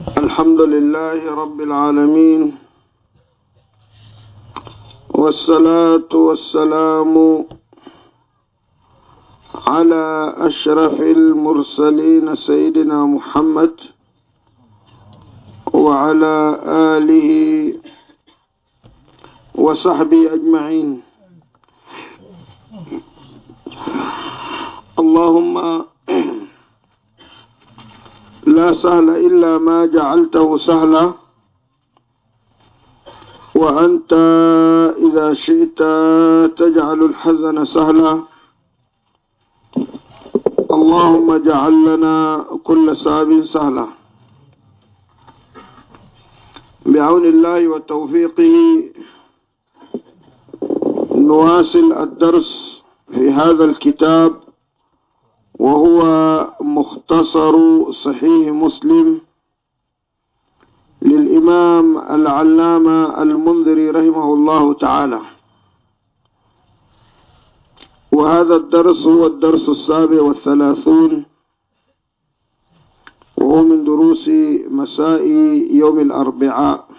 الحمد لله رب العالمين، والصلاة والسلام على أشرف المرسلين سيدنا محمد وعلى آله وصحبه أجمعين. اللهم لا سهل إلا ما جعلته سهلا، وأنت إذا شئت تجعل الحزن سهلا. اللهم اجعل لنا كل صعب سهلا بعون الله وتوفيقه. نواصل الدرس في هذا الكتاب، وهو مختصر صحيح مسلم للإمام العلامة المنذري رحمه الله تعالى، وهذا الدرس هو الدرس 37، وهو من دروس مساء يوم الأربعاء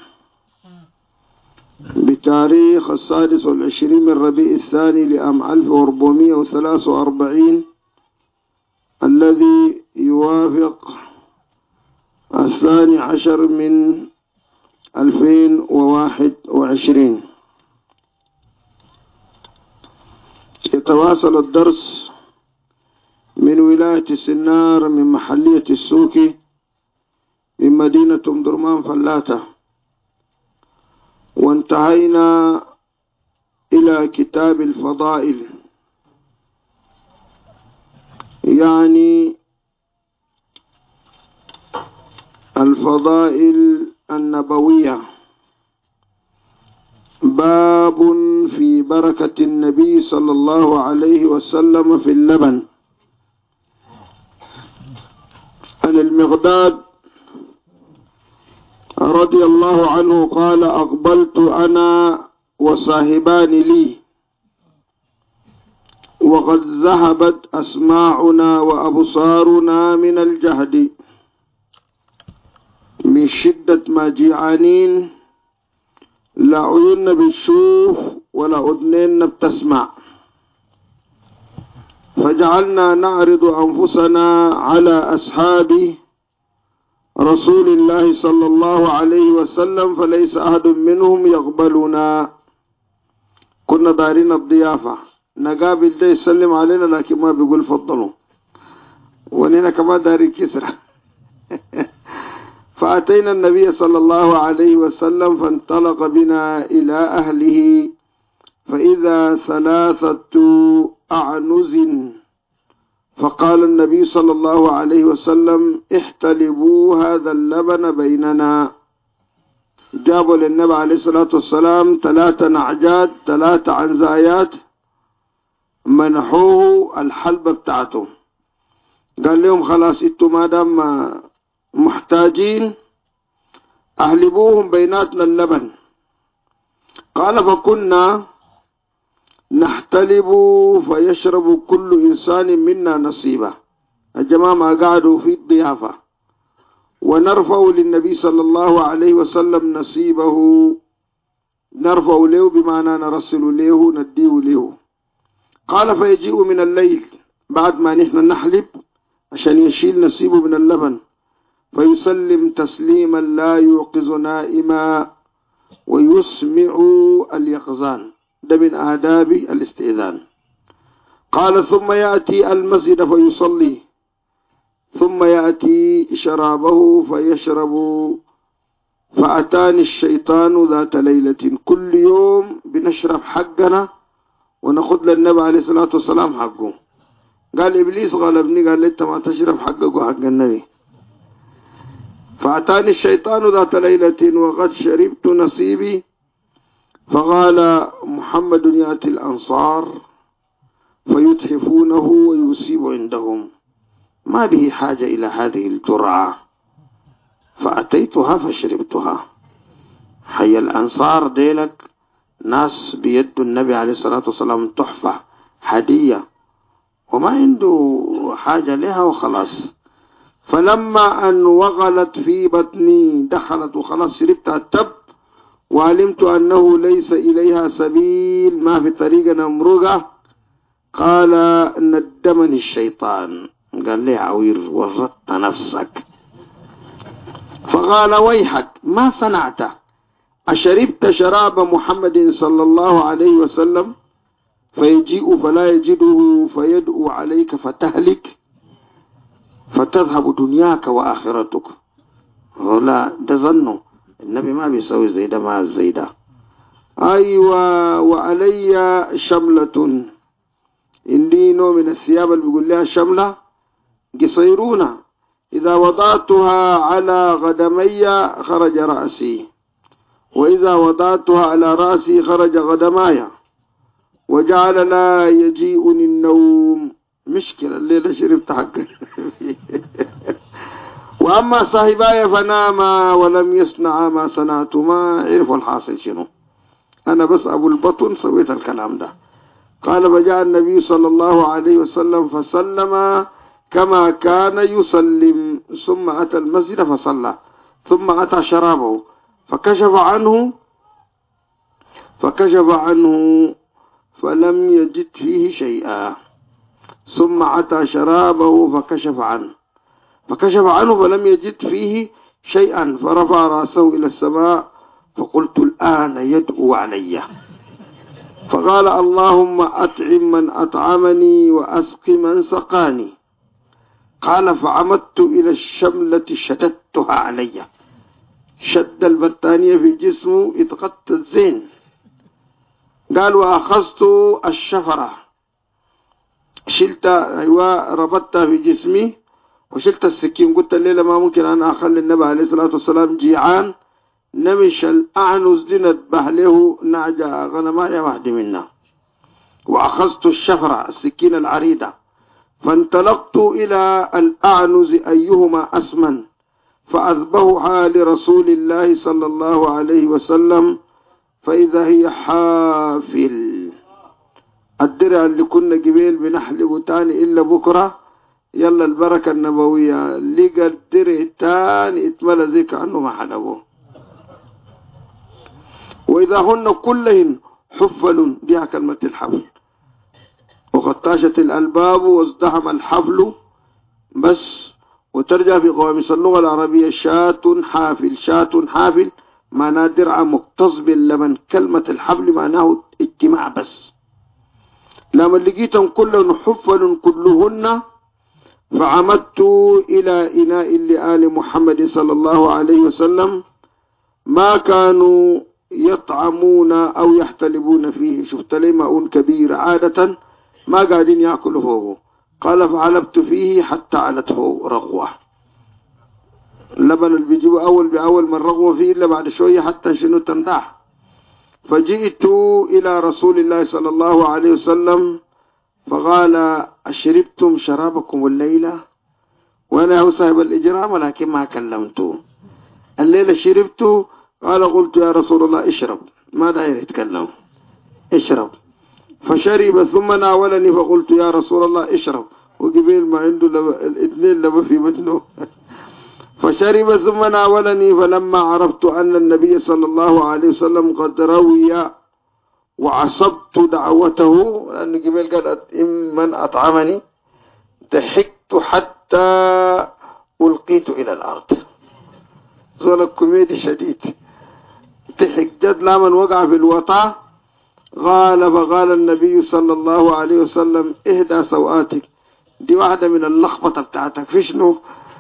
بتاريخ 26 من ربيع الثاني لعام 1443، الذي يوافق 12 من 2021. يتواصل الدرس من ولاية سنار من محلية السوكي من مدينة أم درمان فلاتة، وانتهينا إلى كتاب الفضائل، يعني الفضائل النبوية. باب في بركة النبي صلى الله عليه وسلم في اللبن. عن المقداد رضي الله عنه قال: أقبلت أنا وصاحبان لي، وقد ذهبت أسماعنا وأبصارنا من الجهد من شدة ما جيعانين، لا عيون بتشوف ولا أذنين بتسمع، فجعلنا نعرض أنفسنا على أصحاب رسول الله صلى الله عليه وسلم، فليس أحد منهم يقبلنا. كنا دارين الضيافة، نقابل ده يسلم علينا لكن ما بيقول فضلوا، وننا كمان دارين كسرة. فأتينا النبي صلى الله عليه وسلم، فانطلق بنا إلى أهله، فإذا 3 أعنز، فقال النبي صلى الله عليه وسلم: احتلبوا هذا اللبن بيننا. جابوا للنبي عليه الصلاة والسلام 3 نعجات، 3 عنزايات، منحوه الحلبة بتاعته. قال لهم: خلاص انتم ما دام محتاجين احلبوهم بيناتنا اللبن. قال: فكنا نحتلب فيشرب كل إنسان منا نصيبه. الجماعة قعدوا في الضيافة، ونرفع للنبي صلى الله عليه وسلم نصيبه، نرفع له بمعنى نرسل له نديه له. قال: فيجيء من الليل بعد ما نحن نحلب عشان يشيل نصيبه من اللبن، فيسلم تسليما لا يوقظ نائما ويسمع اليقظان. ده من آداب الاستئذان. قال: ثم يأتي المسجد فيصلي، ثم يأتي شرابه فيشرب. فأتاني الشيطان ذات ليلة. كل يوم بنشرب حقنا وناخد للنبي عليه الصلاة والسلام حقه. قال: إبليس غلبني، قال: انت ما تشرب حقك وحق النبي. فأتاني الشيطان ذات ليلة وقد شربت نصيبي، فقال: محمد يأتي الأنصار فيتحفونه ويصيب عندهم، ما به حاجة إلى هذه الجرعة. فأتيتها فشربتها. حي الأنصار ديلك ناس بيد النبي عليه الصلاة والسلام تحفة هدية، وما عنده حاجة لها وخلاص. فلما أن وغلت في بطني دخلت وخلاص شربتها التب، وعلمت أنه ليس إليها سبيل، ما في طريقة نمرقة. قال ندمني الشيطان، قال لي عوير ورطت نفسك. فقال ويحك ما صنعت؟ أشربت شراب محمد صلى الله عليه وسلم فيجيء فلا يجده فيدعو عليك فتهلك فتذهب دنياك وآخرتك؟ لا ده ظنه النبي ما بيسوي زي ده مع زي ده. أيوة وعلي شملة، عندي نوع من الثياب اللي بيقول لها شملة قصيرونة، إذا وضعتها على قدمي خرج رأسي، وإذا وضعتها على رأسي خرج قدماي، وجعل لا يجيئني النوم. مشكلة الليلة شربت حق. وأما صاحباي فناما ولم يصنع ما صنعت، ما عرفوا الحاصل شنو، أنا بس أبو البطن سويت الكلام ده. قال فجاء النبي صلى الله عليه وسلم فسلم كما كان يسلم، ثم أتى المسجد فصلى، ثم أتى شرابه فكشف عنه فلم يجد فيه شيئا، ثم أتى شرابه فكشف عنه فلم يجد فيه شيئا، فرفع رأسه إلى السماء فقلت الآن يدعو علي. فقال اللهم أطعم من أطعمني وأسق من سقاني. قال فعمدت إلى الشملة شددتها علي، شد البطانية في جسمه اتقدت الزين. قال وأخذت الشفرة، شلت ربطتها في جسمي، وشلت السكين. قلت الليلة ما ممكن أنا أخلي النبي عليه الصلاة والسلام جيعان نمش الأعنز دي نذبح له نعجة غنماية واحدة منا. وأخذت الشفرة السكين العريضة فانطلقت إلى الأعنز أيهما أسمن فأذبحها لرسول الله صلى الله عليه وسلم، فإذا هي حافل. الدرع اللي كنا قبيل بنحلبه تاني إلا بكرة، يلا البركة النبوية لقى الدرع تاني اتملى زي كأنه ما حلبوه. وإذا هن كلهن حفل، دي كلمة الحفل. وقد طاشت الألباب وازدحم الحفل بس. وترجع في قواميس اللغة العربية شاة حافل معناه درع مقتص باللبن. كلمة الحفل معناه اجتماع بس. لما لقيتهم كلهن حفل كلهن فعمدت إلى إناء لآل محمد صلى الله عليه وسلم ما كانوا يطعمون أو يحتلبون فيه. شفت لي ماء كبير عادة ما قاعدين يأكلوا فوقه. قال فعلبت فيه حتى علته رغوة. اللبن اللي بيجيبه أول بأول من رغوة فيه إلا بعد شوية حتى شنو تنداح. فجئت إلى رسول الله صلى الله عليه وسلم فقال أشربتم شرابكم الليلة؟ وأنا هو صاحب الإجرام ولكن ما كلمته. الليلة شربته؟ قال قلت يا رسول الله اشرب. ما داير يتكلم، اشرب. فشرب ثم ناولني فقلت يا رسول الله اشرب، وقبيل ما عنده الاثنين لما في بطنه. فشرب ثم ناولني، فلما عرفت أن النبي صلى الله عليه وسلم قد روي وعصبت دعوته، لأن قبيل قال من أطعمني، ضحكت حتى ألقيت إلى الأرض. زول الكوميدي شديد، ضحك جد لا من وقع في الوطا. فقال النبي صلى الله عليه وسلم اهدى سوآتك. دي واحدة من اللخبطة بتاعتك. في شنو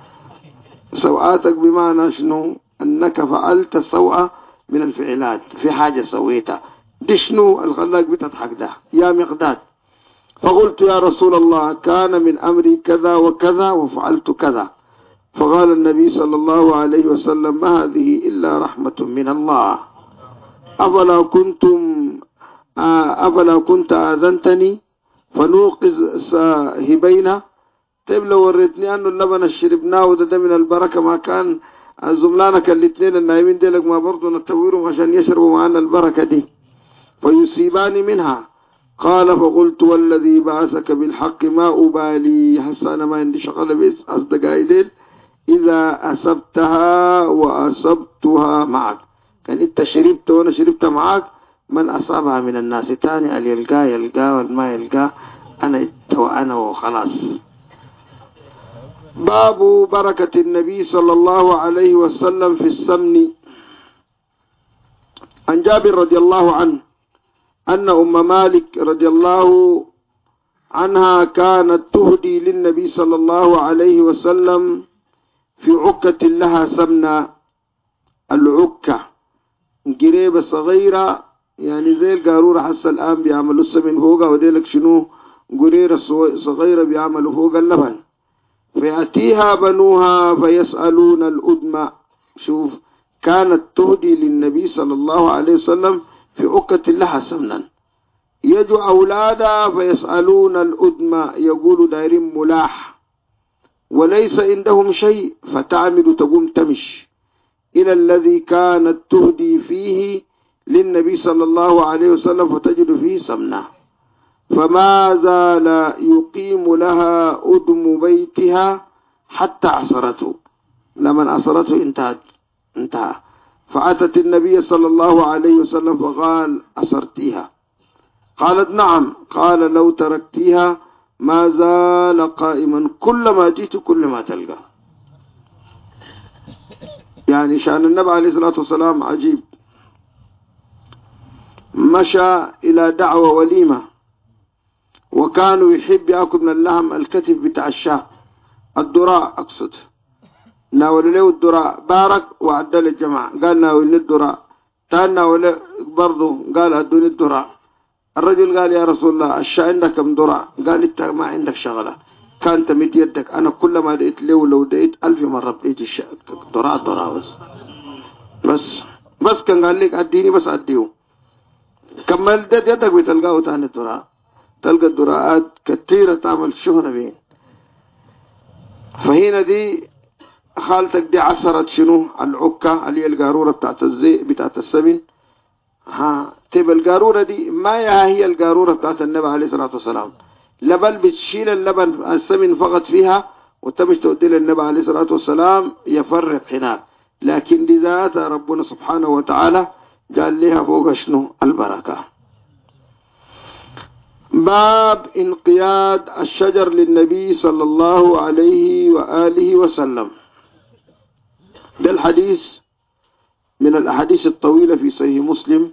سوآتك؟ بمعنى شنو؟ أنك فعلت سوءة من الفعلات، في حاجة سويتها. دي شنو الخلاق بتضحك ده يا مقداد؟ فقلت يا رسول الله كان من أمري كذا وكذا وفعلت كذا. فقال النبي صلى الله عليه وسلم ما هذه إلا رحمة من الله. أفلا كنت آذنتني فنوقظ صاحبينا؟ طيب لو وريتني أنه اللبن اللي شربناه وده من البركة، ما كان زملانك الاثنين النايمين ديلك ما برضو نتويرهم عشان يشربوا معنا البركة دي فيصيبان منها؟ قال فقلت والذي بعثك بالحق ما أبالي، حسنا ما عندي شغلة بس أصدقائي ديل إذا أصبتها وأصبتها معك، كان أنت شربت وأنا شربت معك، من أصابها من الناس تاني اللي يلقاه والما يلقاه، أنا وخلاص. باب بركة النبي صلى الله عليه وسلم في السمن. عن جابر رضي الله عنه أن أم مالك رضي الله عنها كانت تهدي للنبي صلى الله عليه وسلم في عكة لها سمنة. العكة قريبة صغيرة يعني زي القارورة، حتى الآن بيعملوا السمن فوقها، وديلك شنو قريرة صغيرة بيعملوا فوق اللبن. فيأتيها بنوها فيسألون الأدمى. شوف، كانت تهدي للنبي صلى الله عليه وسلم في عكة لها سمنا. يجو أولادها فيسألون الأدمى، يقولوا دايرين ملاح وليس عندهم شيء، فتعمد تقوم تمش إلى الذي كانت تهدي فيه للنبي صلى الله عليه وسلم فتجد فيه سمنة، فما زال يقيم لها أدم بيتها حتى عصرته. لمن عصرته انتهى. فأتت النبي صلى الله عليه وسلم فقال: أصرتيها؟ قالت: نعم. قال: لو تركتيها ما زال قائما، كلما جئت كلما تلقى. يعني شأن النبي عليه الصلاة والسلام عجيب. مشى إلى دعوة وليمة، وكانوا يحب يأكل من اللحم الكتف بتاع الشاة، الذراع أقصد. ناول له الذراع، بارك وعدل الجماعة، قال ناول الذراع. تاني ناول برضه، قال أدوني الذراع. الرجل قال: يا رسول الله الشاة عندك كم ذراع؟ قال: انت ما عندك شغلة، كان تمد يدك، أنا كل ما دقيت له لو دقيت 1000 مرة بديت الشاة ذراع بس كان قال لك أديني بس أديه. كمل يدك بتلقاه تاني الذراع، تلقى الذراعات كثيرة تعمل شهرة بين. فهنا دي خالتك دي عصرت شنو؟ العكة اللي هي القارورة بتاعت السمن. تبقى القارورة دي ما هي القارورة بتاعت النبي عليه الصلاة والسلام، لبن بتشيل اللبن السمن فقط فيها وتمش تودي للنبي عليه الصلاة والسلام يفرق هناك. لكن دي ذات ربنا سبحانه وتعالى قال لها فوق شنو؟ البركة. باب انقياد الشجر للنبي صلى الله عليه وآله وسلم. ده الحديث من الأحاديث الطويلة في صحيح مسلم،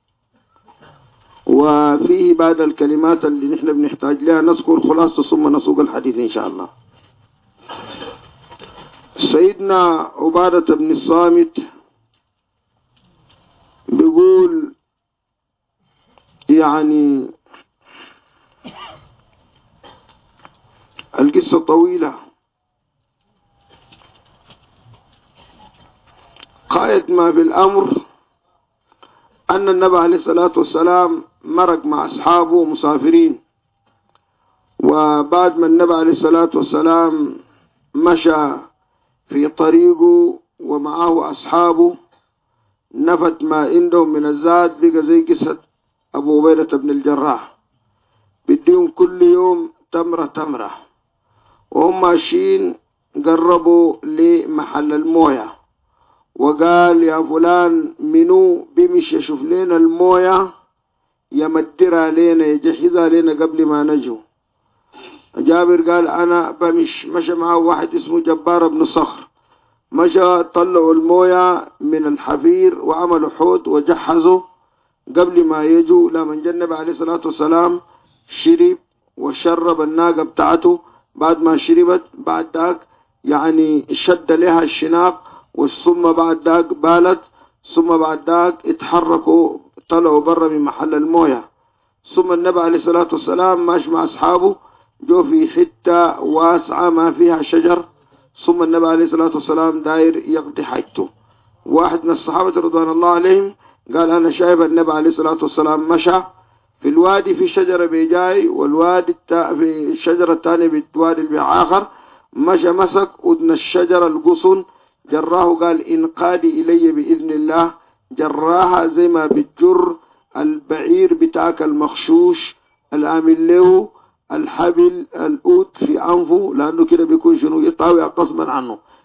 وفيه بعد الكلمات اللي نحن بنحتاج لها نذكر خلاصة ثم نسوق الحديث إن شاء الله. سيدنا عبادة بن الصامت بيقول يعني القصة طويلة. غاية ما في الأمر أن النبي عليه الصلاة والسلام مرق مع أصحابه مسافرين، وبعد ما النبي عليه الصلاة والسلام مشى في طريقه ومعه أصحابه، نفت ما عندهم من الزاد، بقى زي قصة أبو عبيدة بن الجراح، بديهم كل يوم تمرة، وهم ماشيين قربوا لمحل المويه، وقال: يا فلان منو بيمشي يشوف لنا المويه يمدرها لنا يجهزها لنا قبل ما نجو. جابر قال: أنا مشى معه واحد اسمه جبار بن صخر، مشى طلعوا المويه من الحفير وعملوا حوض وجهزوا قبل ما يجوا. لما النبي عليه الصلاة والسلام شرب وشرب الناقة بتاعته، بعد ما شربت بعد ذاك يعني شد لها الشناق، ثم بعد ذاك بالت، ثم بعد ذاك اتحركوا طلعوا برا من محل المويه. ثم النبي عليه الصلاة والسلام ماشي مع أصحابه، جو في حتة واسعة ما فيها شجر، ثم النبي عليه الصلاة والسلام داير يقضي حاجته. واحد من الصحابة رضوان الله عليهم قال: أنا شايف النبي عليه الصلاة والسلام مشى في الوادي في شجرة بيجاي، والوادي في الشجرة الثانية بوادي الآخر، مشى مسك أذن الشجرة الغصن جراه، قال: انقادي إلي بإذن الله. جراها زي ما بتجر البعير بتاعك المخشوش العامل له الحبل الأوت في أنفه، لأنه كده بيكون شنو يطاوي قصبا عنه.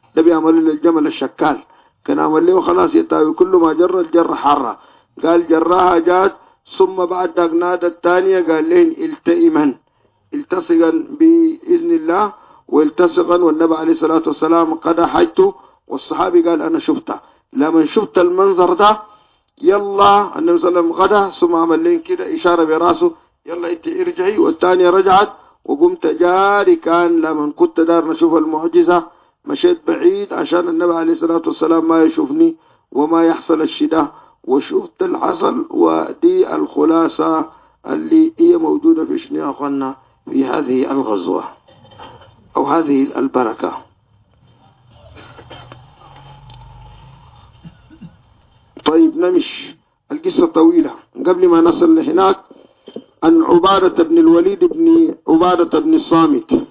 ده بيعمل للجمل الشكال، كان عمل له خلاص يتاوي كل ما جر الجر حارة. قال جراها جات، ثم بعد نادى الثانية قال لهم التئما التصقا بإذن الله والتصقا، والنبي عليه الصلاة والسلام قد حجته، والصحابي قال أنا شفته. لما شفت المنظر ده يلا النبي صلى الله عليه وسلم غدا، ثم عمل لين كده إشارة براسه يلا انت ارجعي، والثانية رجعت وقمت جاري. كان لما كنت دار نشوف المعجزة مشيت بعيد عشان النبي عليه الصلاة والسلام ما يشوفني وما يحصل الشدة، وشفت الحصل. ودي الخلاصة اللي هي موجودة في شنو يا أخوانا في هذه الغزوة أو هذه البركة. طيب نمش القصة طويلة قبل ما نصل لهناك. عن عبادة بن الوليد بن عبادة بن الصامت.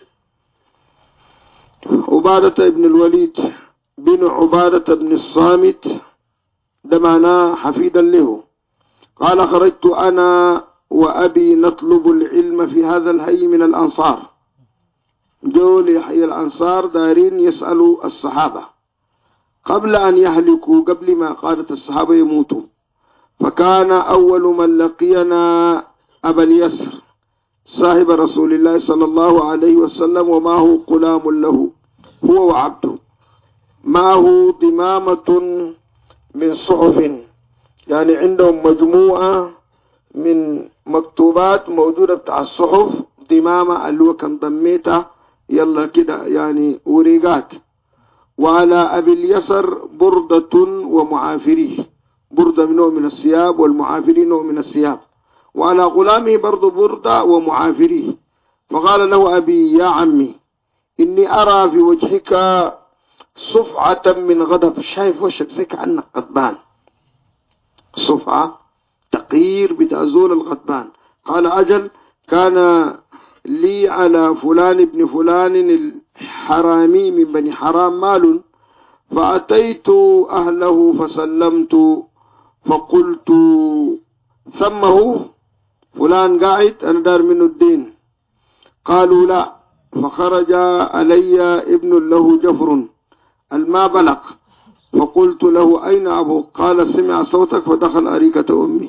عبادة بن الوليد بن عبادة بن الصامت ده معناه حفيدا له. قال خرجت أنا وأبي نطلب العلم في هذا الهي من الأنصار. جول يحيى الأنصار دارين يسألوا الصحابة قبل أن يهلكوا، قبل ما قادة الصحابة يموتوا. فكان أول من لقينا أبا اليسر صاحب رسول الله صلى الله عليه وسلم، ومعه غلام له هو وعبده، معه ضمامة من صحف، يعني عندهم مجموعة من مكتوبات موجودة بتاع الصحف، ضمامة اللي هو كان ضميتها يلا كده يعني وريقات. وعلى أبي اليسر بردة ومعافريه، بردة من نوع من الثياب والمعافري نوع من الثياب، وعلى غلامه برضه بردة ومعافريه. فقال له أبي يا عمي إني أرى في وجهك صفعة من غضب، شايف وشك زي كأنك غضبان، صفعة تقير بتأزول الغضبان. قال أجل كان لي على فلان ابن فلان الحرامي من بني حرام مال، فأتيت أهله فسلمت فقلت ثمه فلان قاعد أنا دار منه الدين. قالوا لا، فخرج علي ابن له جفر الماء بلغ، فقلت له أين أبوك؟ قال سمع صوتك فدخل أريكة أمي.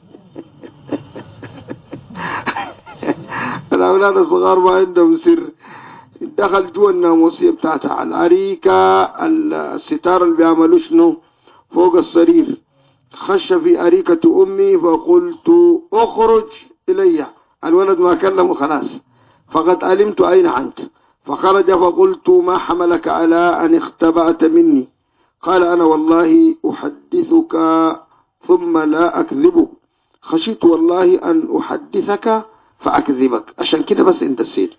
الأولاد الصغار ما عندهم سر، دخل جوا الناموسية بتاعتها الأريكة، الستار اللي بيعملوا شنو فوق السرير. خش في أريكة أمي فقلت أخرج إلي، الولد ما كلمه خلاص، فقد علمت أين أنت. فخرج فقلت ما حملك على أن اختبأت مني؟ قال أنا والله أحدثك ثم لا أكذبك، خشيت والله أن أحدثك فأكذبك، عشان كده بس انت السيد،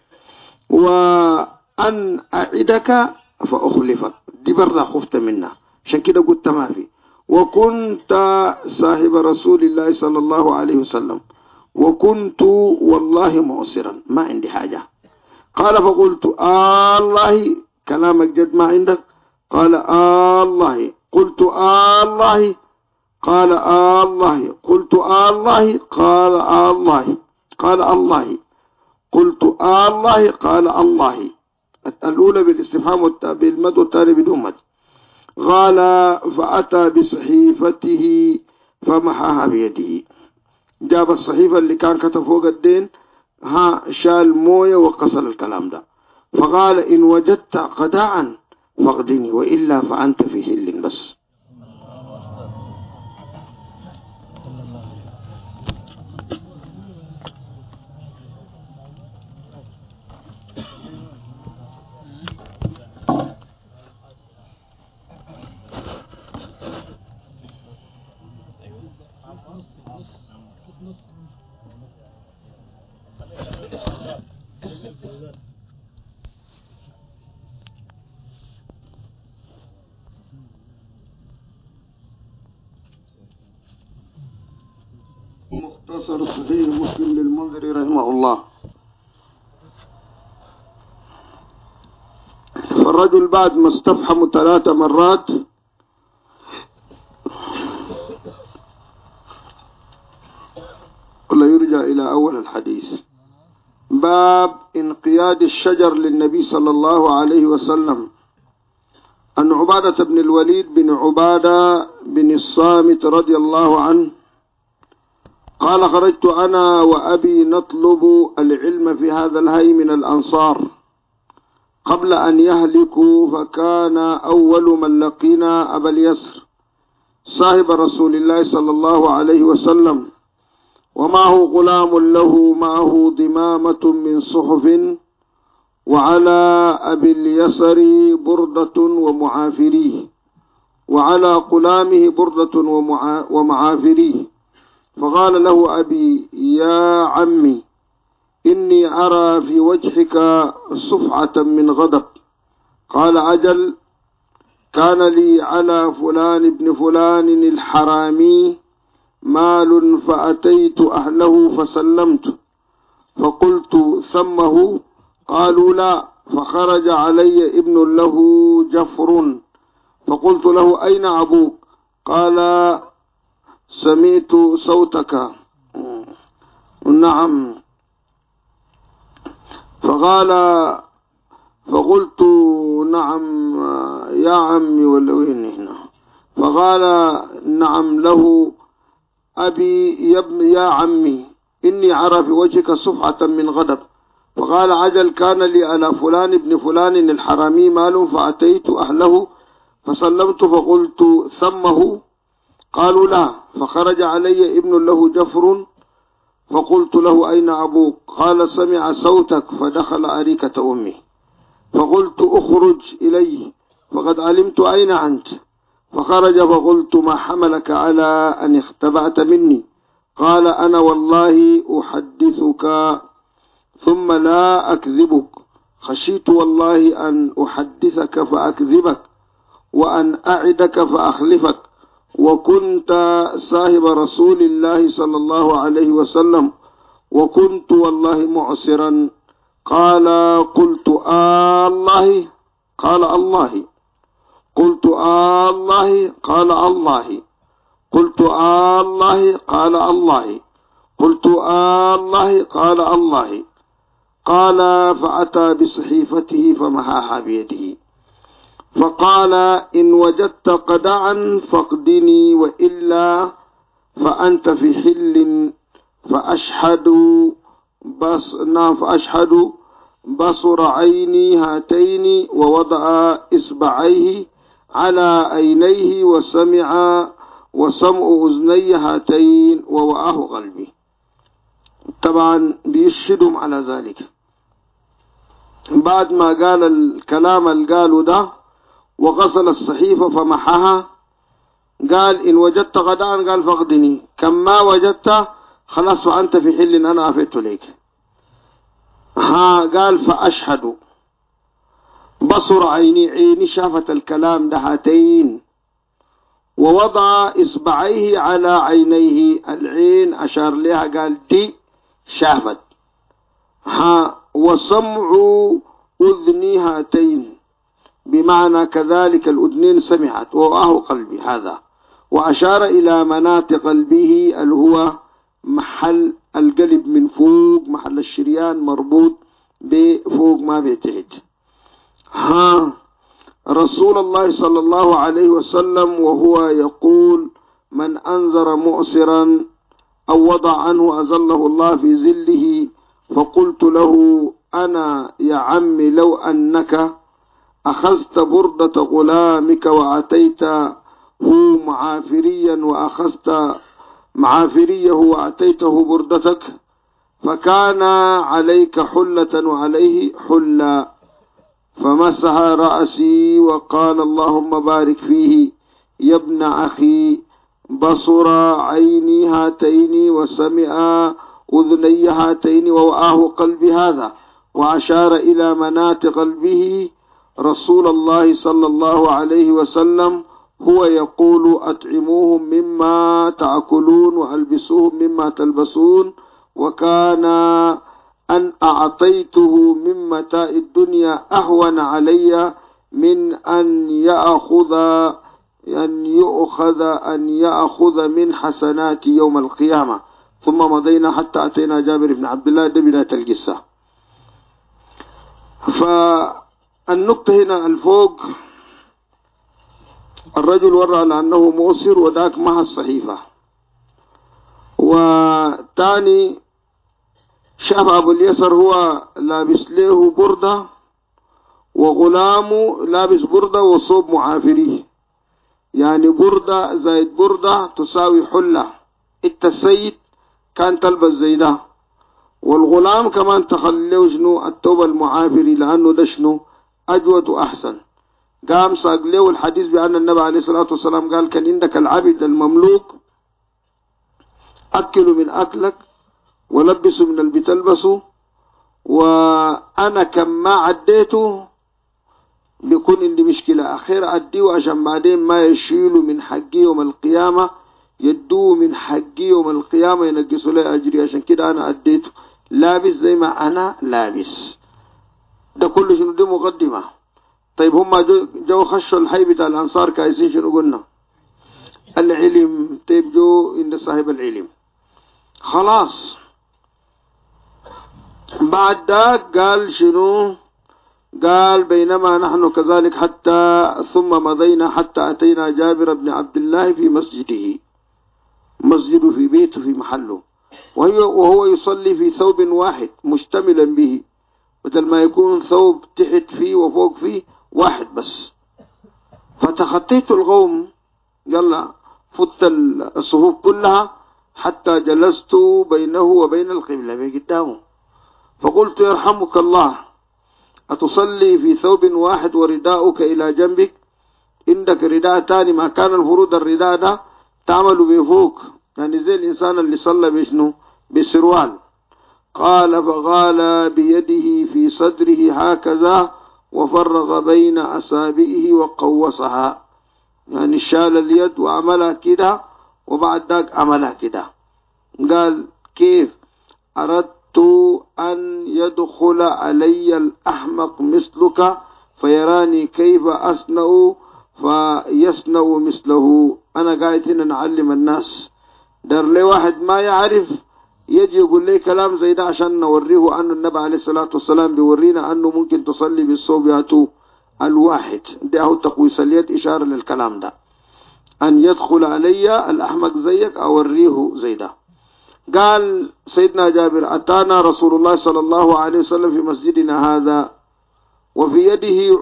وأن أعدك فأخلفك، دي برضه خفت منها عشان كده قلت ما في. وكنت صاحب رسول الله صلى الله عليه وسلم، وكنت والله معسرا ما عندي حاجة. قال فقلت الله كلامك جد ما عندك؟ قال الله. قلت الله. قال الله. قلت الله. قال الله. قال الله. قلت الله. قال الله. الأولى بالاستفهام بالمد والثانية بدون مد. قال فأتى بصحيفته فمحاها بيده، جاب الصحيفة اللي كان كتب فوق الدين، شال مويه وقصل الكلام ده. فقال إن وجدت قداعا فاقدني وإلا فأنت في حل بس. مختصر صحيح مسلم للمنذري رحمه الله. فالرجل بعد ما استفحم 3 مرات ولا يرجع إلى أول الحديث. باب انقياد الشجر للنبي صلى الله عليه وسلم. أن عبادة بن الوليد بن عبادة بن الصامت رضي الله عنه قال خرجت أنا وأبي نطلب العلم في هذا الهي من الأنصار قبل أن يهلكوا، فكان أول من لقينا أبا اليسر صاحب رسول الله صلى الله عليه وسلم، ومعه غلام له معه ضمامة من صحف، وعلى أبي اليسر بردة ومعافريه، وعلى غلامه بردة ومعافريه. فقال له أبي: يا عمي، إني أرى في وجهك صفعة من غضب. قال: أجل، كان لي على فلان ابن فلان الحرامي مال فأتيت أهله فسلمت، فقلت ثمه؟ قالوا لا. فخرج علي ابن له جفر، فقلت له: أين أبوك؟ قال: سمعت صوتك. نعم. فقلت: نعم يا عمي، ولا وين هنا؟ فقال: نعم له أبي يا عمي، إني أرى في وجهك صفعة من غضب. فقال: عجل، كان لي على فلان ابن فلان الحرامي مال فأتيت أهله فسلمت، فقلت ثمه؟ قالوا لا. فخرج علي ابن له جفر، فقلت له: أين أبوك؟ قال: سمع صوتك فدخل أريكة أمي. فقلت: أخرج إليه فقد علمت أين أنت. فخرج، فقلت: ما حملك على أن اختبأت مني؟ قال: أنا والله أحدثك ثم لا أكذبك، خشيت والله أن أحدثك فأكذبك، وأن أعدك فأخلفك، وكنت صاحب رسول الله صلى الله عليه وسلم، وكنت والله معسرا. قال: قلت: الله؟ قال: الله. قلت: الله؟ قال: الله. قلت: الله؟ قال: الله. قلت: الله؟ قال: الله. قال: فأتى بصحيفته فمحاها بيده، فقال: إن وجدت قدعا فاقدني، وإلا فأنت في حل. فأشهد بصر عيني هاتين، ووضع إصبعيه على عينيه، وسمع أذني هاتين، ووعاه قلبي. طبعا بيشهدهم على ذلك. بعد ما قال الكلام اللي قالوا ده وغسل الصحيفة فمحها، قال: إن وجدت غداء، قال: فاقدني، كما وجدت خلاص فأنت في حل أنا أفيت لك. قال: فأشهد بصر عيني شافت الكلام ده هاتين، ووضع إصبعيه على عينيه، العين أشار لها قال دي شافت. وسمع أذني هاتين، بمعنى كذلك الأذنين سمعت، ووعاه قلبي هذا. وأشار إلى مناطق قلبه اللي هو محل القلب من فوق، محل الشريان مربوط بفوق ما بيتعد. رسول الله صلى الله عليه وسلم وهو يقول: من أنذر مؤسرا أو وضع عنه أظله الله في ظله. فقلت له: أنا يا عمي، لو أنك أخذت بردة غلامك وأتيته معافريا، وأخذت معافريه وأتيته بردتك، فكان عليك حلة وعليه حلة. فمسح رأسي وقال: اللهم بارك فيه يا ابن أخي، بصر عيني هاتين، وسمع أذني هاتين، ووعاه قلبي هذا. وأشار إلى مناطق قلبه رسول الله صلى الله عليه وسلم هو يقول: أطعموهم مما تأكلون، وألبسوهم مما تلبسون. وكان أن أعطيته من متاع الدنيا أهون علي من أن يأخذ من حسنات يوم القيامة. ثم مضينا حتى أتينا جابر بن عبد الله، ده بداية القصة. فالنقطة هنا الفوق الرجل ورى لأنه مؤسر وذاك مع الصحيفة. وتاني شاف أبو اليسر هو لابس له بردة وغلامه لابس بردة وصوب معافريه، يعني بردة زائد بردة تساوي حلة. السيد كان تلبس زي ده، والغلام كمان تخليه شنو التوب المعافري، لأنه ده شنو أجود وأحسن. قام ساق له الحديث بأن النبي عليه الصلاة والسلام قال كان عندك العبد المملوك أكل من أكلك ولبسوا من اللي بتلبسه، وأنا كم ما عديته بيكون عندي مشكلة أخير أديه عشان بعدين ما يشيلوا من حقي يوم القيامة، يدوه من حقي يوم القيامة ينقصوا لي أجري. عشان كده أنا أديته لابس زي ما أنا لابس. ده كله شنو؟ دي مقدمة. طيب هم جو خشوا الحي بتاع الأنصار كايسين شنو قلنا؟ العلم. طيب جو عند صاحب العلم خلاص. بعد ذاك قال شنو؟ قال بينما نحن كذلك حتى ثم مضينا حتى أتينا جابر بن عبد الله في مسجده، مسجده في بيته في محله، وهو يصلي في ثوب واحد مشتملا به، بدل ما يكون ثوب تحت فيه وفوق فيه واحد بس. فتخطيت القوم، يلا فت الصفوف كلها حتى جلست بينه وبين القبلة بقدامه، فقلت يرحمك الله أتصلي في ثوب واحد ورداؤك إلى جنبك؟ عندك رداء تاني ما كان الفروض الرداء ده تعمل بفوق، يعني زي الإنسان اللي صلى بشنو بسروال. قال فغال بيده في صدره هكذا وفرغ بين أصابعه وقوصها، يعني شال اليد وعملها كده وبعد ذاك عملها كده. قال كيف؟ أردت أن يدخل علي الأحمق مثلك فيراني كيف أصنع فيصنع مثله. أنا قاعد هنا نعلم الناس، دار لي واحد ما يعرف يجي يقول لي كلام زي ده عشان نوريه أن النبي عليه الصلاة والسلام بيورينا أنه ممكن تصلي بالصوبيات الواحد. ده هو تقويس اليد إشارة للكلام ده، أن يدخل علي الأحمق زيك أوريه زي ده. قال سيدنا جابر أتانا رسول الله صلى الله عليه وسلم في مسجدنا هذا وفي يده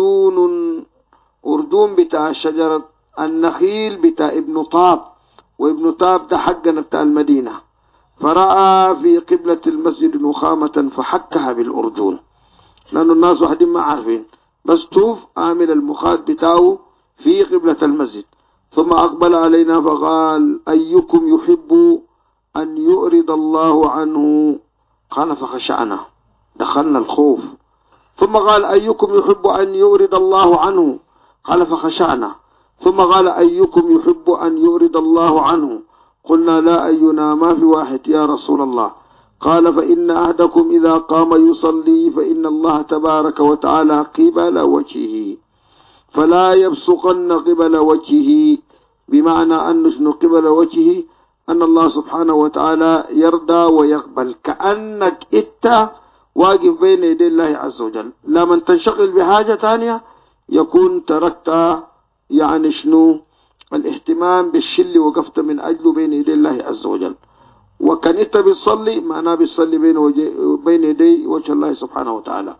أردون بتاع شجرة النخيل بتاع ابن طاب، وابن طاب ده حقنا بتاع المدينة، فرأى في قبلة المسجد نخامة فحكها بالأردون، لأن الناس واحدين ما عارفين، بس طوف عامل المخاط بتاعه في قبلة المسجد. ثم أقبل علينا فقال أيكم يحب أن يؤرد الله عنه؟ قال فخشعنا، دخلنا الخوف. ثم قال أيكم يحب أن يؤرد الله عنه؟ قال فخشعنا. ثم قال أيكم يحب أن يؤرد الله عنه؟ قلنا لا أينا، ما في واحد يا رسول الله. قال فإن أحدكم إذا قام يصلي فإن الله تبارك وتعالى قبل وجهه فلا يبصقن قبل وجهه، بمعنى أن قبل وجهه أن الله سبحانه وتعالى يرضى ويقبل، كأنك إنت واقف بين يدي الله عز وجل. لما تنشغل بحاجة ثانية يكون تركت يعني شنو الاهتمام بالشل وقفت من أجله بين يدي الله عز وجل. وكان إنت بتصلي معناه بتصلي بين يدي وجه الله سبحانه وتعالى.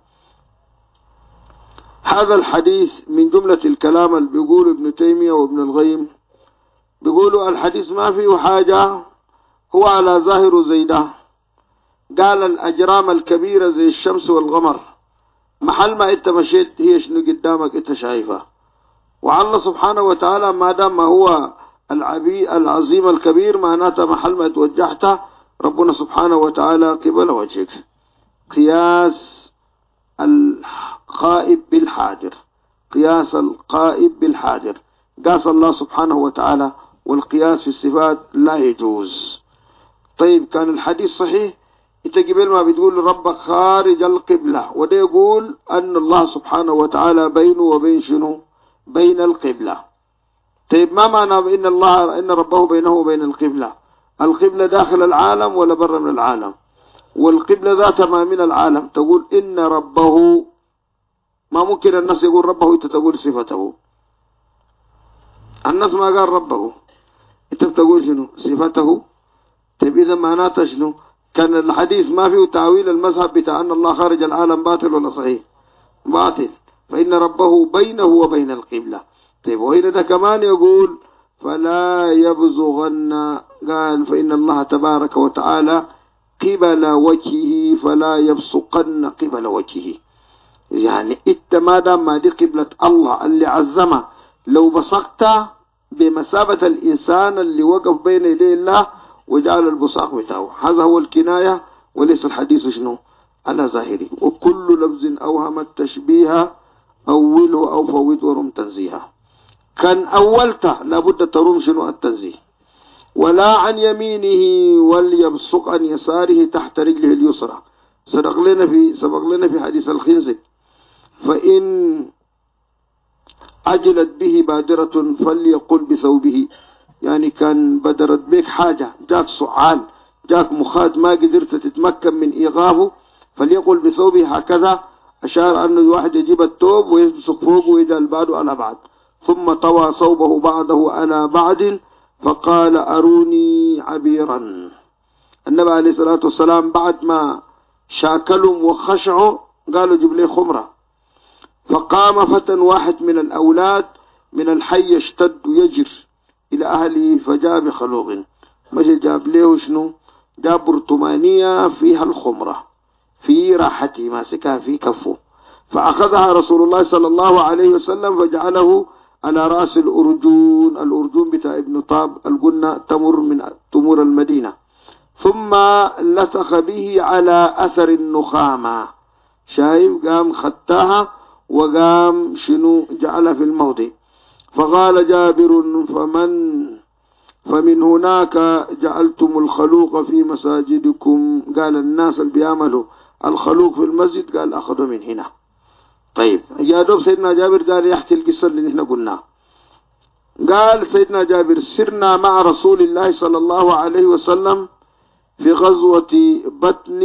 هذا الحديث من جملة الكلام اللي بيقول ابن تيمية وابن القيم، بيقولوا الحديث ما فيه حاجة، هو على ظاهر زي ده. قال الأجرام الكبيرة زي الشمس والقمر محل ما انت مشيت هي شنو قدامك انت شايفها، والله سبحانه وتعالى ما دام هو العظيم الكبير معناته محل ما توجهت ربنا سبحانه وتعالى قبل وجهك. قياس القائب بالحاضر، قياس القائب بالحاضر، قاس الله سبحانه وتعالى، والقياس في الصفات لا يجوز. طيب كان الحديث صحيح، انت قبل ما بتقول ربك خارج القبلة، وده يقول أن الله سبحانه وتعالى بينه وبين شنو؟ بين القبلة. طيب ما معنى إن ربه بينه وبين القبلة؟ القبلة داخل العالم ولا برا من العالم؟ والقبلة ذات ما من العالم. تقول إن ربه، ما ممكن الناس يقول ربه انت تقول صفته. الناس ما قال ربه، انت بتقول شنو صفته؟ طيب إذا معناته شنو؟ كان الحديث ما فيه تعويل المذهب بتاع أن الله خارج العالم باطل ولا صحيح؟ باطل. فإن ربه بينه وبين القبلة. طيب وهنا ده كمان يقول فلا يبزغن، قال فإن الله تبارك وتعالى قبل وجهه فلا يبصقن قبل وجهه. يعني انت ما دام ما دي قبلة الله اللي عزمه، لو بصقت بمثابة الإنسان اللي وقف بين يدي الله وجعل البصاق بتاعه، هذا هو الكناية وليس الحديث شنو على ظاهره. وكل لفظ أوهم التشبيه أوله أو فوت ورم تنزيها. كان أولته لابد تروم شنو التنزيه. ولا عن يمينه وليبصق عن يساره تحت رجله اليسرى. سبق لنا في حديث الخنزب فإن عجلت به بادرة فليقل بثوبه. يعني كان بدرت بك حاجة، جاك سعال، جاك مخاد ما قدرت تتمكن من إيغابه، فليقل بثوبه هكذا. أشار أن الواحد يجيب الثوب ويبصق فوقه ويجعل بعده على بعض، ثم طوى صوبه بعده على بعد فقال أروني عبيرا. النبي عليه الصلاة والسلام بعد ما شاكلهم وخشعوا قالوا جيب لي خمرة. فقام فتى واحد من الأولاد من الحي يشتد يجر إلى أهله فجاء بخلوق، مشي جاب له شنو؟ جاب برطمانية فيها الخمرة في راحته ماسكها في كفه، فأخذها رسول الله صلى الله عليه وسلم فجعله على رأس الأرجون. الأرجون بتاع ابن طاب القلنا تمر من تمور المدينة، ثم لثخ به على أثر النخامة. شايف؟ قام خدتها وقام شنو جعلها في الموضع. فقال جابر فمن هناك جعلتم الخلوق في مساجدكم. قال الناس اللي بيعملوا الخلوق في المسجد قال أخذوا من هنا. طيب يا دوب سيدنا جابر قال يحكي القصة اللي نحن قلناها. قال سيدنا جابر سرنا مع رسول الله صلى الله عليه وسلم في غزوة بطن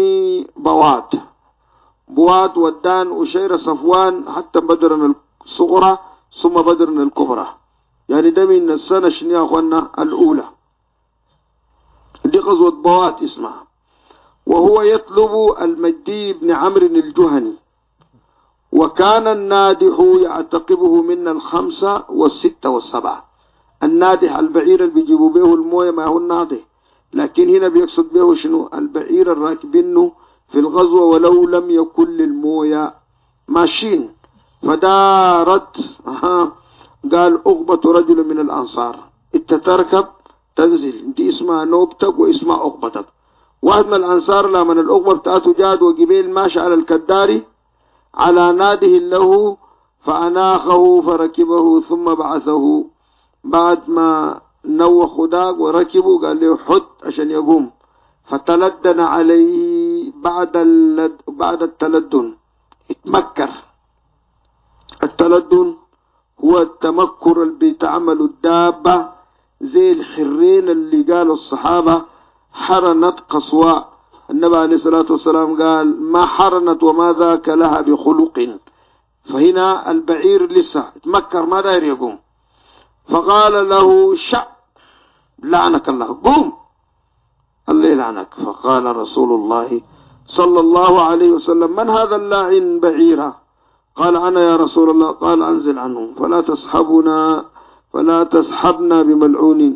بوات ودان وشير صفوان حتى بدرنا الصغرى ثم بدرنا الكبرى. يعني ده من السنة شنو يا أخوانا الأولى، دي غزوة بوات اسمها. وهو يطلب المجدي بن عمرو الجهني، وكان النادح يعتقبه من 5 و6 و7. النادح البعير اللي بيجيبوا به المويه ما هو النادح، لكن هنا بيقصد به شنو البعير الراكبينه في الغزوة ولو لم يكن للمويه ماشين. فدارت قال أغبة رجل من الأنصار، انت تركب تنزل، انت اسمها نوبتك واسمها أغبتك. واحد من الأنصار لما الأغبة بتاعته جاد وقبيل ماشي على الكداري على ناده له فأناخه فركبه ثم بعثه. بعد ما نوخ داق وركبه قال له حد عشان يقوم، فتلدن عليه بعد التلدن اتمكر. التلدن هو التمكر اللي بتعمل الدابة زي الحرين اللي قالوا الصحابة حرنت قصواء. النبي عليه الصلاة والسلام قال ما حرنت وما ذاك لها بخلق. فهنا البعير لسه اتمكر ما داير يقوم، فقال له لعنك الله قوم الله يلعنك. فقال رسول الله صلى الله عليه وسلم من هذا اللاعن بعيرا؟ قال أنا يا رسول الله. قال أنزل عنه فلا تسحبنا بملعون.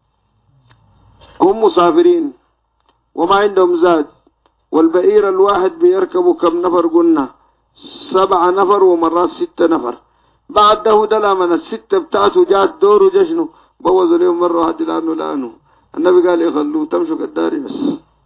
هم مسافرين وما عندهم زاد، والبعير الواحد بيركبوا كم نفر؟ قلنا 7 نفر ومرات 6 نفر. بعد ده لما 6 بتاعته جات دوره جشنه بوظوا لهم مرة واحدة لأنه النبي قال يخلوه تمشوا كالداري بس.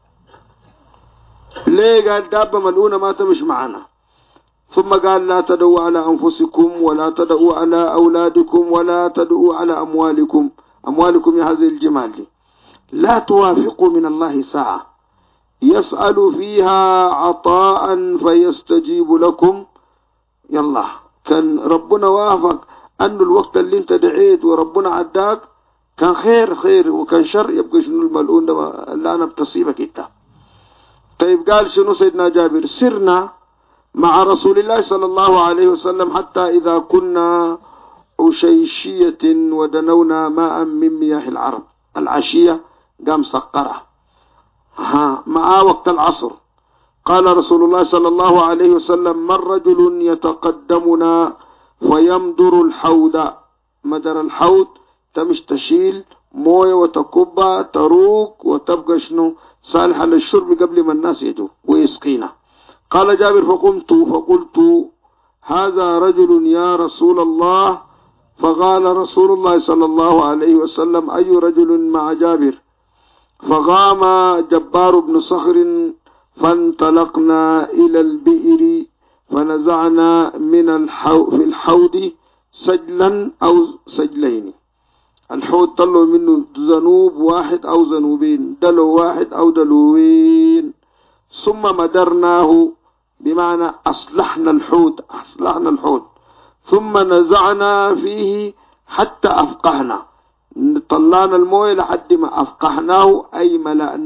ليه؟ قال دابة ملعونة ما تمش معنا. ثم قال لا تدعوا على أنفسكم ولا تدعوا على أولادكم ولا تدعوا على أموالكم يا هذه الجمال دي. لا توافقوا من الله ساعة يسأل فيها عطاء فيستجيب لكم. يلا كان ربنا وافق أنه الوقت اللي انت دعيت وربنا عداك كان خير وكان شر، يبقى شنو الملعون ده اللي أنا بتصيبك انت. طيب قال شنو سيدنا جابر سرنا مع رسول الله صلى الله عليه وسلم حتى إذا كنا عشيشية ودنونا ماء من مياه العرب. العشية قام سقرة مع وقت العصر. قال رسول الله صلى الله عليه وسلم: من رجل يتقدمنا فيمدر الحوض. مدر الحوض تمش تشيل مويه وتكبها تروق وتبقى شنو صالحة للشرب قبل ما الناس يجوا ويسقينا. قال جابر: فقلت هذا رجل يا رسول الله. فقال رسول الله صلى الله عليه وسلم: أي رجل مع جابر؟ فقام جبار بن صخر فانطلقنا إلى البئر فنزعنا في الحوض سجلا أو سجلين. الحوض طلعوا منه ذنوب واحد أو ذنوبين، دلو واحد أو دلوين، ثم مدرناه بمعنى أصلحنا الحوض ثم نزعنا فيه حتى أفقهنا. طلعنا المويه لحد ما أفقهناه، أي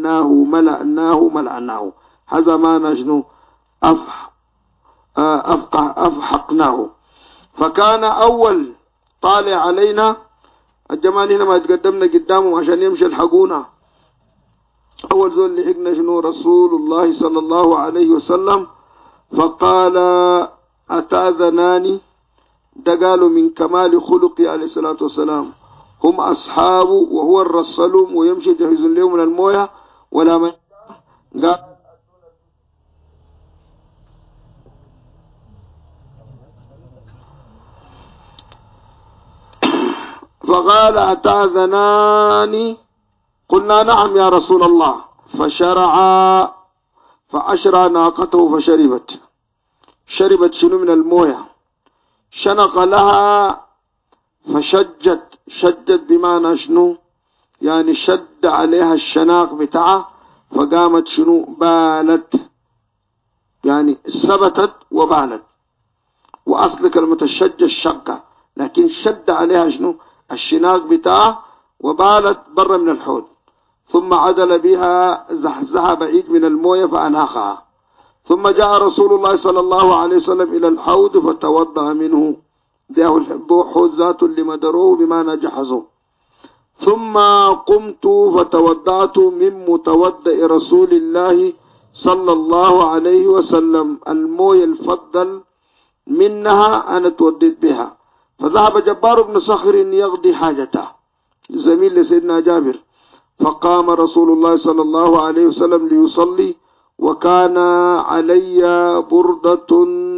ملأناه. هذا ما نجنو أفحقناه. فكان أول طالع علينا الجمال هنا ما تقدمنا قدامهم عشان يمشي الحقونا. أول زول لحقنا شنو؟ رسول الله صلى الله عليه وسلم. فقال: أتأذناني؟ ده قالوا من كمال خلقي عليه الصلاة والسلام. هم أصحابه وهو الرسلهم ويمشي جهز لهم من المويه ولا من قال. فقال: أتأذناني؟ قلنا: نعم يا رسول الله. فأشرع ناقته شربت شنو من المويه. شنق لها شجت بمعنى شنو؟ يعني شد عليها الشناق بتاعها فقامت شنو؟ بالت، يعني ثبتت وبالت. وأصل كلمة الشج الشقة، لكن شد عليها شنو؟ الشناق بتاعها وبالت برا من الحوض. ثم عدل بها زحزها بعيد من المويه فأناخها. ثم جاء رسول الله صلى الله عليه وسلم إلى الحوض فتوضأ منه. ده الحوض ذات اللي مدروه بما جحزه. ثم قمت فتوضأت من متوضأ رسول الله صلى الله عليه وسلم. المويه الفضل منها أنا توديت بها. فذهب جبار بن صخر يقضي حاجته، زميل لسيدنا جابر. فقام رسول الله صلى الله عليه وسلم ليصلي، وكان علي بردة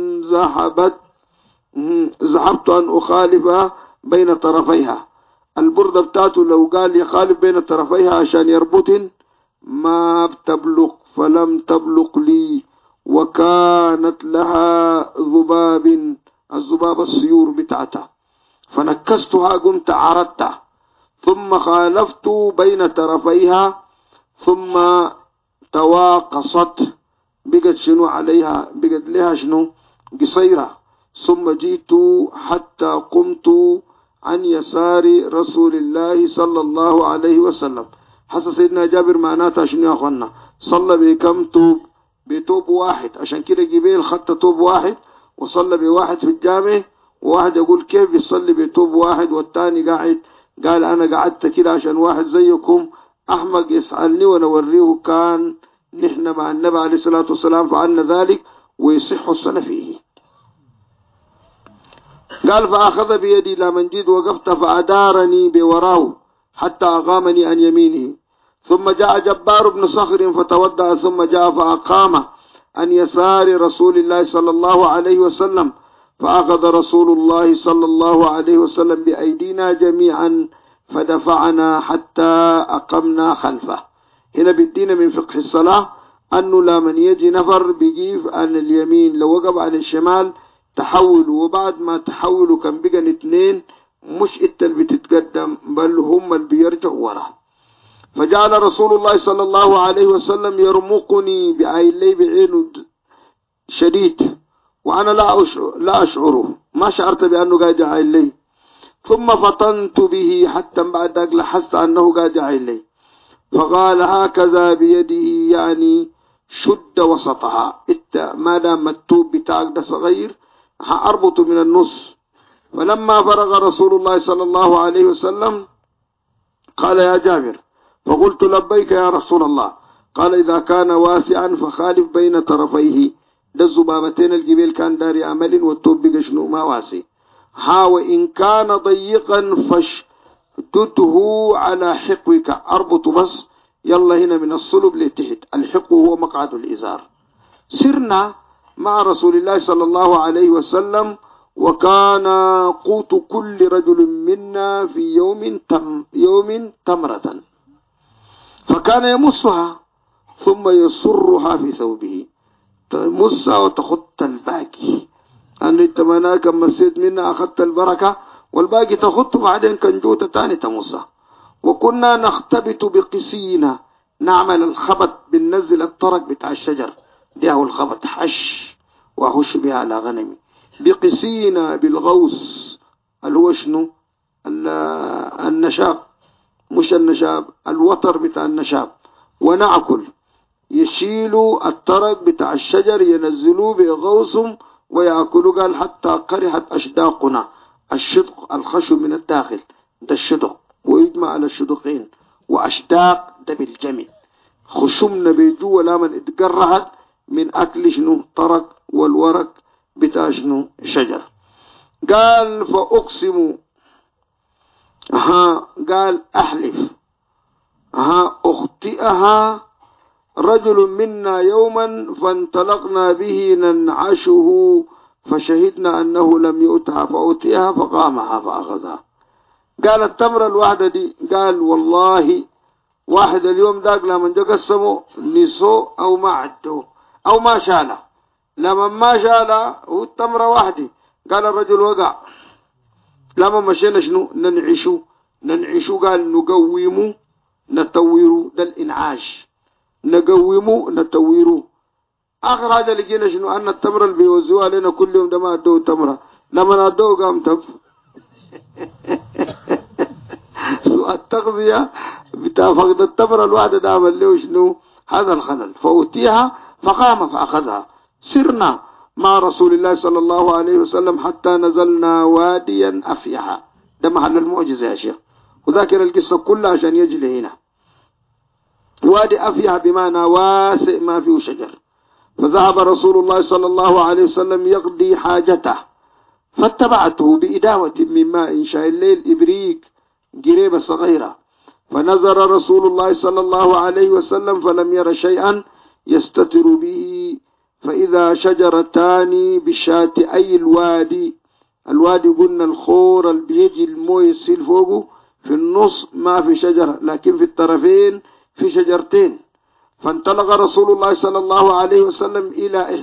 ذهبت أن أخالفها بين طرفيها. البردة بتاعته لو قال يخالف بين طرفيها عشان يربطن ما بتبلغ، فلم تبلغ لي، وكانت لها ذباب، الذباب السيور بتاعتها، فنكستها قمت عرضتها ثم خالفت بين طرفيها ثم تواقصت، بقت شنو عليها؟ بقت لها شنو؟ قصيرة. ثم جئت حتى قمت عن يسار رسول الله صلى الله عليه وسلم. حسن سيدنا جابر معناتها شنو يا اخوانا؟ صلى بكم توب؟ بتوب واحد، عشان كده جبيل خط توب واحد وصلى بواحد في الجامع. وواحد يقول كيف بيصلي بتوب واحد والتاني قاعد؟ قال انا قعدت كده عشان واحد زيكم احمق يسألني ونوريه كان نحن مع النبي عليه الصلاة والسلام فعلنا ذلك ويصح السنة فيه. قال فأخذ بيدي إلى منجد وقفت فأدارني بوراه حتى أقامني عن يمينه. ثم جاء جبار بن صخر فتودع ثم جاء فأقام عن يسار رسول الله صلى الله عليه وسلم. فأخذ رسول الله صلى الله عليه وسلم بأيدينا جميعا فدفعنا حتى أقمنا خلفه. هنا بدينا من فقه الصلاة أنه لا من يجي نفر بيجيف عن اليمين لو وقف عن الشمال تحولوا، وبعد ما تحولوا كان بقى اثنين، مش انت اللي بتتقدم بل هم اللي بيرجعوا ورا. فجعل رسول الله صلى الله عليه وسلم يرمقني بعيني بعينه شديد وأنا لا أشعره، ما شعرت بأنه قاعد عيني. ثم فطنت به حتى بعد ذلك لاحظت أنه قاعد عيني. فقال هكذا بيده، يعني شد وسطها، انت ما دام التوب بتاعك ده صغير هأربطه من النص فلما فرغ رسول الله صلى الله عليه وسلم قال يا جابر، فقلت لبيك يا رسول الله. قال إذا كان واسعا فخالف بين طرفيه. ده الزبابتين الجبيل كان داري عمل والتوب بقشنو ما واسع. وإن كان ضيقا فاشدده على حقوك، أربط بس يلا هنا من الصلب لتحت. الحق هو مقعد الإزار. سرنا مع رسول الله صلى الله عليه وسلم، وكان قوت كل رجل منا في يوم تمرة، فكان يمسها ثم يصرها في ثوبه. تمسها وتخط الباقي، أن تمناك مسيت منا أخذت البركة، والباقي تخط بعدين كنجوتة تاني تمسها. وكنا نختبت بقسينا، نعمل الخبط، بننزل الطرق بتاع الشجر دي هو الخبط، حش وأخش بها على غنمي. بقسينا بالغوص اللي هو شنو؟ النشاب، مش النشاب، الوتر بتاع النشاب. ونأكل، يشيلوا الطرق بتاع الشجر ينزلوه بغوصهم ويأكلوا. قال حتى قرحت أشداقنا، الشدق الخشب من الداخل ده الشدق، ويجمع على الشدقين. وأشداق ده بالجمع، خشمنا بيجوا لمن اتقرحت من أكل شنو؟ طرق والورق بتاع شنو؟ شجر. قال فأقسم، قال أحلف أخطئها رجل منا يوما فانطلقنا به ننعشه، فشهدنا أنه لم يؤتها فأوتيها فقامها فأخذها. قال التمرة الواحدة دي، قال والله واحد اليوم داق لما جو قسمه نسو أو ما عدو أو ما شاله، لما ما شاله هو التمرة واحدة. قال الرجل وقع. لما مشينا شنو؟ ننعشو. قال نقومه نتويرو، ده الإنعاش، نقومه نتويرو. آخر هذا لقينا شنو؟ أن التمرة اللي بيوزوها علينا كل يوم ده ما أدوه التمرة، لما أدوه قام تب التغذية بتاع فقد التمرة الواحدة ده عمل له شنو؟ هذا الخلل. فأوتيها فقام فأخذها. سرنا مع رسول الله صلى الله عليه وسلم حتى نزلنا واديا أفيحا. ده محل المعجزة يا شيخ، وذاكر القصة كلها عشان يجي هنا. وادي أفيح بمعنى واسع ما فيه شجر. فذهب رسول الله صلى الله عليه وسلم يقضي حاجته، فاتبعته بإداوة من ماء، شاي الليل إبريق قريبة صغيرة. فنظر رسول الله صلى الله عليه وسلم فلم ير شيئا يستتر به، فإذا شجرتان بشاتئي الوادي. الوادي قلنا الخور اللي بيجي المويه يسيل فوقه، في النص ما في شجرة، لكن في الطرفين في شجرتين. فانطلق رسول الله صلى الله عليه وسلم إلى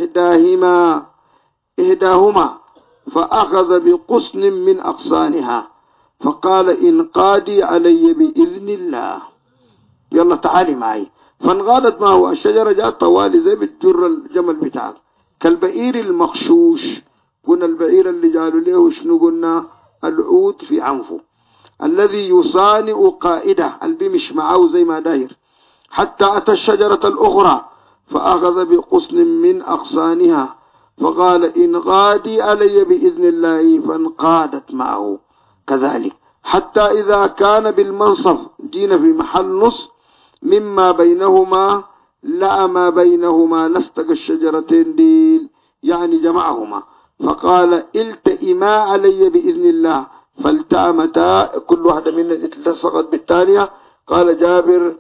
إحداهما فأخذ بقصن من أغصانها، فقال انقادي علي بإذن الله، يلا تعالي معي. فانغادت معه. الشجرة جاءت طوالي زي بتجر الجمل بتاعك، كالبئير المخشوش. قلنا البئير اللي جعلوا له شنو؟ قلنا العود في عنفه، الذي يصانع قائده، البي مش معه زي ما داير. حتى أتى الشجرة الأخرى فأخذ بقصن من أغصانها، فقال انغادي علي بإذن الله، فانقادت معه كذلك. حتى إذا كان بالمنصف، جينا في محل نص مما بينهما، لا ما بينهما نستق الشجرتين ديل، يعني جمعهما. فقال التئما علي بإذن الله، فالتأمتا، كل واحدة منها اتلصقت بالثانية. قال جابر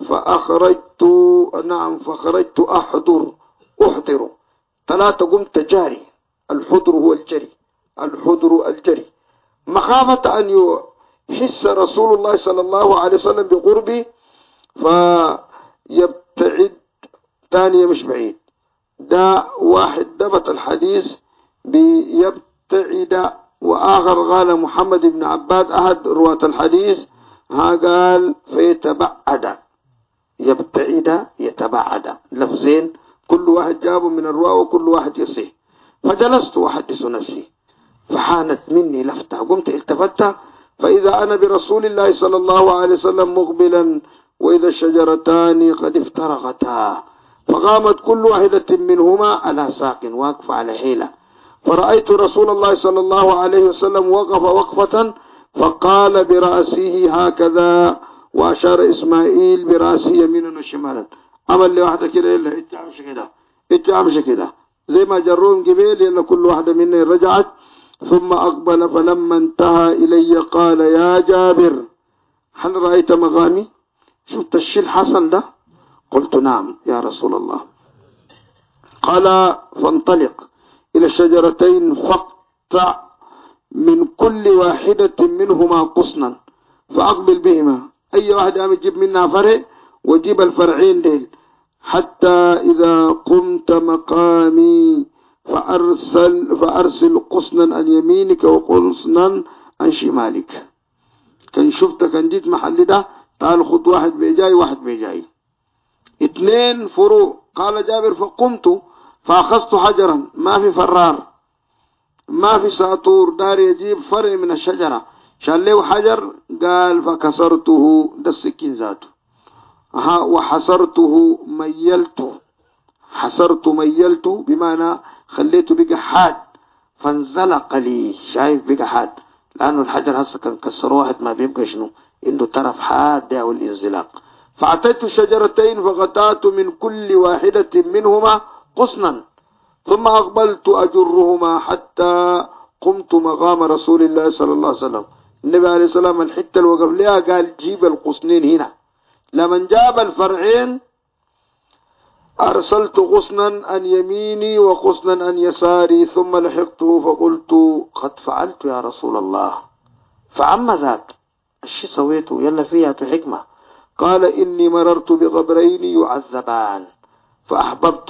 فخرجت أحضر 3 قمت جاري. الحضر هو الجري، الحضر الجري، مخافة أن يحس رسول الله صلى الله عليه وسلم بقربي فيبتعد. ثانية مش بعيد، ده واحد دبت الحديث بيبتعد، وآخر قال محمد بن عباد أحد رواة الحديث قال فيتبعد. يبتعد يتبعد، لفظين كل واحد جابه من الرواة وكل واحد يصيح. فجلست أحدث نفسي، فحانت مني لفتة، قمت التفت فإذا أنا برسول الله صلى الله عليه وسلم مقبلا، وإذا الشجرتان قد افترقتا، فقامت كل واحدة منهما على ساق، واقفة على حيلة. فرأيت رسول الله صلى الله عليه وسلم وقف وقفة فقال برأسه هكذا، وأشار إسماعيل برأسه يمينا وشمالا. عمل لي واحدة كده، إلا اتعمش كده اتعمش كده زي ما جرون قبيل، إلا كل واحدة مني رجعت. ثم أقبل فلما انتهى إلي قال يا جابر هل رأيت مغامي؟ شفت الشيء الحسن ده؟ قلت نعم يا رسول الله. قال فانطلق إلى الشجرتين فاقطع من كل واحدة منهما قصنا فأقبل بهما، أي واحد عم يجيب منها فرع وجيب الفرعين ديل، حتى إذا قمت مقامي فأرسل قصنا عن يمينك وقصنا عن شمالك. كان شفت كان جيت محل ده، تعال خد واحد بيجاي واحد بيجاي، 2 فروع. قال جابر فقمت فأخذت حجرا، ما في فرار ما في ساطور، دار يجيب فرع من الشجرة، شال له حجر، قال فكسرته، ده السكين ذاته، وحسرته ميلته، حسرت ميلته بمعنى خليته بقى حاد، فانزلق لي، شايف بقى حاد، لأنه الحجر هسه كان كسر واحد ما بيبقى شنو عنده طرف حاد ده والانزلاق. فأتيت الشجرتين فقطعت من كل واحدة منهما قصنا، ثم أقبلت أجرهما حتى قمت مقام رسول الله صلى الله عليه وسلم. النبي عليه السلام الحتة اللي وقف لها قال جيب القصنين هنا، لمن جاب الفرعين أرسلت غصنا عن يميني وغصنا عن يساري، ثم لحقته فقلت قد فعلت يا رسول الله. فعما ذاك الشي سويته يلا فيها حكمة. قال إني مررت بقبرين يعذبان فأحببت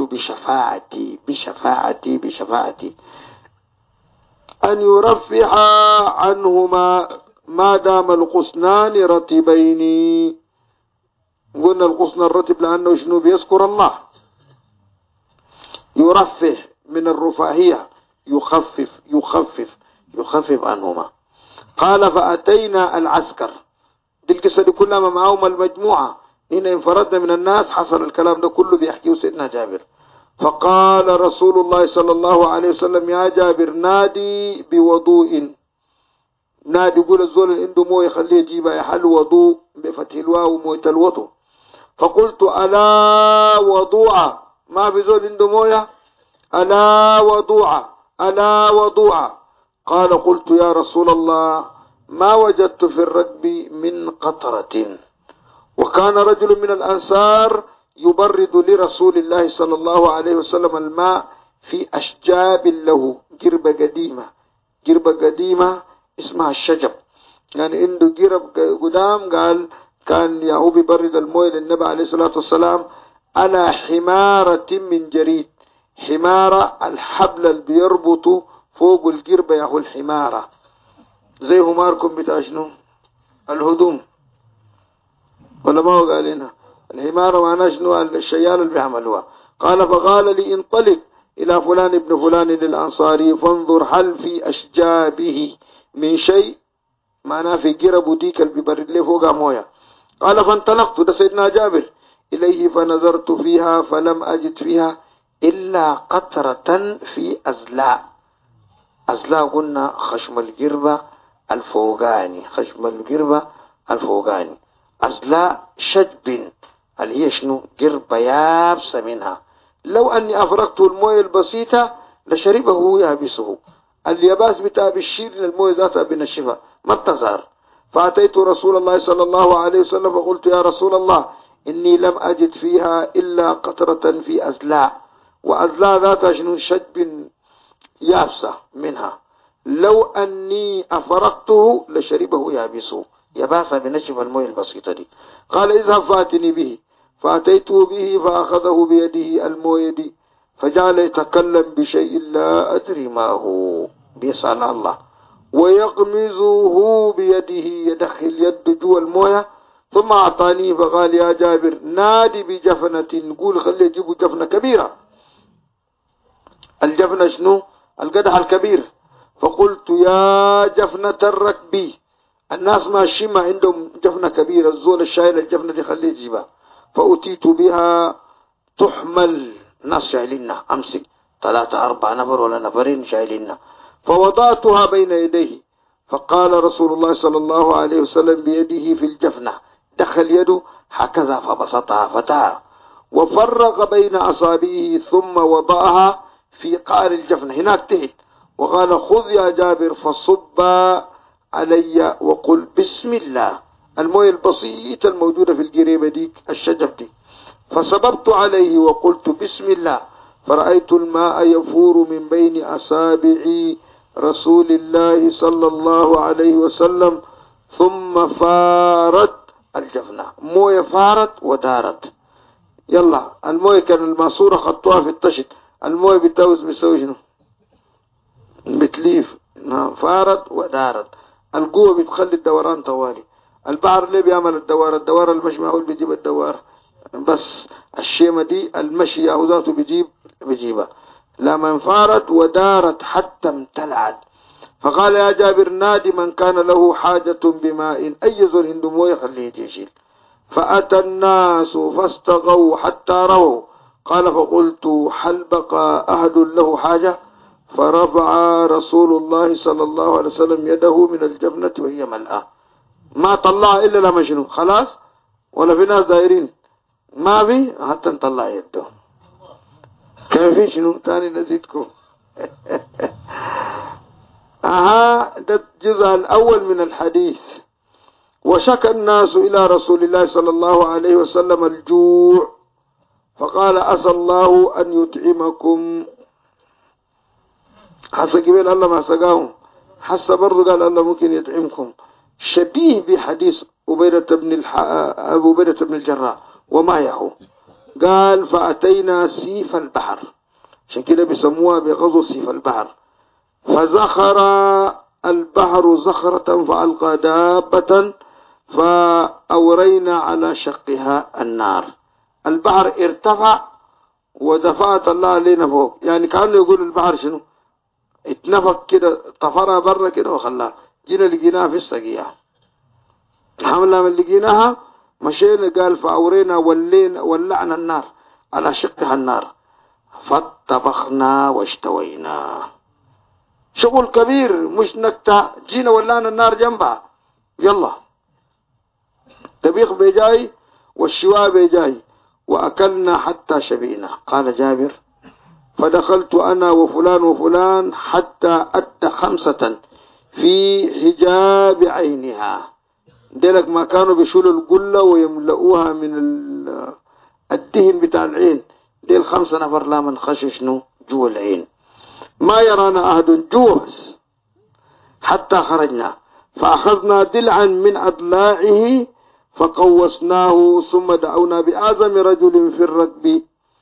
بشفاعتي أن يرفع عنهما ما دام الغصنان رتبين. قلنا الغصن الرتب لأنه شنو بيذكر الله، يرفه من الرفاهية، يخفف عنهما. قال فأتينا العسكر، دي القصة دي كلها ما معهم المجموعة، هنا انفردنا من الناس، حصل الكلام ده كله بيحكيه سيدنا جابر. فقال رسول الله صلى الله عليه وسلم يا جابر نادي بوضوء، نادي يقول الزول اللي عنده مويه خليه يجيبها يحل وضوء بفتح الواو مويه الوضوء. فقلت ألا وضوع، ما في زول عنده مويه، ألا وضوع. قال قلت يا رسول الله ما وجدت في الركب من قطرة. وكان رجل من الأنصار يبرد لرسول الله صلى الله عليه وسلم الماء في أشجاب له، جربة قديمة اسمها الشجب، يعني عنده جرب قدام، قال كان يهو بيبرد المويه للنبي عليه الصلاة والسلام على حمارة من جريد. حمارة الحبل اللي بيربطوا فوق الجربة يهو الحمارة، زي هماركم بتاع شنو الهدوم، ولا ما هو قال هنا الحمارة معناه شنو الشيال اللي بيعملوها. قال فقال لي انطلق إلى فلان ابن فلان الأنصاري فانظر هل في أشجابه من شيء، معناه في جرب ديك اللي بيبرد له فوقها مويه. قال فانطلقت، ده سيدنا جابر، إليه فنظرت فيها فلم أجد فيها إلا قطرة في أزلاء. أزلاء قلنا خشم الجربة الفوقاني، أزلاء شجب اللي هي شنو جربة يابسة منها، لو أني أفرقت المويه البسيطة لشربه يابسه، الياباس بتاع بالشير للمويه ذاتها بنشفها ما بتظهر. فأتيت رسول الله صلى الله عليه وسلم فقلت يا رسول الله إني لم أجد فيها إلا قطرة في أزلاء، وأزلاء ذاتها شنو شجب يابسة منها، لو أني أفرقته لشربه يابسه، يباسة بنشف المويه البسيطة دي. قال اذهب فأتني به، فأتيته به فأخذه بيده المويه دي، فجعل يتكلم بشيء لا أدري ما هو، بيسأل الله، ويغمزه بيده، يدخل يد جوا المويه، ثم أعطاني فقال يا جابر نادي بجفنة، قول خلي يجيبوا جفنة كبيرة. الجفنة شنو القدح الكبير. فقلت يا جفنة الركبي، الناس ماشيين ما عندهم جفنة كبيرة، الزول الشايل الجفنة دي خليه يجيبها. فأتيت بها تحمل، ناس شايلينها، أمسك 3 4 نفر ولا نفرين شايليننا. فوضعتها بين يديه، فقال رسول الله صلى الله عليه وسلم بيده في الجفنة، دخل يده هكذا فبسطها فتحها وفرق بين أصابعه ثم وضعها في قعر الجفنة هناك تحت، وقال خذ يا جابر فصب علي وقل بسم الله، المويه البسيطة الموجودة في القريبة ديك الشجر دي. فصببت عليه وقلت بسم الله، فرأيت الماء يفور من بين أصابع رسول الله صلى الله عليه وسلم، ثم فارت الجفنة، مويه فارت ودارت. يلا المويه كان الماسورة خطوها في الطشت، المويه بتسوي شنو؟ بتليف، فارت ودارت. القوة بتخلي الدوران طوالي. البحر ليه بيعمل الدوار المشي معقول بيجيب الدوار، بس الشيمة دي المشي أو ذاته بيجيبها. لما فارت ودارت حتى امتلعت. فقال يا جابر نادي من كان له حاجة بماء، أي زول عنده مويه خليه يشيل. فأتى الناس فاستغوا حتى رووا. قال فقلت هل بقى أحد له حاجة؟ فرفع رسول الله صلى الله عليه وسلم يده من الجفنة وهي ملأة، ما طلع إلا لما شنو خلاص، ولا في ناس دايرين ما في حتى نطلع يده. كان في شنو تاني نزيدكم. ده الجزء الأول من الحديث. وشكى الناس إلى رسول الله صلى الله عليه وسلم الجوع، فقال أسأل الله أن يطعمكم. حس قبل الله ما سقاهم، حس برضو قال الله ممكن يطعمكم. شبيه بحديث أبو عبيدة بن الجراح وما يهو. قال فأتينا سيف البحر، عشان كده بيسموها بغزو سيف البحر. فزخر البحر زخرة فألقى دابة فأورينا على شقها النار. البحر ارتفع ودفعت الله علينا فوق، يعني كأنه يقول البحر شنو اتنفق كده، طفرها برا كده وخلاها. جينا لقيناها في السقية، الحمد من لقيناها مشينا. قال فأورينا ولعنا النار على شقها النار، فطبخنا واشتوينا. شغل كبير مش نكتة، جينا ولعنا النار جنبها، يلا طبيخ بيجاي والشواء بيجاي، وأكلنا حتى شبينا. قال جابر فدخلت أنا وفلان وفلان حتى أدى 5 في حجاب عينها. ديلك ما كانوا بيشولوا القلة ويملؤوها من الدهن بتاع العين، ديل 5 نفر لا من خششنوا جوا العين، ما يرانا أحد جوز. حتى خرجنا فأخذنا دلعا من أضلاعه فقوسناه، ثم دعونا بأعظم رجل في الركب،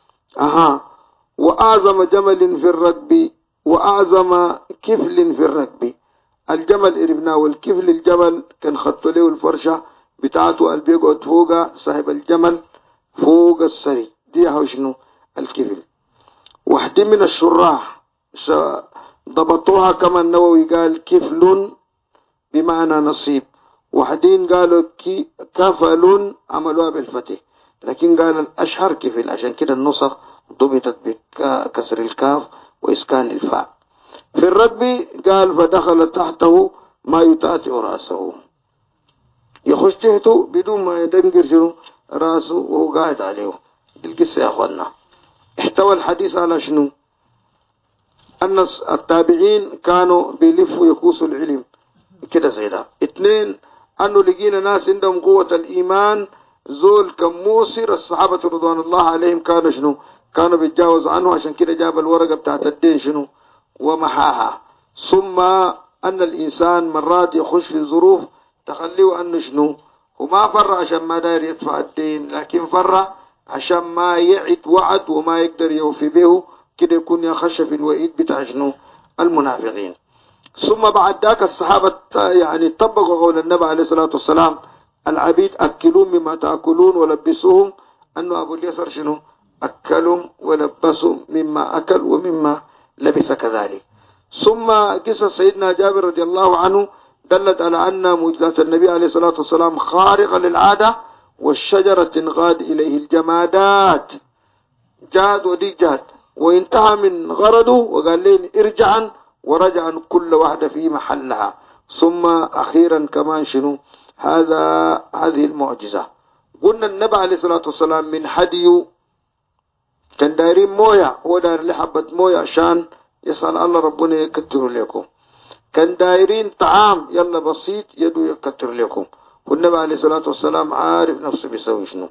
وأعظم جمل في الركب، وأعظم كفل في الركب. الجمل إربناه، والكفل الجمل كان خطوا له الفرشة بتاعته البيقعد فوق صاحب الجمل فوق السري، دي هو شنو الكفل. واحد من الشراح ضبطوها كما النووي قال كفل بمعنى نصيب، وحدين قالوا كفل عملوها بالفتح، لكن قال الأشهر كفل، عشان كده النسخ ضبطت بكسر الكاف وإسكان الفاء. في الركب قال فدخل تحته ما يتاتئ رأسه، يخش تحته بدون ما يدنقر شنو رأسه وهو قاعد عليه. القصة يا أخوانا احتوى الحديث على شنو؟ أن التابعين كانوا بيلفوا يكوسوا العلم كده زي ده. 2 أنه لقينا ناس عندهم قوة الإيمان، زول كموسر الصحابة رضوان الله عليهم كانوا شنو كانوا بيتجاوز عنه، عشان كده جاب الورقة بتاعت الدين شنو ومحاها. ثم أن الإنسان مرات يخش في ظروف تخليه أنه شنو وما فر عشان ما داير يدفع الدين، لكن فر عشان ما يعد وعد وما يقدر يوفي به، كده يكون يخش في الوعيد بتاع شنو المنافقين. ثم بعد ذاك الصحابة يعني طبقوا قول النبي عليه الصلاة والسلام العبيد أكلون مما تأكلون ولبسوهم، أنه أبو اليسر شنو أكلهم ولبسهم مما أكل ومما لبس كذلك. ثم قصة سيدنا جابر رضي الله عنه دلت على أن معجزات النبي عليه الصلاة والسلام خارقة للعادة، والشجرة تنغاد إليه الجمادات، جاد ودي جاد وانتهى من غرضه وقال لي ارجعا، ورجعا كل واحدة في محلها. ثم أخيرا كمان شنو هذه المعجزة. قلنا النبي عليه الصلاة والسلام من حديه كان دايرين موية، هو داير لحبة موية عشان يسأل الله ربنا يكتر لكم. كان دايرين طعام يلا بسيط يدو يكتر لكم. والنبي عليه الصلاة والسلام عارف نفسه بيسوي شنو.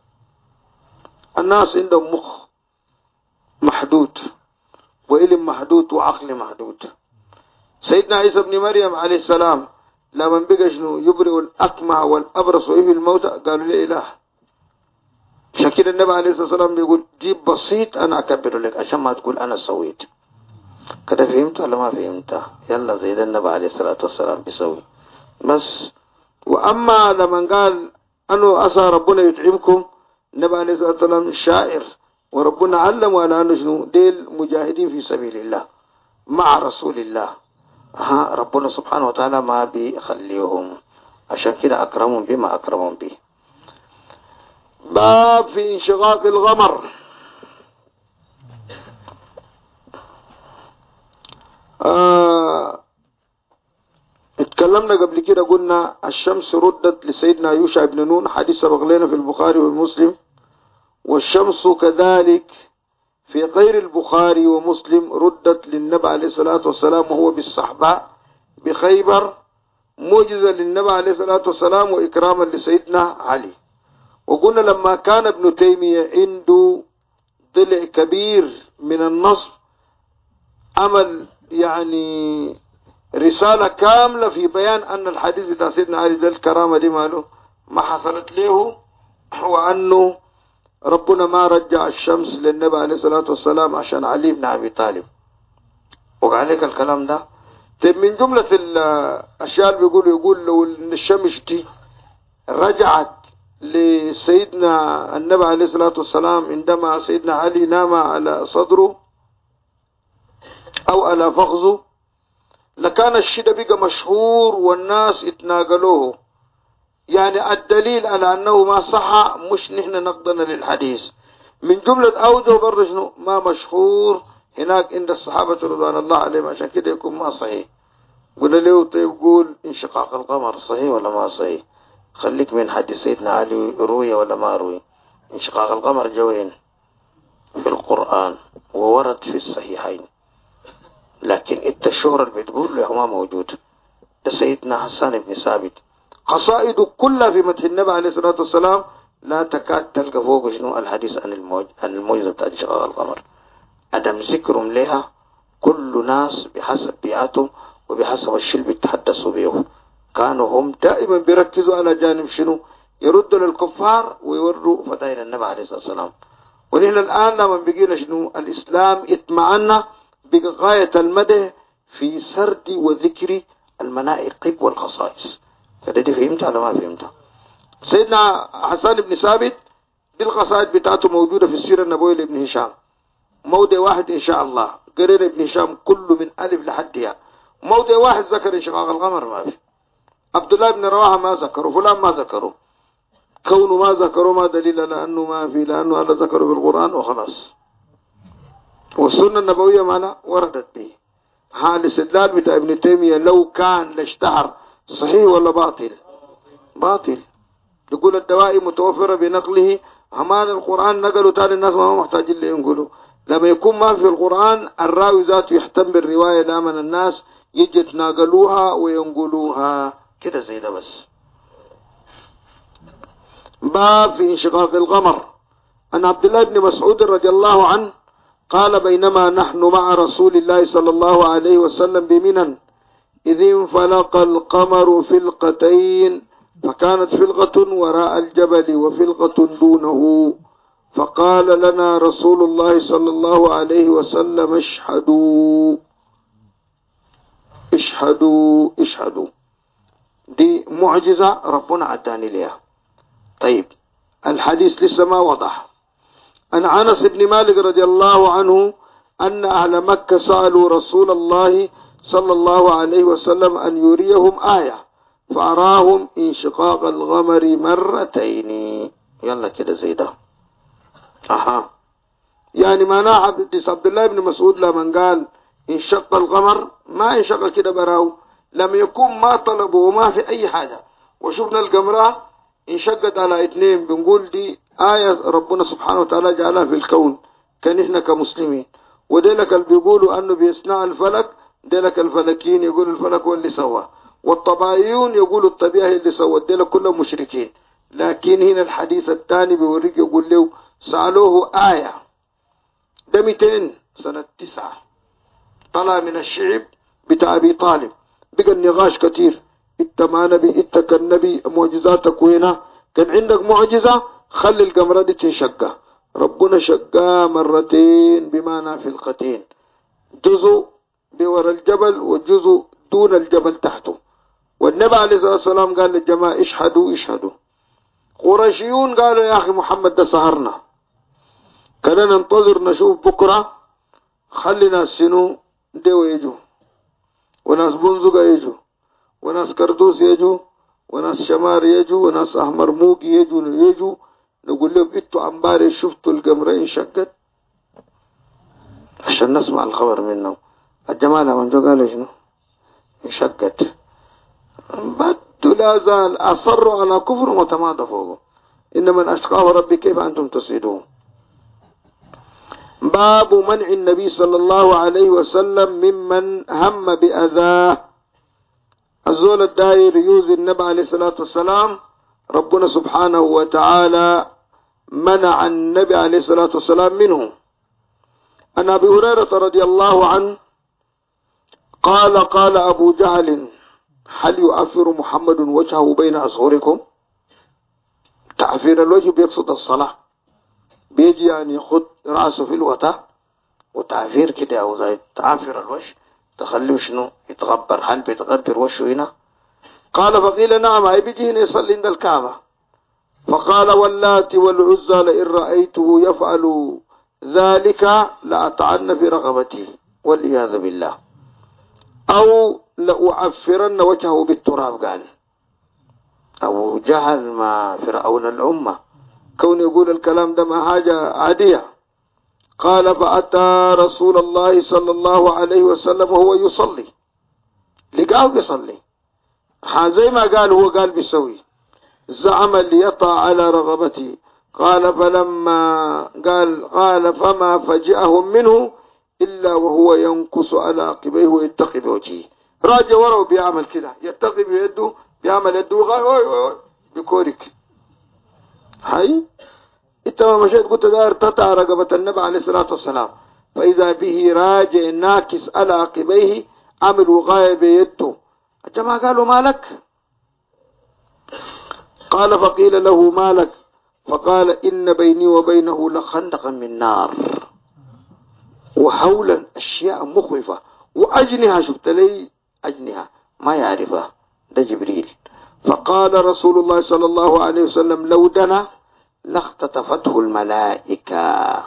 الناس عندهم مخ محدود وعلم محدود وعقل محدود. سيدنا عيسى بن مريم عليه السلام لما بقى شنو يبرئ الأكمه والأبرص ويحيي الموتى قالوا لا إله. شكل النبي عليه الصلاة والسلام بيقول جيب بسيط أنا أكبر لك عشان ما تقول أنا سويت. كده فهمت ولا ما فهمت؟ يلا زي ده النبي عليه الصلاة والسلام بيسوي بس. وأما لما قال أنه أسى ربنا يتعبكم، النبي عليه الصلاة والسلام شاعر، وربنا علم على أنه شنو ديل مجاهدين في سبيل الله مع رسول الله. ربنا سبحانه وتعالى ما بيخليهم، عشان كده أكرمهم بما أكرمهم به. باب في انشقاق القمر. اتكلمنا قبل كده قلنا الشمس ردت لسيدنا يوشع بن نون، حديث سبق لنا في البخاري ومسلم. والشمس كذلك في غير البخاري ومسلم ردت للنبي عليه الصلاة والسلام وهو بالصحباء بخيبر، معجزة للنبي عليه الصلاة والسلام وإكراما لسيدنا علي. وقلنا لما كان ابن تيمية عنده ضلع كبير من النصب عمل يعني رسالة كاملة في بيان أن الحديث بتاع سيدنا علي ده الكرامة دي ماله ما حصلت له، وأنه ربنا ما رجع الشمس للنبي عليه الصلاة والسلام عشان علي بن أبي طالب. وقال لك الكلام ده. طيب من جملة الأشياء اللي يقول لو الشمس دي رجعت لسيدنا النبي عليه الصلاة والسلام عندما سيدنا علي نام على صدره أو على فخذه لكان الشيء ده بقى مشهور والناس اتناقلوه. يعني الدليل على أنه ما صح مش نحن نقضنا للحديث. من جملة أوجه برضه شنو ما مشهور هناك عند الصحابة رضوان الله عليهم، عشان كده يكون ما صحيح. قلنا له طيب قول انشقاق القمر صحيح ولا ما صحيح؟ خليك من حديث سيدنا علي روية ولا ما روية. انشقاق القمر جوين في القرآن وورد في الصحيحين، لكن انت الشهرة اللي بتقول له ما موجود. ده سيدنا حسان بن ثابت قصائده كلها في مدح النبي عليه الصلاة والسلام لا تكاد تلقى فوق شنو الحديث عن الموجزة بتاعت انشقاق القمر. عدم ذكرهم لها كل ناس بحسب بيئاتهم وبحسب الشيء اللي بيتحدثوا به. كانوا هم دائما بيركزوا على جانب شنو يردوا للكفار ويوروا فضائل النبي عليه الصلاة والسلام. ونحن الآن لما بقينا شنو الإسلام اطمعنا بغاية المدى في سرد وذكر المناقب والخصائص. فده فهمت ولا ما فهمت؟ سيدنا حسان بن ثابت دي القصائد بتاعته موجودة في السيرة النبوية لابن هشام، موضع واحد إن شاء الله قرينا ابن هشام كله من ألف لحد ياء. موضع واحد ذكر انشقاق القمر ما في. عبد الله بن رواحة ما ذكروا، فلان ما ذكروا. كونه ما ذكروا ما دليل لأنه ما في، لأنه الله ذكره بالقرآن وخلاص. والسنة النبوية مالا وردت به. حال الاستدلال بتاع ابن تيمية لو كان لاشتهر صحيح ولا باطل؟ باطل. يقول الدواء متوفرة بنقله، همان القرآن نقلوا تاني الناس ما محتاجين اللي ينقلوا. لما يكون ما في القرآن الراوي ذاته يهتم بالرواية دائما الناس يجي تناقلوها وينقلوها كده زي ده بس. باب في انشقاق القمر. عن عبد الله بن مسعود رضي الله عنه قال بينما نحن مع رسول الله صلى الله عليه وسلم بمنى إذ انفلق القمر فلقتين، فكانت فلقة وراء الجبل وفلقة دونه، فقال لنا رسول الله صلى الله عليه وسلم اشهدوا اشهدوا اشهدوا. دي معجزة ربنا عداني لها. طيب الحديث لسه ما وضح. عن أنس بن مالك رضي الله عنه أن أهل مكة سألوا رسول الله صلى الله عليه وسلم أن يريهم آية فأراهم انشقاق القمر مرتين. يلا كده زي ده. يعني معناه حديث عبد الله بن مسعود لما قال انشق القمر ما انشق كده براو، لم يكن ما طلبوا وما في أي حاجة. وشفنا القمرة انشقت على اثنين، بنقول دي آية ربنا سبحانه وتعالى جعلها في الكون كان احنا كمسلمين. وديلك اللي بيقولوا أنه بيصنع الفلك، ديلك الفلكيين يقولوا الفلك هو اللي سواه، والطبيعيون يقولوا الطبيعة هي اللي سوت، ديلك كلهم مشركين. لكن هنا الحديث الثاني بيوريك يقول له سألوه آية ده 200 سنة 9 طلع من الشعب بتاع أبي طالب، بقى النقاش كتير، انت ما نبي، انت كان نبي، معجزاتك وينها؟ كان عندك معجزة خلي القمرة دي تنشقها. ربنا شقها مرتين بمعنى فلقتين، جزء بورا الجبل وجزء دون الجبل تحته. والنبي عليه الصلاة والسلام قال للجماعة اشهدوا اشهدوا. قريشيون قالوا يا أخي محمد ده سهرنا، كان ننتظر نشوف بكرة، خلي ناس سنو ديو يجوا، وناس بنزقة يجوا، وناس كردوس يجوا، وناس شمار يجوا، وناس أحمر موق يجوا. نقول لهم انتوا امبارح شفتوا القمرة انشقت؟ عشان نسمع الخبر منهم. الجماعة من جو قالوا شنو؟ انشقت. بدوا لا زال أصروا على كفر وتمادى فوقه. إنما الأشقاء ربي كيف أنتم تسعدون. باب منع النبي صلى الله عليه وسلم ممن هم بأذاه. الزول الداير يوزي النبي عليه الصلاة والسلام، ربنا سبحانه وتعالى منع النبي عليه الصلاة والسلام منه. عن أبي هريرة رضي الله عنه قال قال أبو جهل هل يؤثر محمد وجهه بين أظهركم؟ تعفير الوجه بيقصد الصلاة، بيجي يعني يخد رأسه في الوتاء وتعفير كده أو زي تعفير الوجه تخليه شنو يتغبر، هل بيتغبر وشه هنا؟ قال فقيل نعم، أي بيجي هنا يصلي عند الكعبة. فقال واللات والعزى لئن رأيته يفعل ذلك لأطعن في رغبتي والعياذ بالله، أو لأعفرن وجهه بالتراب. قال أبو جهل ما فرعون الأمة كون يقول الكلام ده ما حاجة عادية. قال فأتى رسول الله صلى الله عليه وسلم وهو يصلي، لقاه بيصلي زي ما قال هو قال بيسوي، زعم ليطع على رغبته. قال فلما قال فما فجأهم منه إلا وهو ينكس على عقبيه ويتقي بوجهه، راجع وراه بيعمل كده، يتقي بيده، بيعمل يده وغاي بكورك. هاي انت ما مشيت قلت داير تطع رقبة النبي عليه الصلاة والسلام، فإذا به راجع ناكس على عقبيه عمل وغاية بيده. الجماعة قالوا مالك؟ قال فقيل له مالك؟ فقال إن بيني وبينه لخندقا من نار وحولا أشياء مخوفة وأجنها، شفت لي أجنها ما يعرفها، ده جبريل. فقال رسول الله صلى الله عليه وسلم لو دنا لاختطفته الملائكة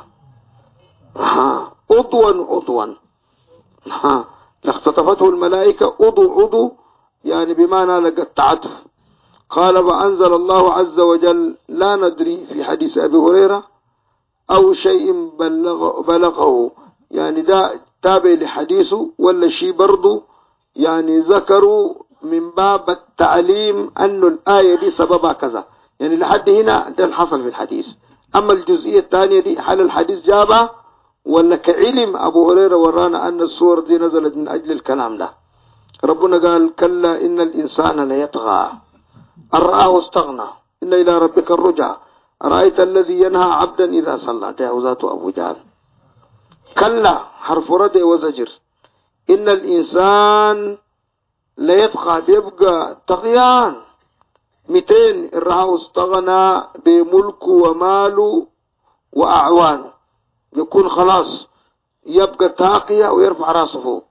عضوا لاختطفته الملائكة عضو يعني بمعنى لقطعته. قال فأنزل الله عز وجل لا ندري في حديث أبي هريرة أو شيء بلغه، يعني ده تابع لحديثه ولا شيء برضو يعني ذكروا من باب التعليم أن الآية دي سببها كذا، يعني لحد هنا ده حصل في الحديث. أما الجزئية الثانية دي هل الحديث جابها ولا كعلم أبو هريرة ورانا أن السورة دي نزلت من أجل الكلام ده. ربنا قال كلا إن الإنسان ليطغى أن رآه استغنى إن إلى ربك الرجع أرأيت الذي ينهى عبدا إذا صلى، ده ذات أبو جهل. كلا حرف رد وزجر، إن الإنسان ليطغى بيبقى طغيان 200 رآه استغنى بملك وماله وأعوانه، يكون خلاص يبقى تاقية ويرفع راسه فوق.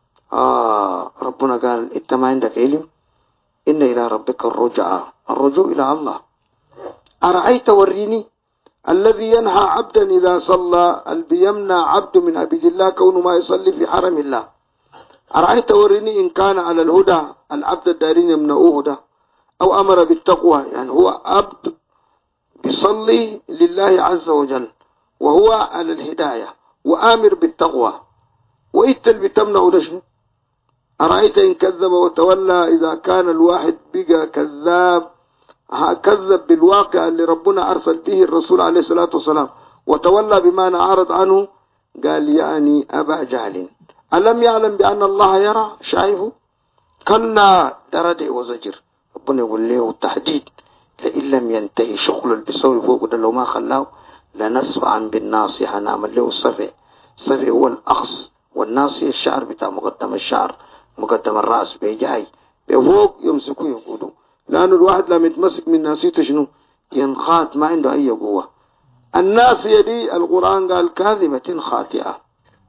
ربنا قال انت ما عندك علم، إن إلى ربك الرجوع إلى الله. أرأيت وريني الذي ينهى عبدا إذا صلى، بيمنع عبد من عبد الله كونه ما يصلي في حرم الله. أرأيت وريني إن كان على الهدى العبد الدارين يمنعوه هدى أو أمر بالتقوى، يعني هو عبد بيصلي لله عز وجل وهو على الهداية وآمر بالتقوى، وإتل بتمنع دشن. أرأيت إن كذب وتولى، إذا كان الواحد بقى كذاب كذب بالواقع اللي ربنا أرسل به الرسول عليه الصلاة والسلام، وتولى بما نعرض عنه، قال يعني أبا جهل ألم يعلم بأن الله يرى؟ شايفه؟ كلا درجة وزجر. ربنا يقول له تحديد، لئن لم ينتهي شغل البسوي فوق ده لو ما خلاه لنصفعا بالناصية، هنعمل له الصفع. الصفع هو الأخص، والناصية الشعر بتاع مقدم الشعر، مقدم الرأس بيجاي بفوق يمسكوه يقولوا، لأنه الواحد لما يتمسك من ناسيته شنو؟ ينخاط، ما عنده أي قوة. الناسية دي القرآن قال كاذبة خاطئة،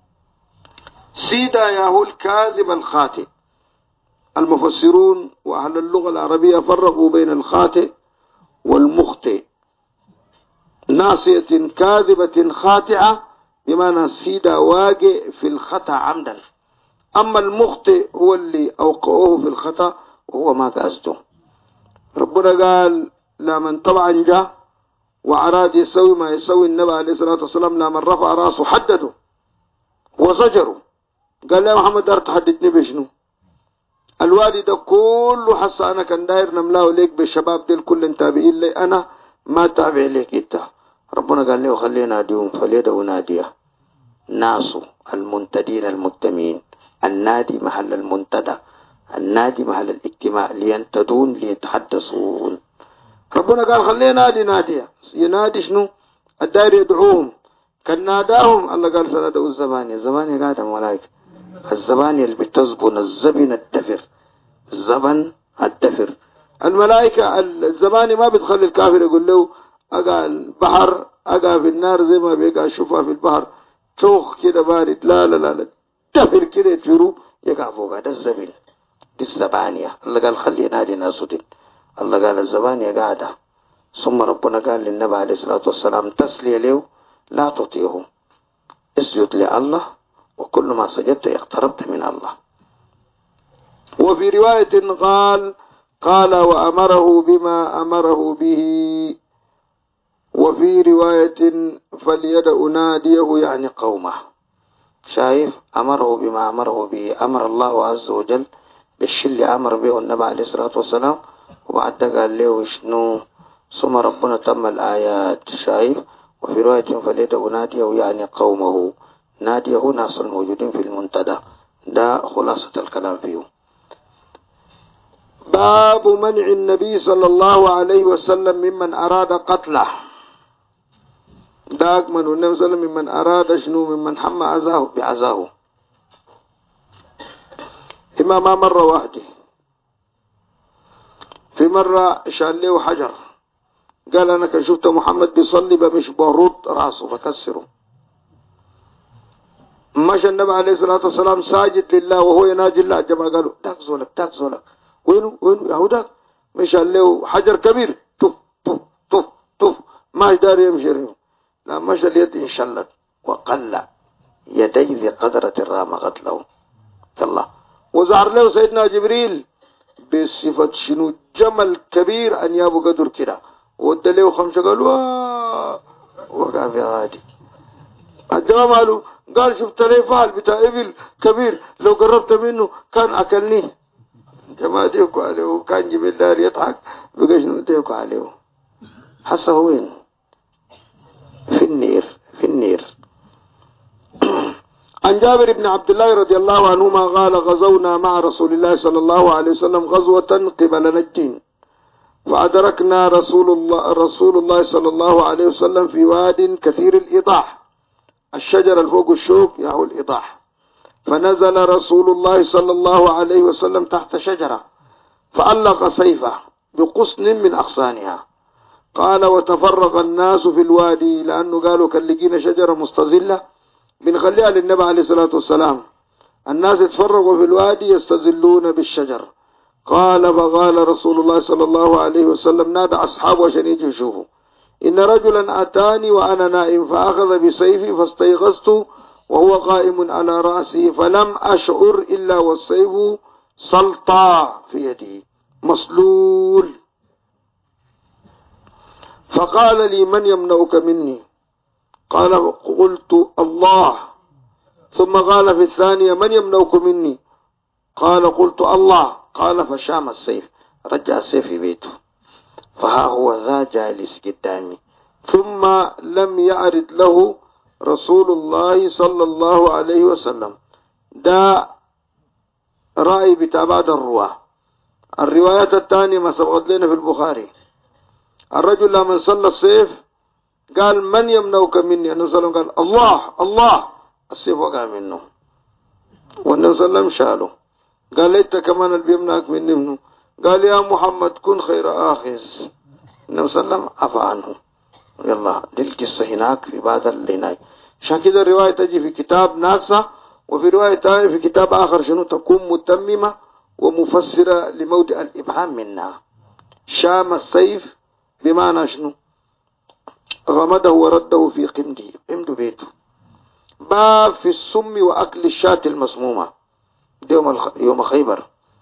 سيدا يا هو الكاذب الخاطئ. المفسرون وأهل اللغة العربية فرقوا بين الخاطئ والمخطئ. ناصية كاذبة خاطئة بمعنى سيدا واقع في الخطأ عمدا، أما المخطئ هو اللي أوقعوه في الخطأ وهو ما قصده. ربنا قال لمن طبعا جاء وأراد يسوي ما يسوي النبي عليه الصلاة والسلام، لمن رفع راسه حدده وزجره، قال يا محمد دار تحددني بشنو؟ الوادي ده كله حس أنا كان داير نملاه ليك بالشباب ديل كل تابعين لي، أنا ما تابع ليك إنت. ربنا قال له خلينا ناديهم، فليدعوا ناديه ناس المنتدين المجتمعين. النادي محل المنتدى، النادي محل الاجتماع، لينتدون ليتحدثون. ربنا قال خلينا نادي ناديه، ينادي شنو؟ الداير يدعوهم. كان ناداهم الله قال سندعو الزبانية. الزبانية قاعدة ملائكة، الزبانية اللي بتزبن الزبن الدفر، الزبن الدفر. الملائكة الزباني ما بتخلي الكافر يقول له أقع البحر، أقع في النار زي ما بيقع الشفا في البحر توخ كده بارد، لا لا لا لا، دفر كده يتفروا يقع فوق. ده الزبن، دي الزبانية. الله قال خلي نادي ناس دين. الله قال الزبانية قاعدة. ثم ربنا قال للنبي عليه الصلاة والسلام تسلي له لا تطيعه، اسجد لله، وكل ما سجدت اقتربت من الله. وفي رواية قال وأمره بما أمره به، وفي رواية فليدع ناديه يعني قومه. شايف؟ أمره بما أمره به، أمر الله عز وجل بالشيء اللي أمر به النبي عليه الصلاة والسلام، وبعد قال له شنو؟ ثم ربنا تم الآيات. شايف؟ وفي رواية فليدع ناديه يعني قومه، ناديه ناس الموجودين في المنتدى. ده خلاصة الكلام فيه. باب منع النبي صلى الله عليه وسلم ممن أراد قتله. داك من النبي صلى الله عليه وسلم ممن أراد شنو؟ ممن حمى عزاه بعزاه. إما ما مرة واحدة، في مرة شال له حجر، قال أنا كان شفت محمد بيصلي بمش برد راسه فكسره. مشى النبي عليه الصلاة والسلام ساجد لله وهو يناجي الله، الجماعة قالوا داك زولك داك زولك، وينه يا هداك؟ مشى له حجر كبير، طف طف طف طف، ما يقدر يمشي. لا مشى اليد انشلت وقل يديه ذي قدرة الرامة قتله. الله. وزعر له سيدنا جبريل بصفة شنو؟ جمل كبير أن يابو قدر كده، ودى له خمسة، قال وقع في غادي. الجواب قال شفت لي فعل بتاع إبل كبير، لو قربت منه كان أكلني. جماعة ديكوا عليه، وكان جبريل دار يضحك بقى شنو ديكوا عليه. حسه وين؟ في النير، في النير. عن جابر بن عبد الله رضي الله عنهما قال غزونا مع رسول الله صلى الله عليه وسلم غزوة قبل نجد، فأدركنا رسول الله صلى الله عليه وسلم في واد كثير الإيضاح، الشجر الفوق الشوك يهو الإيضاح. فنزل رسول الله صلى الله عليه وسلم تحت شجرة فألق سيفه بقصن من أغصانها. قال وتفرق الناس في الوادي، لأنه قالوا كان لقينا شجرة مستظلة بنخليها للنبي عليه الصلاة والسلام. الناس يتفرقوا في الوادي يستظلون بالشجر. قال فقال رسول الله صلى الله عليه وسلم نادى أصحابه عشان يجوا يشوفوا، إن رجلا أتاني وأنا نائم فأخذ بسيفي فاستيقظت وهو قائم على رأسي، فلم أشعر إلا والسيف سلطا في يدي مسلول. فقال لي من يمنعك مني؟ قال قلت الله. ثم قال في الثانية من يمنعك مني؟ قال قلت الله. قال فشام السيف، رجع السيف في بيته، فها هو ذا جالس قدامي. ثم لم يعرض له رسول الله صلى الله عليه وسلم. ده رأي بتابعة الرواه. الروايات الثانية ما سبقت لنا في البخاري، الرجل لما صلى السيف قال من يمنعك مني؟ النبي صلى الله عليه وسلم قال الله الله، السيف وقع منه والنبي صلى الله عليه وسلم شاله. قال ليت كمان اللي بيمنعك مني منه؟ قال يا محمد كن خير آخذ. النبي صلى الله عليه وسلم عفى عنه. يلا دي القصة هناك في بعض اللي هناك. عشان كده الرواية تجي في كتاب ناقصة، وفي رواية تانية في كتاب آخر شنو تكون متممة ومفسرة لموضع الإبهام منها. شام السيف بمعنى شنو؟ غمده ورده في قمده بيته. باب في السم وأكل الشاة المسمومة يوم خيبر.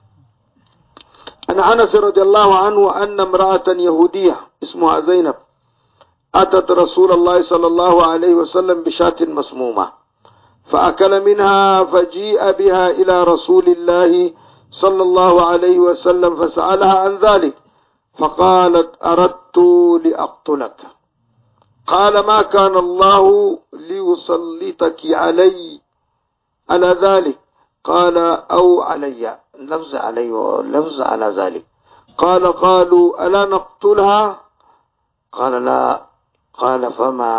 أن أنس رضي الله عنه أن امرأة يهودية اسمها زينب أتت رسول الله صلى الله عليه وسلم بشاة مسمومة فأكل منها، فجيء بها إلى رسول الله صلى الله عليه وسلم فسألها عن ذلك فقالت أردت لأقتلك. قال ما كان الله ليسلطك علي على ذلك. قال أو علي، لفظ علي ولفظ على ذلك. قالوا ألا نقتلها؟ قال لا. قال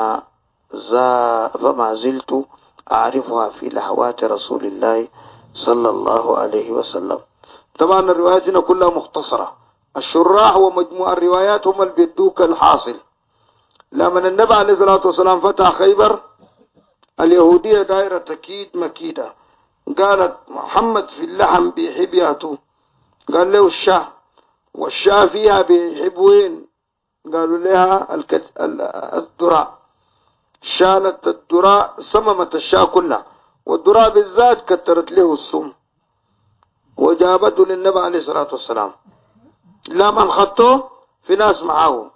فما زلت أعرفها في لهوات رسول الله صلى الله عليه وسلم. طبعا الروايات هنا كلها مختصرة. الشراح ومجموع الروايات هم اللي بيدوك الحاصل. لما النبي عليه الصلاة والسلام فتح خيبر، اليهودية دائرة تكيد مكيدة. قالت محمد في اللحم بيحب ياتو، قال له الشاه، والشاه فيها بيحب وين؟ قالوا لها الذراع. شالت الذراع، صممت الشاه كلها، والذراع بالذات كترت له السم وجابته للنبي عليه الصلاة والسلام. لما خطوه في ناس معاه،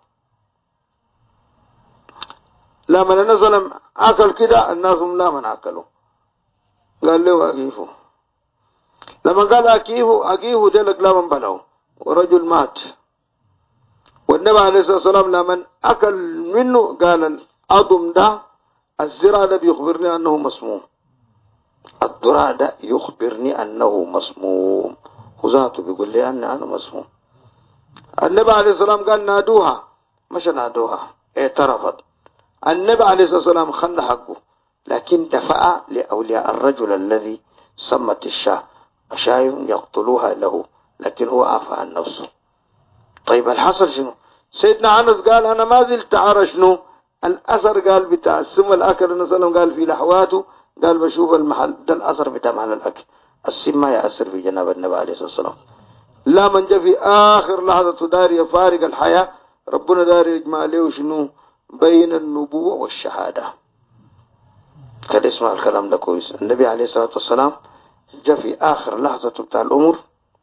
لما نزل أكل كده الناس لا من أكلوا. قال له أقيفه. لما قال أقيفه دلق لا من بلعه ورجل مات. والنبي عليه الصلاة والسلام لما أكل منه قال الأضم ده الزرع ده بيخبرني أنه مسموم، الذراع ده يخبرني أنه مسموم، وذاته بيقول لي أنا مسموم. النبي عليه الصلاة والسلام قال نادوها، مش نادوها، اعترفت. النبي عليه الصلاة والسلام خلى حقه، لكن دفع لأولياء الرجل الذي سمت الشاه عشان يقتلوها له، لكن هو عفى عن نفسه. طيب الحصل شنو؟ سيدنا أنس قال أنا ما زلت أرى شنو الأثر، قال بتاع السم الأكل. النبي صلى الله عليه وسلم قال في لحواته، قال بشوف المحل ده الأثر بتاع محل الأكل، السم ما يأثر في جناب النبي عليه الصلاة والسلام. لا من جاء في آخر لحظة داري يفارق الحياة، ربنا داري يجمع له شنو بين النبوة والشهادة. كده اسمع الكلام ده كويس. النبي عليه الصلاة والسلام جاء في آخر لحظة بتاع الأمور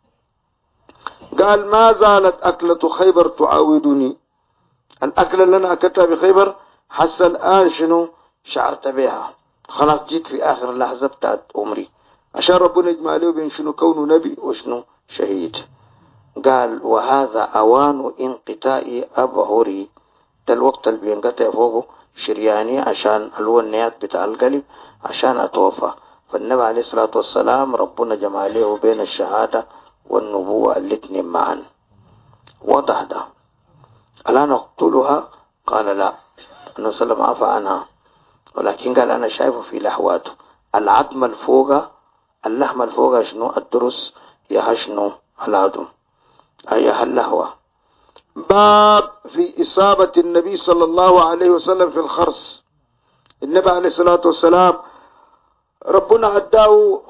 قال ما زالت أكلة خيبر تعاودني، الأكلة اللي أنا أكلتها بخيبر حس الآن شنو شعرت بها، خلاص جيت في آخر لحظة بتاعت عمري، عشان ربنا يجمع له بين شنو كونه نبي وشنو شهيد. قال وهذا أوان انقطاع أبهري، ده الوقت اللي بينقطع فوقه شرياني عشان الونيات بتاع القلب عشان أتوفى. فالنبي عليه الصلاة والسلام ربنا جمع له بين الشهادة والنبوة الاتنين معا. وضح ده. ألا نقتلها؟ قال لا. النبي صلى الله عليه وسلم عفى عنها، ولكن قال أنا شايفه في لحواته العظم الفوقة، اللحم الفوقة شنو الدرس يا شنو العظم أي اللهوة. باب في إصابة النبي صلى الله عليه وسلم في الخرس. النبي عليه الصلاة والسلام ربنا عداه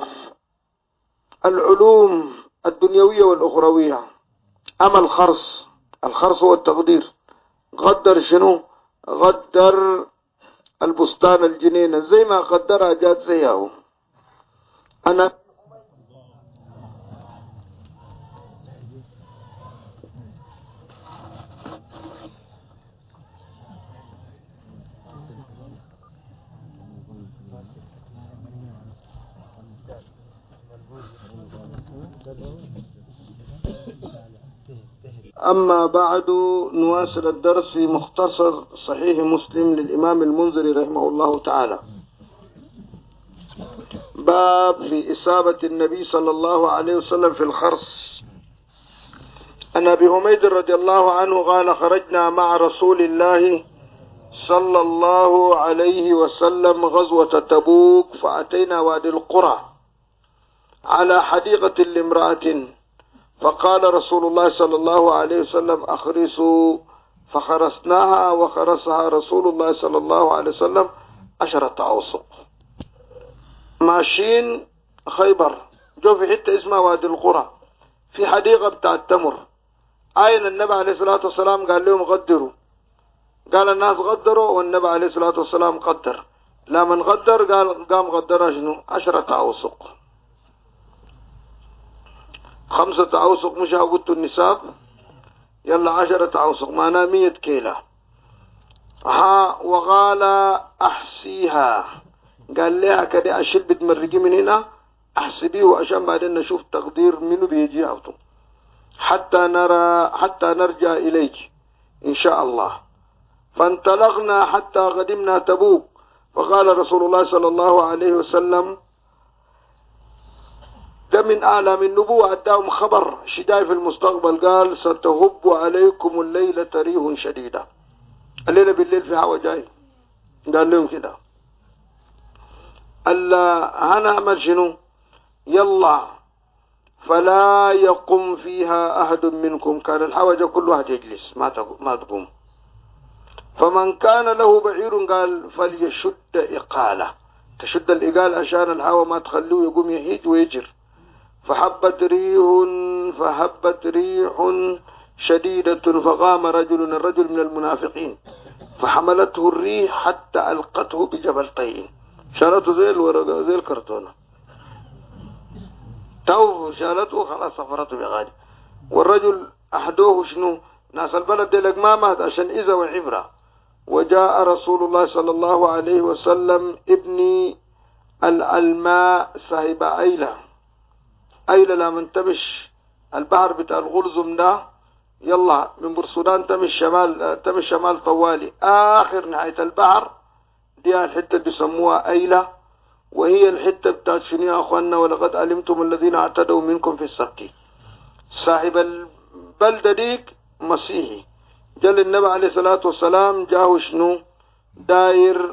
العلوم الدنيوية والأخروية. أما الخرس هو التقدير. قدر شنو؟ قدر البستان الجنينة زي ما قدرها جات زيه. أنا أما بعد، نواصل الدرس في مختصر صحيح مسلم للإمام المنذري رحمه الله تعالى. باب في إصابة النبي صلى الله عليه وسلم في الخرص. عن أبي حميد رضي الله عنه قال: خرجنا مع رسول الله صلى الله عليه وسلم غزوة تبوك، فأتينا وادي القرى على حديقة لامرأة، فقال رسول الله صلى الله عليه وسلم: أخرسوا، فخرسناها وخرسها رسول الله صلى الله عليه وسلم 10 أوسق. ماشيين خيبر، جو في حتة اسمها وادي القرى في حديقة بتاع التمر. أين النبي عليه الصلاة والسلام قال لهم غدروا، قال الناس غدروا، والنبي عليه الصلاة والسلام قدر. لا من غدر قام غدر شنو 10 أوسق. 5 أوسق مش قلت النساب، يلا 10 أوسق معناه 100 كيلة. وقال أحسيها، قال لها كده أشيل بتمرقي من هنا أحسبيه عشان بعدين نشوف تقدير منه بيجي عطو حتى نرجع إليك إن شاء الله. فانطلقنا حتى قدمنا تبوك، فقال رسول الله صلى الله عليه وسلم: ده من أعلام النبوة، أداهم خبر شدائي في المستقبل. قال: ستهب عليكم الليلة ريح شديدة، الليلة بالليل في هوا جاي. قال لهم كده ألا هنعمل شنو؟ يلا فلا يقوم فيها أحد منكم، كان الحوجة كل واحد يجلس ما تقوم. فمن كان له بعير قال فليشد إقالة، تشد الإقال عشان الهوا ما تخليه يقوم يهيج ويجر. فهبت ريح شديدة، فقام الرجل من المنافقين، فحملته الريح حتى ألقته بجبل طين، شالته زي الورقة زي الكرتونة، شالته خلاص سفرته بغادي. والرجل أحدوه شنو؟ ناس البلد دي لك ما مات عشان إذا وعبرة. وجاء رسول الله صلى الله عليه وسلم ابني الألماء صاحب أيلة لما تمش البحر بتاع الغلزم ده، يلا من برسودان تمش شمال طوالي، آخر نهاية البحر دي الحتة بيسموها أيلة، وهي الحتة بتاعت شنو يا أخوانا؟ ولقد علمتم الذين اعتدوا منكم في السبت. صاحب البلدة ديك مسيحي، جل النبي عليه الصلاة والسلام جاءه شنو؟ داير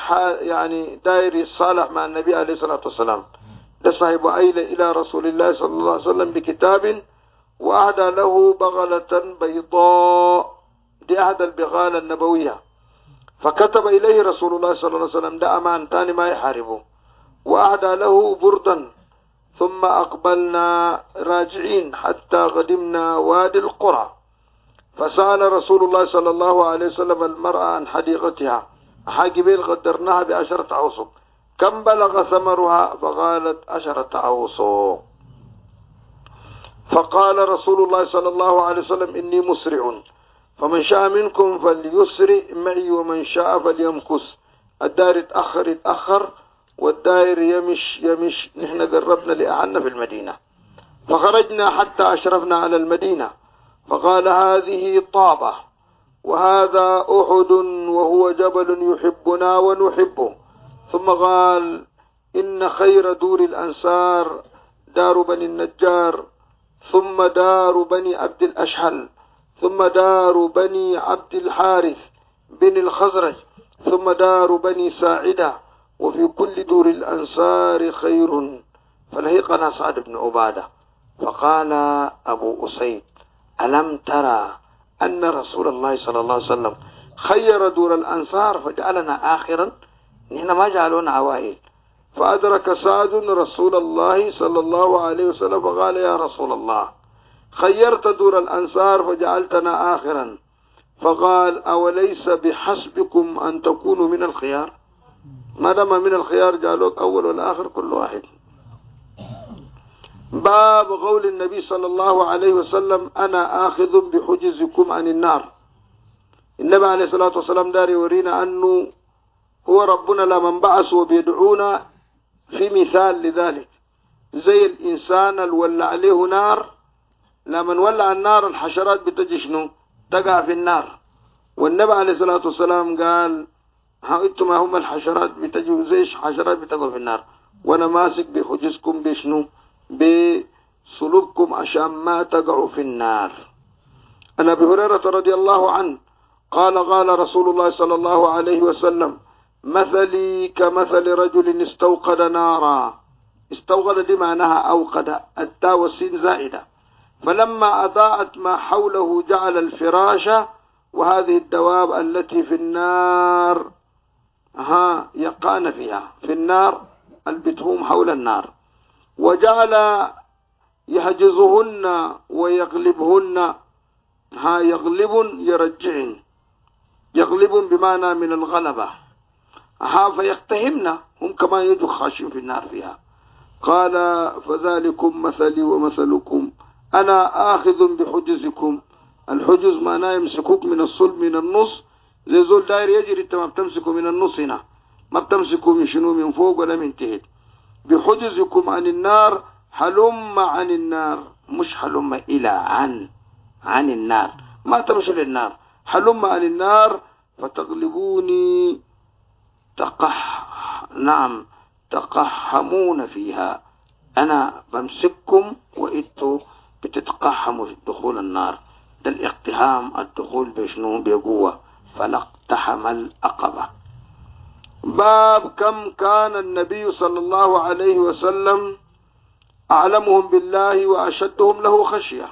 يتصالح مع النبي عليه الصلاة والسلام. ده صاحب أيلة إلى رسول الله صلى الله عليه وسلم بكتاب، وأهدى له بغلة بيضاء، دي أهدى البغالة النبوية. فكتب إليه رسول الله صلى الله عليه وسلم ده أمان تاني ما يحاربه، وأهدى له بردا. ثم أقبلنا راجعين حتى قدمنا وادي القرى، فسأل رسول الله صلى الله عليه وسلم المرأة عن حديقتها، حاجبين قدرناها ب10 أوسق، كم بلغ ثمرها؟ فقالت 10 أوسق. فقال رسول الله صلى الله عليه وسلم: إني مسرع، فمن شاء منكم فليسرع معي، ومن شاء فليمكث. الداير يتأخر والداير يمش. نحن قربنا لأعنا في المدينة، فخرجنا حتى أشرفنا على المدينة، فقال: هذه طابة، وهذا أحد، وهو جبل يحبنا ونحبه. ثم قال: إن خير دور الأنصار دار بني النجار، ثم دار بني عبد الأشهل، ثم دار بني عبد الحارث بن الخزرج، ثم دار بني ساعدة، وفي كل دور الأنصار خير. فلهقنا سعد بن عبادة، فقال أبو أسيد: ألم ترى أن رسول الله صلى الله عليه وسلم خير دور الأنصار فجعلنا آخرا؟ نحن ما جعلونا عوائل. فأدرك سعد رسول الله صلى الله عليه وسلم فقال: يا رسول الله، خيرت دور الأنصار فجعلتنا آخرا. فقال: أوليس بحسبكم أن تكونوا من الخيار؟ ما دام من الخيار جعلوك أول والآخر كل واحد. باب قول النبي صلى الله عليه وسلم: أنا آخذ بحجزكم عن النار. النبي عليه الصلاة والسلام داري يورينا أنه هو ربنا لمن بعث وبيدعونا في مثال لذلك. زي الإنسان اللي ولع عليه نار، لما ولع النار الحشرات بتجي شنو؟ تقع في النار. والنبي عليه الصلاة والسلام قال ها انتم هم الحشرات بتجوا زي حشرات بتقع في النار، وانا ماسك بحجزكم بشنو؟ بصلوبكم عشان ما تقعوا في النار. عن ابي هريرة رضي الله عنه قال قال رسول الله صلى الله عليه وسلم مثلي كمثل رجل استوقد نارا. استوقد دي معناها أوقد، التاء والسين زائدة. فلما أضاءت ما حوله جعل الفراش وهذه الدواب التي في النار يقان فيها في النار البتهم حول النار، وجعل يحجزهن ويغلبهن. يغلب يرجعن، يغلب بمعنى من الغلبة. فيقتهمن، هم كمان يجوا خاشين في النار فيها. قال فذلكم مثلي ومثلكم، أنا آخذ بحجزكم. الحجز معناه يمسكوك من الصلب من النص، زي زول داير يجري، انت ما بتمسكوا من النص هنا، ما بتمسكوا من شنو، من فوق ولا من تحت. بحجزكم عن النار، حلم عن النار، مش حلم إلى عن النار، ما تمشي للنار، حلم عن النار فتغلبوني تقحمون فيها. أنا بمسككم وإنتوا بتتقحموا في دخول النار. ده الاقتحام، الدخول بشنو؟ بقوة. فلاقتحم العقبة. باب كم كان النبي صلى الله عليه وسلم أعلمهم بالله وأشدهم له خشية.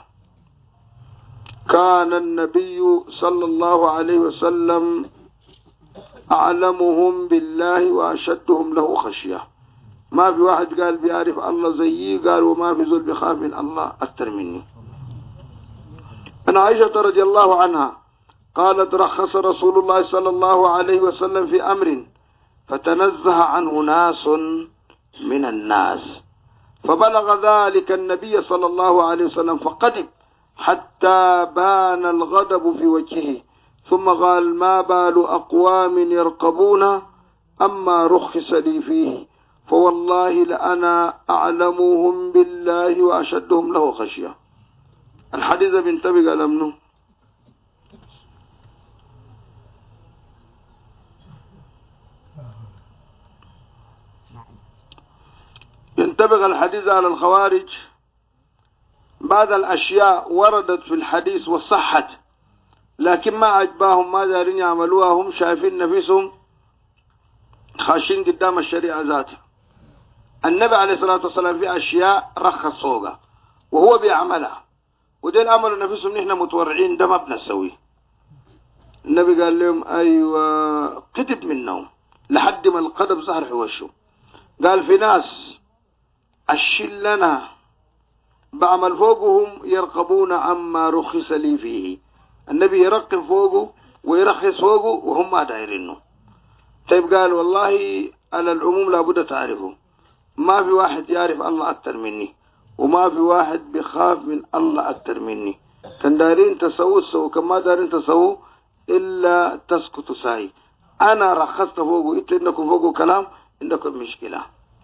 كان النبي صلى الله عليه وسلم أعلمهم بالله وأشدهم له خشية. ما في واحد قال بيعرف الله زيي، قال وما في زول بيخاف من الله أكثر مني. أن عائشة رضي الله عنها قالت رخص رسول الله صلى الله عليه وسلم في أمر فتنزه عنه ناس من الناس، فبلغ ذلك النبي صلى الله عليه وسلم فقدم حتى بان الغضب في وجهه، ثم قال ما بال أقوام يرقبون أما رخص لي فيه، فوالله لأنا أعلمهم بالله وأشدهم له خشية. الحديث بينتبه على منه؟ ينتبه الحديث على الخوارج. بعض الأشياء وردت في الحديث وصحت، لكن ما عجباهم، ما دارين يعملوها، هم شايفين نفسهم خاشين قدام الشريعة ذاتها. النبي عليه الصلاة والسلام في أشياء رخص فوقها وهو بيعملها، ودي الأمر نفسهم نحن متورعين، ده ما بنسويه. النبي قال لهم أيوة، قدب منهم لحد ما القدب ظهر في وشه. قال في ناس الشلنا بعمل فوقهم يرقبون عما رخص لي فيه. النبي يرقب فوقه ويرخص فوقه وهم ما دايرينه. طيب قال والله على العموم لابد تعرفه، ما في واحد يعرف الله أكثر مني، وما في واحد بيخاف من الله أكثر مني. كان دارين تسووا كان ما دارين تسووا إلا تسكتوا ساي. أنا رخصت فوقه، إنتوا إنكم فوقه كلام، إنكم مشكلة.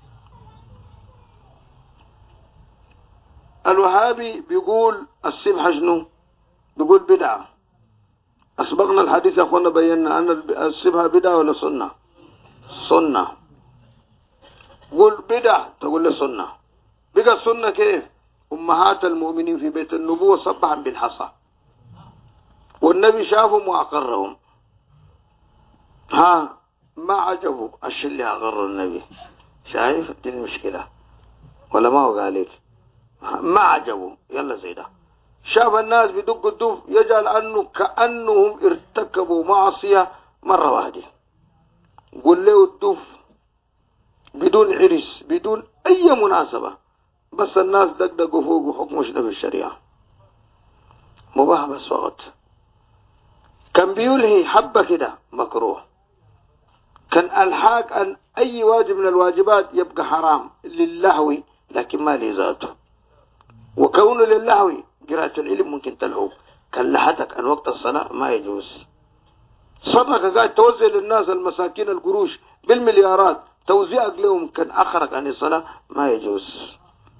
الوهابي بيقول السبحة شنو؟ بيقول بدعة. أسبقنا الحديث يا أخوانا، بينا أن السبحة بدعة ولا سنة؟ سنة. قول بدع تقول له سنة. بقى السنة كيف؟ أمهات المؤمنين في بيت النبوة صبحا بالحصى، والنبي شافهم وأقرهم. ما عجبوا الشيء اللي أقر النبي. شايف دي المشكلة ولا ما هو قالك؟ ما عجبوا، يلا زي ده. شاف الناس بدق الدف يجعل أنه كأنهم ارتكبوا معصية مرة واحدة. قل له الدف بدون عرس، بدون أي مناسبة، بس الناس دقدقوا فوق حكم شنو في الشريعة، مباح بس فقط. كان بيلهي حبة كده مكروه. كان الحاق أن أي واجب من الواجبات يبقى حرام للهو، لكن ما لذاته. وكونه للهو قراءة العلم ممكن تلهو، كان لحتك أن وقت الصلاة ما يجوز. صدقة قاعد توزع للناس المساكين القروش بالمليارات، توزيعك لهم كان أخرك عن الصلاة ما يجوز.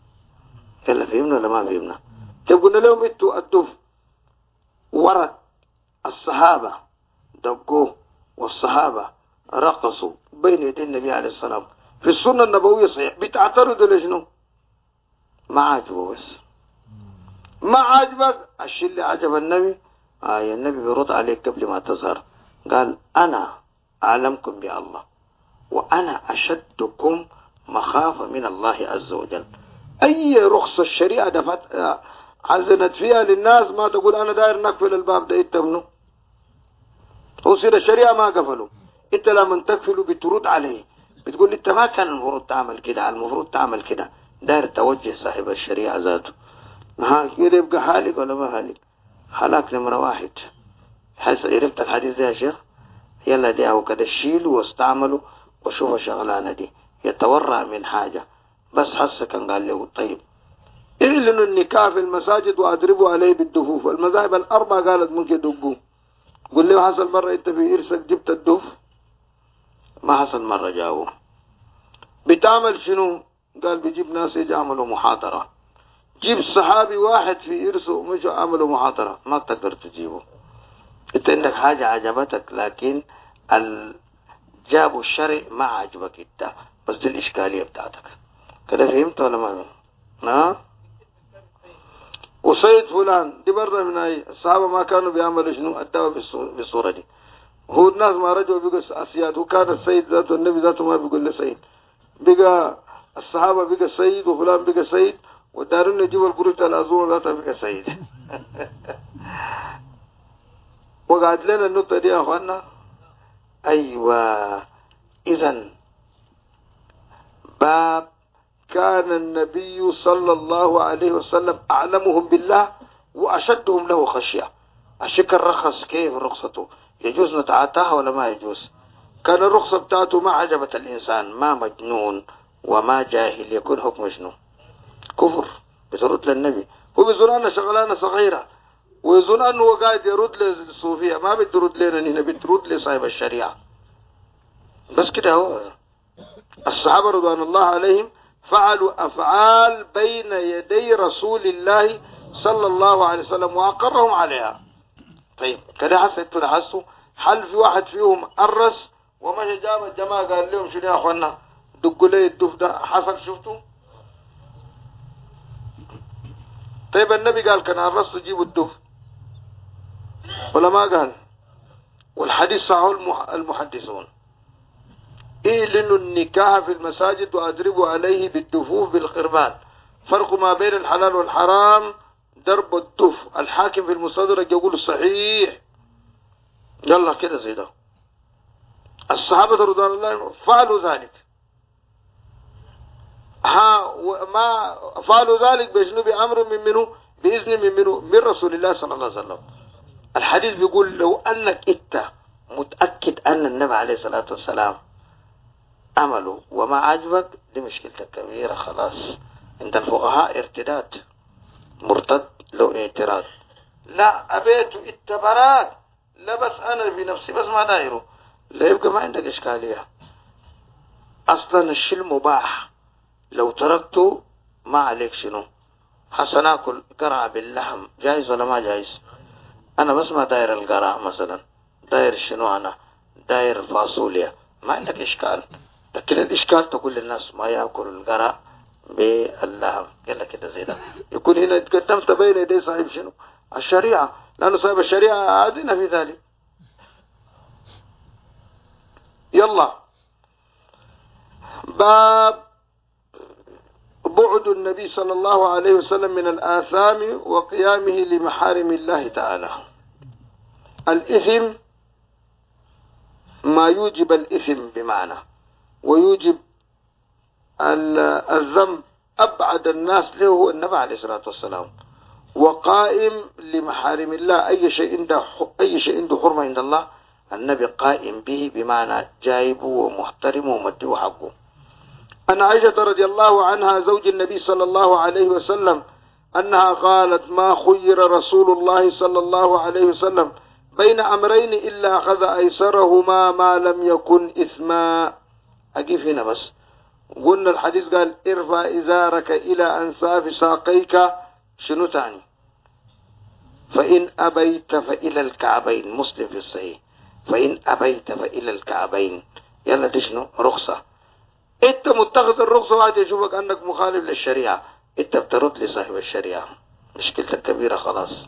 يلا فهمنا ولا ما فهمنا؟ قلنا لهم انتوا الدف ورد الصحابة دقوا والصحابة رقصوا بين يدي النبي عليه الصلاة والسلام في السنة النبوية صحيح، بتعترضوا لشنو؟ ما عجبه بس ما عجبك الشيء اللي عجب النبي. النبي بيرد عليك قبل ما تظهر، قال أنا أعلمكم بالله وأنا أشدكم مخافة من الله عز وجل. أي رخصة الشريعة دفعت عزنت فيها للناس ما تقول أنا داير نقفل الباب ده انت منه. وصير الشريعة ما قفلوا، انت لما تقفله بترد عليه بتقول انت ما كان المفروض تعمل كده، المفروض تعمل كده، داير توجه صاحب الشريعة ذاته. كده يبقى حالك ولا ما حالك؟ حالك نمرة واحد. عرفت الحديث ده يا شيخ؟ يلا دي او كده شيلوا واستعملوا وشوفوا الشغلانة دي يتورع من حاجة بس حس كان قال له طيب اعلنوا النكاح في المساجد واضربوا عليه بالدفوف. المذاهب الأربعة قالت ممكن يدقوه. قل لي حصل مرة انت في إرسك جبت الدف؟ ما حصل مرة جاوه. بتعمل شنو؟ قال بيجيب ناس يجي عملوا محاضرة. جيب صحابي واحد في إرسه مش عملوا محاضرة ما تقدر تجيبه. انت عندك حاجة عجبتك لكن جابوا الشرع ما عجبك انت، بس دي الإشكالية بتاعتك. كده فهمت ولا ما فهمت؟ وسيد فلان دي برضه من أي الصحابة ما كانوا بيعملوا شنو الدواء بالصورة دي. هو الناس ما رجعوا بقى أسياد، وكان السيد ذاته النبي ذاته ما بيقول لسيد، بقى الصحابة بقى سيد وفلان بقى سيد، ودارون يجيبوا القروش الأزور ذاتها بقى سيد. وقعد لنا النقطة دي يا أخوانا. أيوة إذن باب كان النبي صلى الله عليه وسلم أعلمهم بالله وأشدهم له خشية. الشكر رخص كيف رخصته؟ يجوز نتعاتاها ولا ما يجوز؟ كان الرخصة بتاعته ما عجبت الإنسان، ما مجنون وما جاهل يكون حكم شنو؟ كفر. بترد للنبي هو بيظن أنه شغلانة صغيرة ويظن أنه هو قاعد يرد للصوفية، ما بترد لنا هنا، بترد لصاحب الشريعة بس كده. هو الصحابة رضوان الله عليهم فعلوا أفعال بين يدي رسول الله صلى الله عليه وسلم وأقرهم عليها. طيب كده حسوا حل في واحد فيهم أرس وما جاب الجماعة قال لهم شنو يا أخوانا دقوا لي الدف ده حصل شفتوا؟ طيب النبي قال كان أرس جيبوا الدف ولا ما قال؟ والحديث صحيح المحدثون اعلنوا النكاح في المساجد واضربوا عليه بالدفوف بالقربان. فرق ما بين الحلال والحرام ضرب الدف. الحاكم في المستدرك يقول صحيح. يلا كده زي ده. الصحابة رضوان الله فعلوا ذلك. ما فعلوا ذلك بشنو؟ بأمر من منه، بإذن من منه، من رسول الله صلى الله عليه وسلم. الحديث بيقول لو أنك انت متأكد أن النبي عليه الصلاة والسلام عملوا وما عجبك دي مشكلتك كبيرة خلاص. عند الفقهاء ارتداد، مرتد لو اعتراض. لا أبيت اتبرات، لا بس أنا في نفسي بس ما دايره، لا يبقى ما عندك إشكالية. أصلا الشيء مباح لو تركته ما عليك شنو. حسن أكل قرع باللحم جايز ولا ما جايز؟ أنا بس ما داير القرع مثلا، داير شنو؟ أنا داير فاصوليا، ما عندك إشكال. لكن الإشكال تقول للناس ما يأكل القرع باللحم. يلا كده زي ده يكون هنا تقدمت بين يدي صاحب شنو؟ الشريعة، لأنه صاحب الشريعة أذن في ذلك. يلا باب بعد النبي صلى الله عليه وسلم من الآثام وقيامه لمحارم الله تعالى. الإثم ما يوجب الإثم بمعنى ويوجب الذنب أبعد الناس له هو النبي عليه الصلاة والسلام. وقائم لمحارم الله، أي شيء عنده حرمة عند الله النبي قائم به بمعنى جايبه ومحترمه ومديه حقه. أن عائشة رضي الله عنها زوج النبي صلى الله عليه وسلم أنها قالت ما خير رسول الله صلى الله عليه وسلم بين أمرين إلا أخذ أيسرهما ما لم يكن إثما. أجيب هنا بس قلنا الحديث قال ارفع إزارك إلى أنساف ساقيك، شنو تاني؟ فإن أبيت فإلى الكعبين، مسلم في الصحيح، فإن أبيت فإلى الكعبين. يلا دي شنو؟ رخصة. انت متخذ الرخصة واحد يشوفك أنك مخالف للشريعة، انت بترد لصاحب الشريعة، مشكلتك كبيرة خلاص،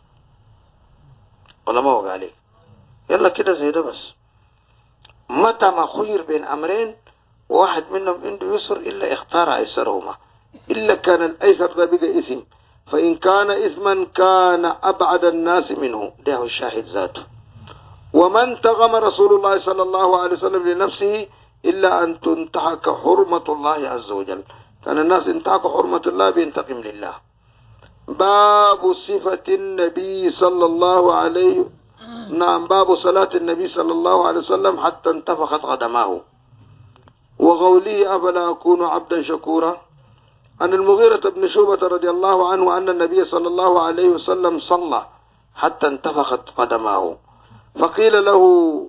ولا ما وقع عليك؟ يلا كده زي ده بس. متى ما خير بين أمرين واحد منهم عنده يسر إلا اختار أيسرهما، إلا كان الأيسر ده بقى إثم، فإن كان إثما كان أبعد الناس منه، ده هو الشاهد ذاته. وما انتقم رسول الله صلى الله عليه وسلم لنفسه إلا أن تنتهك حرمة الله عز وجل، كان الناس انتهكوا حرمة الله بينتقم لله. باب صفة النبي صلى الله عليه، نعم، باب صلاة النبي صلى الله عليه وسلم حتى انتفخت قدماه، وقوله أفلا أكون عبدا شكورا. عن المغيرة بن شعبة رضي الله عنه أن النبي صلى الله عليه وسلم صلى حتى انتفخت قدماه، فقيل له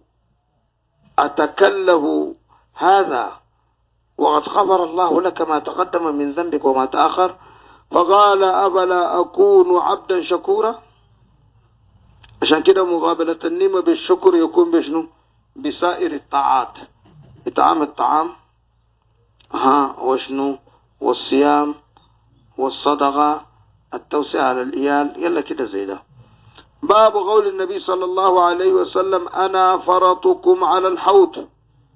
أتكله هذا وقد غفر الله لك ما تقدم من ذنبك وما تأخر؟ فقال أفلا أكون عبدا شكورا. عشان كده مقابلة النعمة بالشكر يكون بشنو؟ بسائر الطاعات، إطعام الطعام، وشنو، والصيام والصدقة، التوسعة على الإيال، يلا كده زي ده. باب قول النبي صلى الله عليه وسلم أنا فرطكم على الحوض.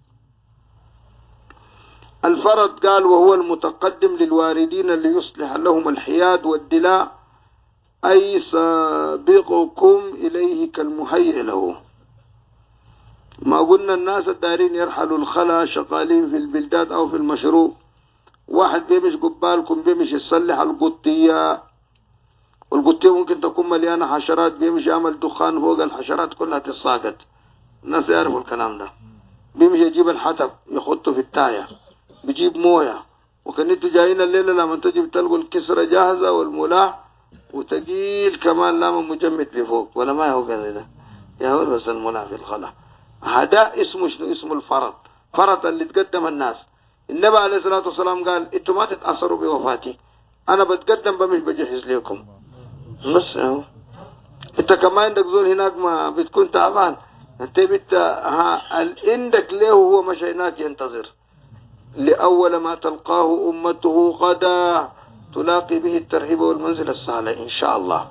الفرط قال وهو المتقدم للواردين ليصلح لهم الحياد والدلاء، أي سابقكم إليه كالمهيئ له. ما قلنا الناس الدارين يرحلوا الخلا شغالين في البلدات أو في المشروع، واحد بيمش قبالكم بيمش يصلح القطية، والقطية ممكن تكون مليانة حشرات، بيمش يعمل دخان فوق الحشرات كلها تتساقط، الناس يعرفوا الكلام ده. بيمش يجيب الحطب يخطه في التاية، بيجيب موية، وكان انتوا جايين الليلة لما تجيب تلقوا الكسرة جاهزة والملاح وتقيل كمان لام مجمد بفوق، ولا ما هو كذا ده يهول بس الملاح في الخلا. هذا اسمه شنو؟ اسمه الفرط، فرط اللي تقدم الناس. النبي عليه الصلاة والسلام قال انتوا ما تتأثروا بوفاتي، انا بتقدم بمش بجهز لكم بس. انت كمان عندك زول هناك ما بتكون تعبان، انت عندك ليه هو مش هناك ينتظر لأول ما تلقاه أمته غدا تلاقي به الترهيب والمنزل السهلة إن شاء الله.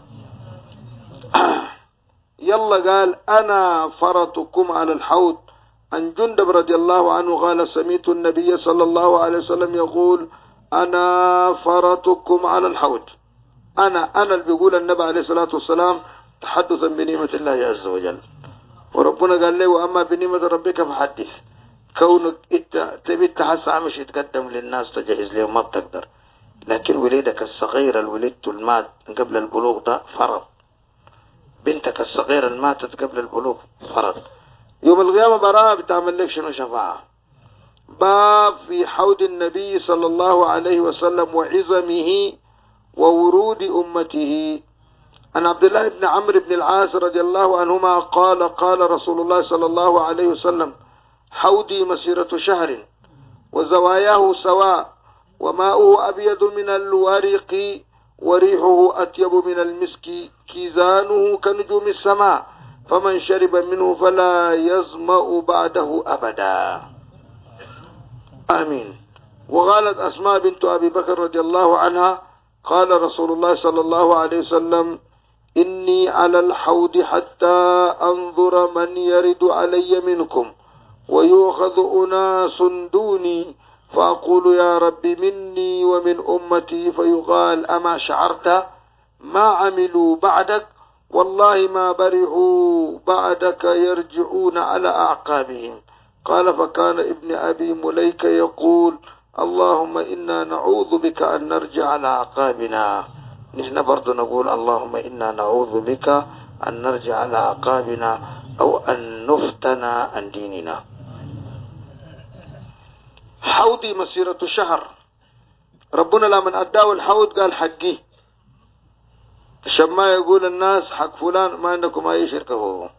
يلا قال أنا فرطكم على الحوض. عن جندب رضي الله عنه قال سمعت النبي صلى الله عليه وسلم يقول أنا فرطكم على الحوض. أنا اللي بيقول النبي عليه الصلاة والسلام تحدثا بنعمة الله عز وجل، وربنا قال له وأما بنعمة ربك فحدث. كونك انت تبي تحسع مش يتقدم للناس تجهز لهم ما بتقدر، لكن وليدك الصغير الولدت المات قبل البلوغ ده فرض، بنتك الصغيرة الماتت قبل البلوغ فرض، يوم القيامة براءة بتعمل لك شنو؟ شفاعة. باب في حوض النبي صلى الله عليه وسلم وعظمه وورود أمته. عن عبد الله بن عمرو بن العاص رضي الله عنهما قال قال رسول الله صلى الله عليه وسلم حوضي مسيرة شهر وزواياه سواء وماؤه أبيض من الورق وريحه أطيب من المسك كيزانه كنجوم السماء فمن شرب منه فلا يظمأ بعده أبدا. آمين. وقالت أسماء بنت أبي بكر رضي الله عنها قال رسول الله صلى الله عليه وسلم إني على الحوض حتى أنظر من يرد علي منكم ويؤخذ أناس دوني فأقول يا رب مني ومن أمتي فيقال أما شعرت ما عملوا بعدك والله ما برحوا بعدك يرجعون على أعقابهم. قال فكان ابن أبي مليكة يقول اللهم إنا نعوذ بك أن نرجع على أعقابنا. نحن برضو نقول اللهم إنا نعوذ بك أن نرجع على أعقابنا أو أن نفتن عن ديننا. حوضي مسيرة شهر، ربنا لما أداه الحوض قال حقي، عشان ما يقول الناس حق فلان ما عندكم أي شركة هو،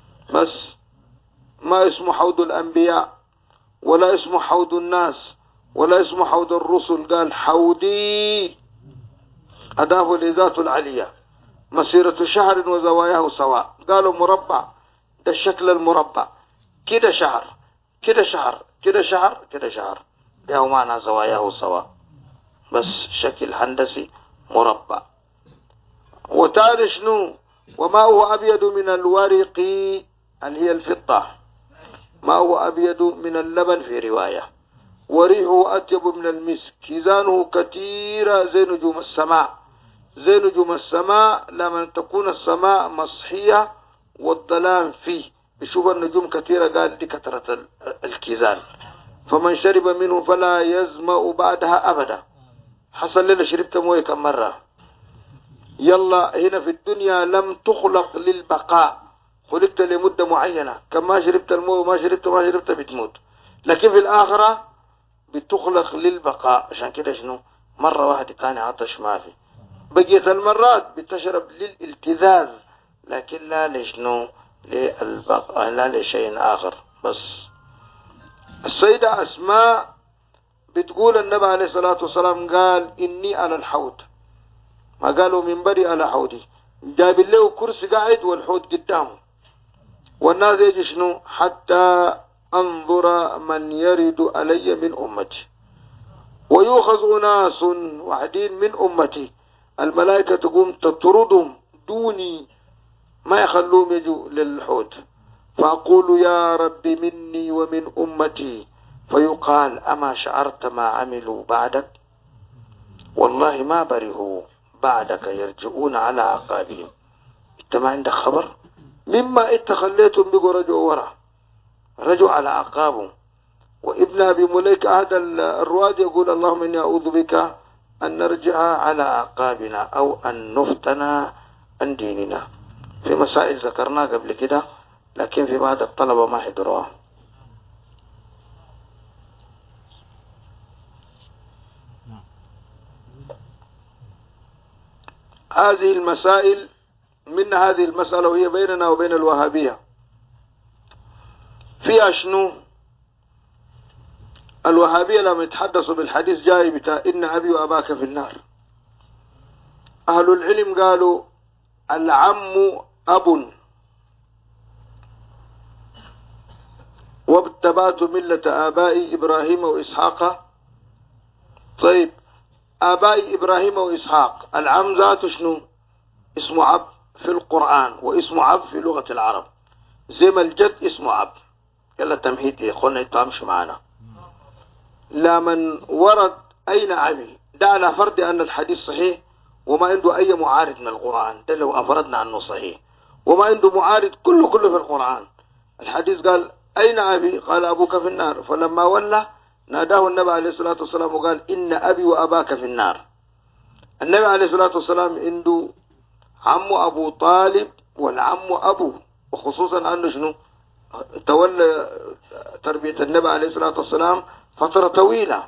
بس ما اسمه حوض الأنبياء ولا اسمه حوض الناس ولا اسمه حوض الرسل، قال حوضي أضافوا لذاته العلية، مسيرة شهر وزواياه سواء. قالوا مربع، ده الشكل المربع، كده شهر كده شهر كده شهر كده شهر، ده هو معنى زواياه سواء، بس شكل هندسي مربع. وتاني شنو؟ وماءه أبيض من الورق اللي هي الفضة، ماءه أبيض من اللبن في رواية، وريحه أطيب من المسك، كيزانه كثيرة زي نجوم السماء، زي نجوم السماء لما تكون السماء مصحية والظلام فيه يشوف النجوم كثيرة، قال دي كثرة الكيزان. فمن شرب منه فلا يزمأ بعدها أبدا. حصل لنا شربت مويه كم مرة؟ يلا هنا في الدنيا لم تخلق للبقاء، خلقت لمدة معينة، كما شربت المويه ما شربت بتموت. لكن في الآخرة بتخلق للبقاء، عشان كده شنو؟ مرة واحدة تاني عطش ما في، بقية المرات بتشرب للالتذاذ، لكن لا لشنو؟ للبقاء، لا لشيء آخر. بس السيدة أسماء بتقول النبي عليه الصلاة والسلام قال إني على الحوض، ما قالوا من بري على حوضي، جاب له كرسي قاعد والحوض قدامه، والناس يجي شنو؟ حتى أنظر من يرد علي من أمتي، ويؤخذ أناس وحدين من أمتي، الملائكة تقوم تطردهم دوني، ما يخلوهم يجوا للحوض، فأقول يا رب مني ومن أمتي، فيقال أما شعرت ما عملوا بعدك؟ والله ما برهوا بعدك، يرجعون على أعقابهم. انت ما عندك خبر مما انت خليتهم بقوا رجعوا ورا، رجعوا على أعقابهم. وابن أبي مليكة هذا الرواد يقول اللهم إني أعوذ بك أن نرجع على أعقابنا أو أن نفتن عن ديننا. في مسائل ذكرناها قبل كده، لكن في بعض الطلبة ما حضروها. هذه المسائل، من هذه المسألة وهي بيننا وبين الوهابية، فيها شنو؟ الوهابية لما يتحدثوا بالحديث جاي بتاع إن أبي وأباك في النار، أهل العلم قالوا العم أب واتبعت ملة آبائي إبراهيم وإسحاق. طيب آبائي إبراهيم وإسحاق، العم ذاته شنو؟ اسمه أب في القرآن، واسمه أب في لغة العرب، زي ما الجد اسمه أب. يلا تمهيد يا أخوانا يتعامش معنا. لمن ورد أين أبي ده على فرض أن الحديث صحيح وما عنده أي معارض من القرآن، ده لو أفردنا عنه صحيح وما عنده معارض، كله في القرآن. الحديث قال أين أبي؟ قال أبوك في النار. فلما ولى ناداه النبي عليه الصلاة والسلام وقال إن أبي وأباك في النار. النبي عليه الصلاة والسلام عنده عم أبو طالب والعم أبو، وخصوصا أنه شنو؟ تولى تربية النبي عليه الصلاة والسلام فترة طويلة،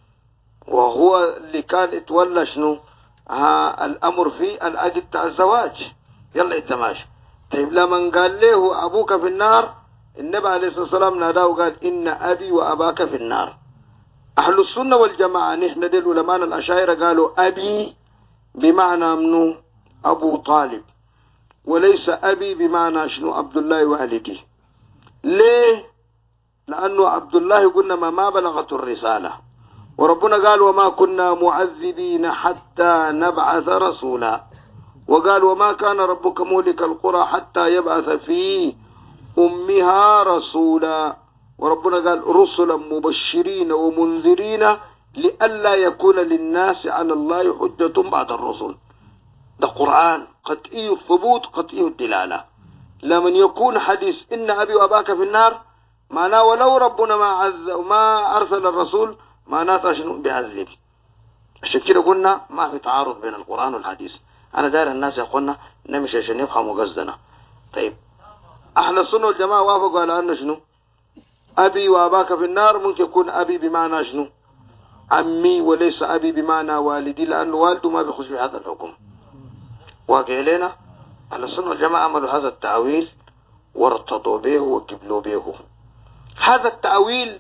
وهو اللي كان يتولى شنو؟ الأمر في العقد بتاع الزواج. يلا يتماشى. طيب لما قال له أبوك في النار، النبي عليه الصلاة والسلام ناداه وقال إن أبي وأباك في النار. أهل السنة والجماعة نحن دي العلماء الأشاعرة قالوا أبي بمعنى منو؟ أبو طالب، وليس أبي بمعنى شنو؟ عبد الله والدي. ليه؟ لأنه عبد الله قلنا ما بلغت الرسالة، وربنا قال وما كنا معذبين حتى نبعث رسولا، وقال وما كان ربك مهلك القرى حتى يبعث في أمها رسولا، وربنا قال رسلا مبشرين ومنذرين لئلا يكون للناس على الله حجة بعد الرسل. ده قرآن قطعي الثبوت قطعي الدلالة. لمن يكون حديث إن أبي وأباك في النار معناه ولو ربنا ما أرسل الرسول معناته شنو؟ بيعذب. عشان كده قلنا ما في تعارض بين القرآن والحديث. أنا داير الناس يقولنا نمشي عشان يفهموا قصدنا. طيب أهل السنة والجماعة وافقوا على أن شنو؟ أبي وأباك في النار ممكن يكون أبي بمعنى شنو؟ عمي، وليس أبي بمعنى والدي، لأنه والده ما بيخش في هذا الحكم. واقع لنا أهل السنة والجماعة عملوا هذا التأويل وارتضوا به وقبلوا به. هذا التأويل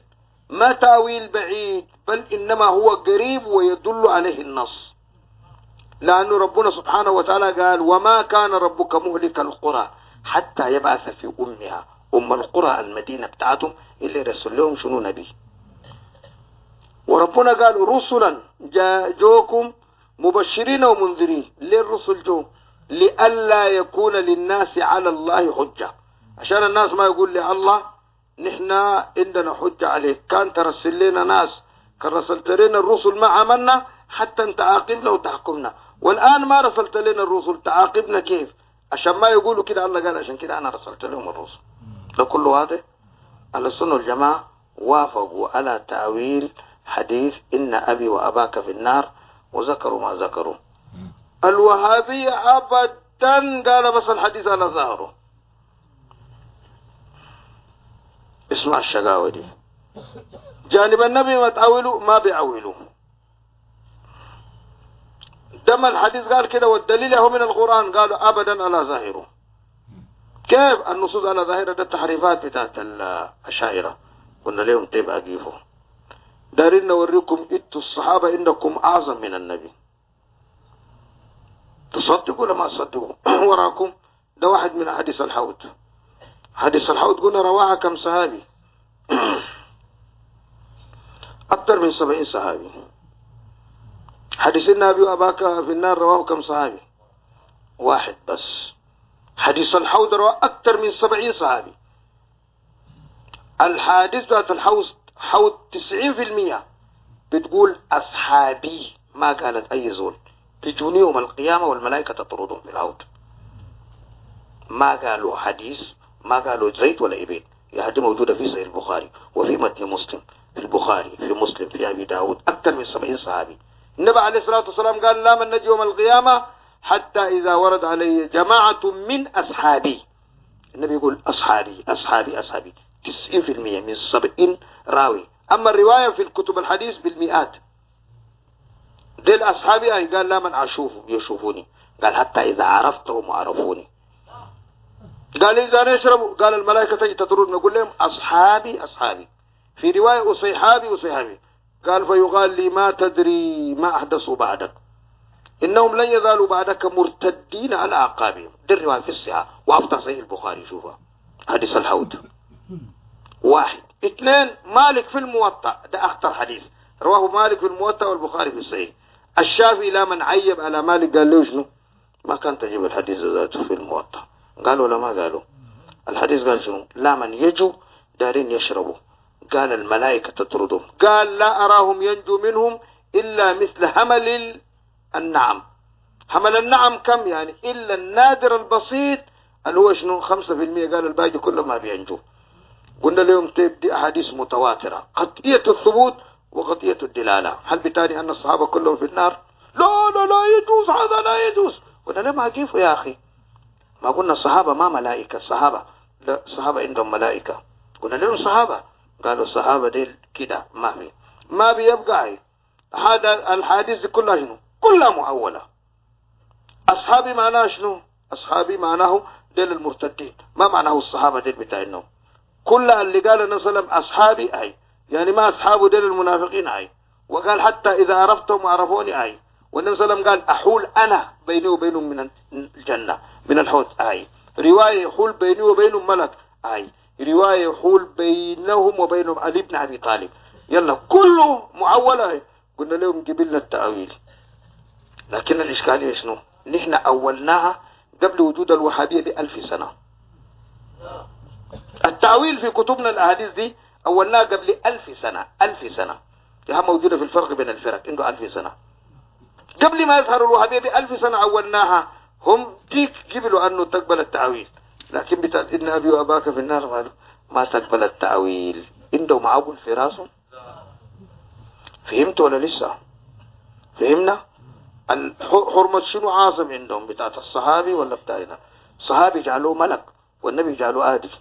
ما تأويل بعيد، بل إنما هو قريب ويدل عليه النص. لأن ربنا سبحانه وتعالى قال وما كان ربك مهلك القرى حتى يبعث في أمها، أم القرى المدينة بتاعتهم اللي رسل لهم شنو نبي. وربنا قال رسلا جوكم مبشرين ومنذرين. ليه الرسل جو؟ لئلا يكون للناس على الله حجة، عشان الناس ما يقول لي الله نحن عندنا حجة عليك، كان ترسل لنا ناس، كان رسلت لنا الرسل ما عملنا حتى انت عاقبنا وتحكمنا، والآن ما رسلت لنا الرسل تعاقبنا كيف؟ عشان ما يقولوا كده الله قال عشان كده أنا رسلت لهم الرسل. ده كله واضح. أهل السنة والجماعة وافقوا على تأويل حديث إن أبي وأباك في النار وذكروا ما ذكروا. الوهابية أبدا قال بس الحديث على ظاهره. اسمع الشقاوة دي، جانب النبي ما تأولوا ما بيأولوا. دم الحديث قال كده والدليل هو من القرآن، قالوا أبدا على ظاهره. كيف النصوص على ظاهره؟ ده التحريفات بتاعت الأشاعرة. قلنا لهم طيب أجيبوا، دارين نوريكم إنتوا الصحابة إنكم أعظم من النبي، تصدقوا ولا ما تصدقوا؟ وراكم ده واحد من حديث الحوض. حديث الحوض قلنا رواها كم صحابي؟ أكثر من 70 صحابي. حديث إن أبي وأباك في النار رواه كم صحابي؟ واحد بس. حديث الحوض رواه أكثر من 70 صحابي. الحادث بتاعت حوض 90% بتقول أصحابي، ما قالت أي زول. تجوني يوم القيامة والملائكة تطردهم في الحوض. ما قالوا حديث، ما قالوا زيت ولا إبيت. هذه موجودة في صحيح البخاري وفي متن مسلم، في البخاري في مسلم في أبي داود، أكثر من 70 صحابي. النبي عليه الصلاة والسلام قال لا من نجي يوم القيامة حتى إذا ورد علي جماعة من أصحابي. النبي يقول أصحابي أصحابي أصحابي 90% من 70 راوي. أما الرواية في الكتب الحديث بالمئات. ديل أصحابي قال لا من أشوفهم يشوفوني، قال حتى إذا عرفتهم وعرفوني. قال إذا نشربوا قال الملائكة تجي تطرد، نقول لهم أصحابي أصحابي. في رواية أصيحابي أصيحابي. قال فيقال لي ما تدري ما أحدثوا بعدك، إنهم لن يزالوا بعدك مرتدين على أعقابهم. دي الرواية في الصحة وأفتح صحيح البخاري. شوفها حديث الحوض. واحد. اثنين مالك في الموطأ، ده أخطر حديث، رواه مالك في الموطأ والبخاري في الصحيح. الشافعي لا من عيب على مالك قال له شنو؟ ما كان تجيب الحديث ذاته في الموطأ. قالوا ولا ما قالوا؟ الحديث قال شنو؟ لا من يجوا دارين يشربوا، قال الملائكة تطردهم، قال لا أراهم ينجو منهم إلا مثل حمل النعم. حمل النعم كم يعني؟ إلا النادر البسيط اللي هو شنو 5%، قال الباقي كله ما بينجو. قلنا لهم تبدي أحاديث متواترة قطعية الثبوت وقطعية الدلالة. هل بتاني أن الصحابة كلهم في النار؟ لا لا لا يجوز، هذا لا يجوز. قلنا لهم أجيفوا يا أخي، ما قلنا الصحابة ما ملائكة، الصحابة لا، الصحابة عندهم ملائكة. قلنا لهم صحابة، قالوا الصحابة دي كده ما بيبقى. هذا الحديث دي كلها شنو؟ كلها مؤولة. أصحابي معناه شنو؟ أصحابي معناه ديل المرتدين، ما معناه الصحابة ديل بتاعنا. كل اللي قال النبي صلى الله عليه وسلم أصحابي أي يعني ما أصحابه ديل المنافقين أي. وقال حتى إذا عرفتهم عرفوني أي. والنبي صلى الله عليه وسلم قال أحول أنا بيني وبينهم من الجنة من الحوض أي. رواية يحول بيني وبينهم ملك أي. رواية يحول بينهم وبينهم علي بن أبي طالب. يلا كله معولة. قلنا لهم قبلنا التأويل، لكن الإشكالية شنو؟ نحن أولناها قبل وجود الوهابية ب1000 سنة. التأويل في كتبنا الأحاديث دي أولناها قبل 1000 سنة. 1000 سنة لها موجودة في الفرق بين الفرق، عنده 1000 سنة قبل ما يظهر الوهابية ب1000 سنة أولناها. هم تيك قبلوا أنه تقبل التأويل، لكن بتاعت إن أبي وأباك في النار قالوا ما تقبل التأويل. عنده معول في راسه. فهمت ولا لسه؟ فهمنا؟ الحرمة شنو عاصم عندهم؟ بتاعت الصحابي ولا بتاعنا؟ الصحابي جعلوه ملك والنبي جعلوه آدم.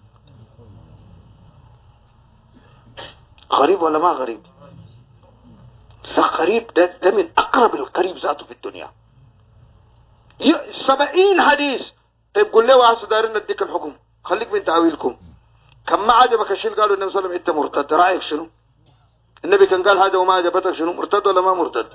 غريب ولا ما غريب؟ لا غريب، ده من أقرب القريب ذاته في الدنيا. 70 حديث. طيب قل له وعسى دارين نديك الحكم، خليك من تعويلكم. كم ما عجبك الشيء قالوا النبي صلى الله عليه وسلم انت مرتد، رايك شنو؟ النبي كان قال هذا وما عجبتك شنو؟ مرتد ولا ما مرتد؟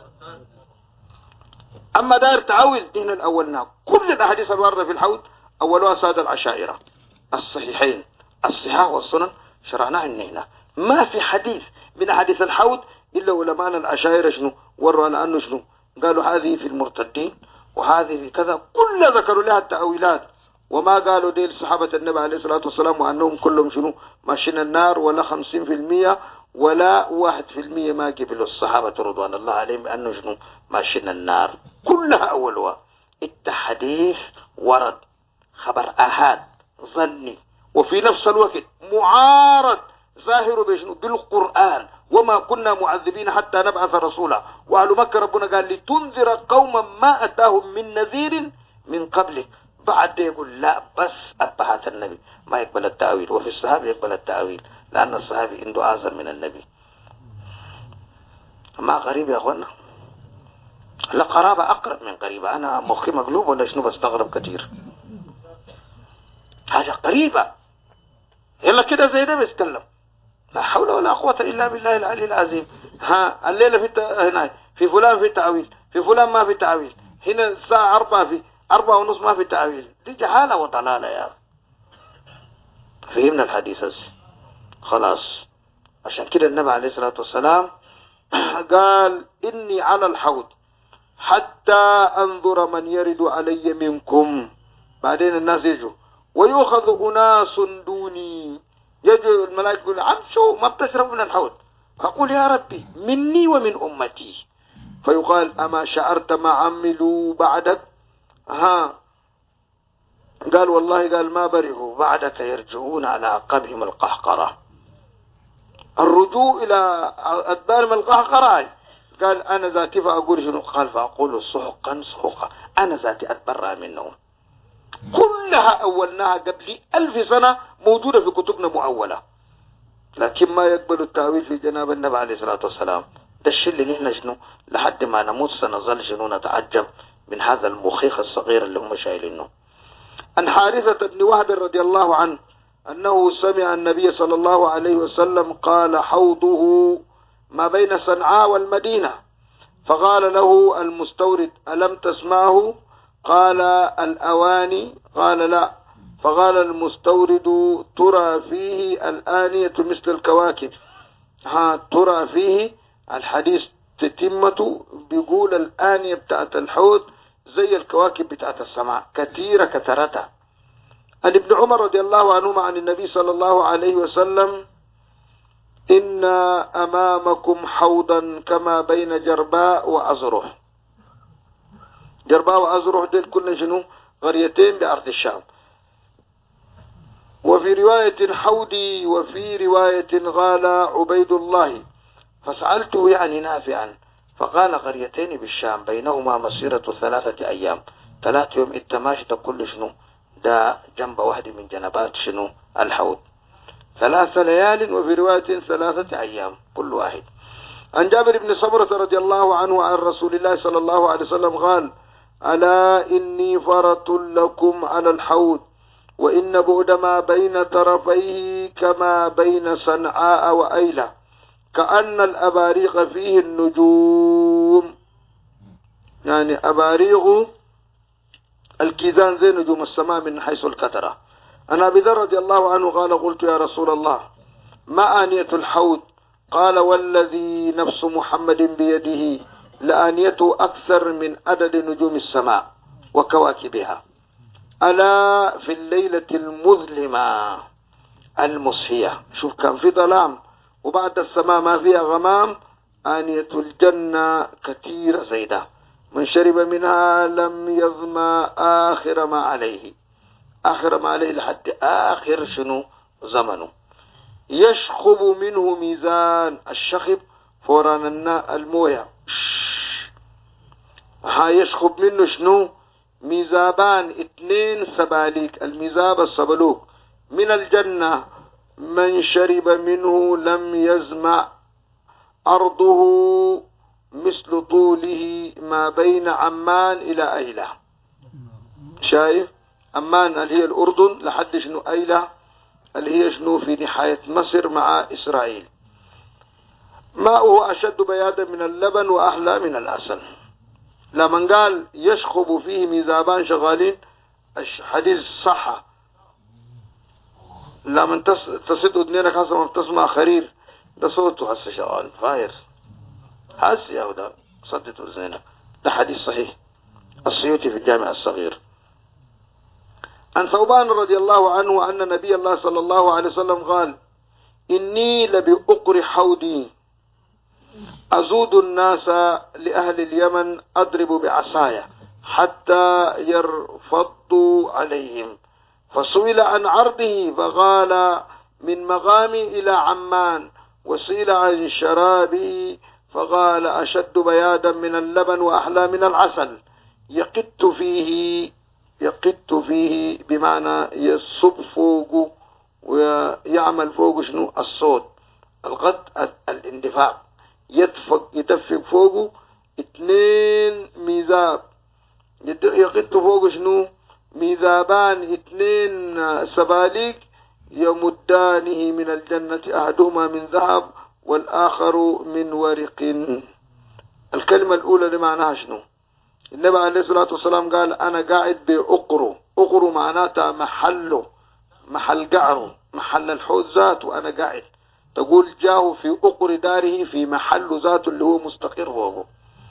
اما داير تعاول دين الاولنا كل الاحاديث الوارده في الحوض اولها ساده العشائره الصحيحين الصحاح والسنن شرعناها هنا. ما في حديث من احاديث الحوض الا علماء العشائره شنو وروا على انه شنو، قالوا هذه في المرتدين وهذه في كذا، كل ذكروا لها التأويلات. وما قالوا ديل صحابة النبي عليه الصلاة والسلام وأنهم كلهم شنو ماشين النار، ولا 50% ولا 1% ما قبلوا الصحابة رضوان الله عليهم أنه شنو ماشين النار، كلها أولها التحديث ورد خبر آحاد ظني، وفي نفس الوقت معارض ظاهر بشنو بالقرآن، وما كنا معذبين حتى نبعث رسولا. وأهل مكة ربنا قال لتنذر قوما ما أتاهم من نذير من قبلك، بعد يقول لا بس أبهات النبي ما يقبل التأويل، وفي الصحابة يقبل التأويل لأن الصحابي عنده أعظم من النبي. ما غريب يا أخوانا، لا قرابة أقرب من قريبة. أنا مخي مقلوب ولا شنو بستغرب كتير، حاجة قريبة يلا كده زي ده بيتكلم لا حول ولا قوة إلا بالله العلي العظيم. ها الليلة في هنا في فلان في تعويل، في فلان ما في تعويل، هنا الساعة 4 في 4:30 ما في تعويل، دي جهالة وضلالة يا أخي. فهمنا الحديث هسه خلاص. عشان كده النبي عليه الصلاة والسلام قال إني على الحوض حتى أنظر من يرد علي منكم. بعدين الناس يجوا ويؤخذ أناس دوني، يجوا الملائكة يقول عمشوا ما بتشربوا من الحوض، فأقول يا ربي مني ومن أمتي، فيقال أما شعرت ما عملوا بعدك؟ قال والله قال ما برئوا بعدك يرجعون على عقبهم القهقرة. الرجوع إلى أدبارهم القهقرة. قال أنا ذاتي فأقول شنو؟ قال فأقول سحقا سحقا، أنا ذاتي أتبرأ منهم. كلها أولناها قبل 1000 سنة موجودة في كتبنا مؤولة، لكن ما يقبل التأويل في جناب النبي عليه الصلاة والسلام. ده الشيء اللي نحن شنو لحد ما نموت سنظل شنو نتعجب من هذا المخيخ الصغير اللي هم شايلينه. عن حارثة بن وهب رضي الله عنه أنه سمع النبي صلى الله عليه وسلم قال حوضه ما بين صنعاء والمدينة، فقال له المستورد ألم تسمعه؟ قال الأواني، قال لا، فقال المستورد ترى فيه الآنية مثل الكواكب. ترى فيه الحديث تتمة بيقول الآنية بتاعت الحوض زي الكواكب بتاعت السماء كثيرة كثرتها. عن ابن عمر رضي الله عنهما عن النبي صلى الله عليه وسلم إن أمامكم حوضا كما بين جرباء وأزرح. جرباء وأزرح دول كلنا شنو قريتين بأرض الشام. وفي رواية حودي، وفي رواية قال عبيد الله، فسألته يعني نافعا فقال قريتين بالشام بينهما مسيرة 3 أيام، 3 يوم التماشي كل شنو ده جنب واحد من جنبات شنو الحوض، 3 ليال، وفي رواية 3 أيام كل واحد. عن جابر بن سمرة رضي الله عنه عن رسول الله صلى الله عليه وسلم قال ألا إني فرط لكم على الحوض وإن بعد ما بين طرفيه كما بين صنعاء وأيلة كأن الأباريق فيه النجوم، يعني أباريق الكيزان زي نجوم السماء من حيث الكثرة. عن أبي ذر رضي الله عنه قال قلت يا رسول الله ما آنية الحوض؟ قال والذي نفس محمد بيده لآنيته أكثر من عدد نجوم السماء وكواكبها، ألا في الليلة المظلمة المصحية. شوف كان في ظلام وبعد السماء ما فيها غمام، آنية الجنة كثيرة زيدة، من شرب منها لم يظمأ آخر ما عليه، آخر ما عليه لحد آخر شنو زمنه. يشخب منه ميزان، الشخب فوران المويه، يشخب منه شنو ميزابان 2 سباليك، الميزاب السبلوك من الجنة، من شرب منه لم يزمع أرضه مثل طوله ما بين عمان إلى أيلة. شايف عمان اللي هي الأردن لحد شنو أيلة اللي هي شنو في نهاية مصر مع إسرائيل. ماؤه أشد بيادا من اللبن وأحلى من العسل. لما قال يشخب فيه ميزابان شغالين، الحديث صح. لما تصد أذنينك حسب ما بتسمع خرير، ده صوته هسه شغال فاير هسه يا ده صدت أذنينك. ده حديث صحيح السيوطي في الجامع الصغير. عن ثوبان رضي الله عنه أن نبي الله صلى الله عليه وسلم قال: إني لبأقر حودي أزود الناس لأهل اليمن أضرب بعصاي حتى يرفضوا عليهم. فسئل عن عرضه فقال: من مغامي إلى عمان. وسئل عن شرابه فقال: أشد بيادا من اللبن وأحلى من العسل. يقت فيه بمعنى يصب فوقه ويعمل فوقه شنو الصوت. القط الاندفاع، يدفق فوقه 2 ميزاب، يقت فوقه شنو ميزابان 2 سباليك يمدانه من الجنة، أحدهما من ذهب والآخر من ورق. الكلمة الأولى لمعناها شنو؟ النبي عليه الصلاة والسلام قال: أنا قاعد بأقره. أقره معناتها محل قعره، محل الحوض ذاته، وأنا قاعد. تقول جاه في أقر داره، في محل ذاته اللي هو مستقر فوقه.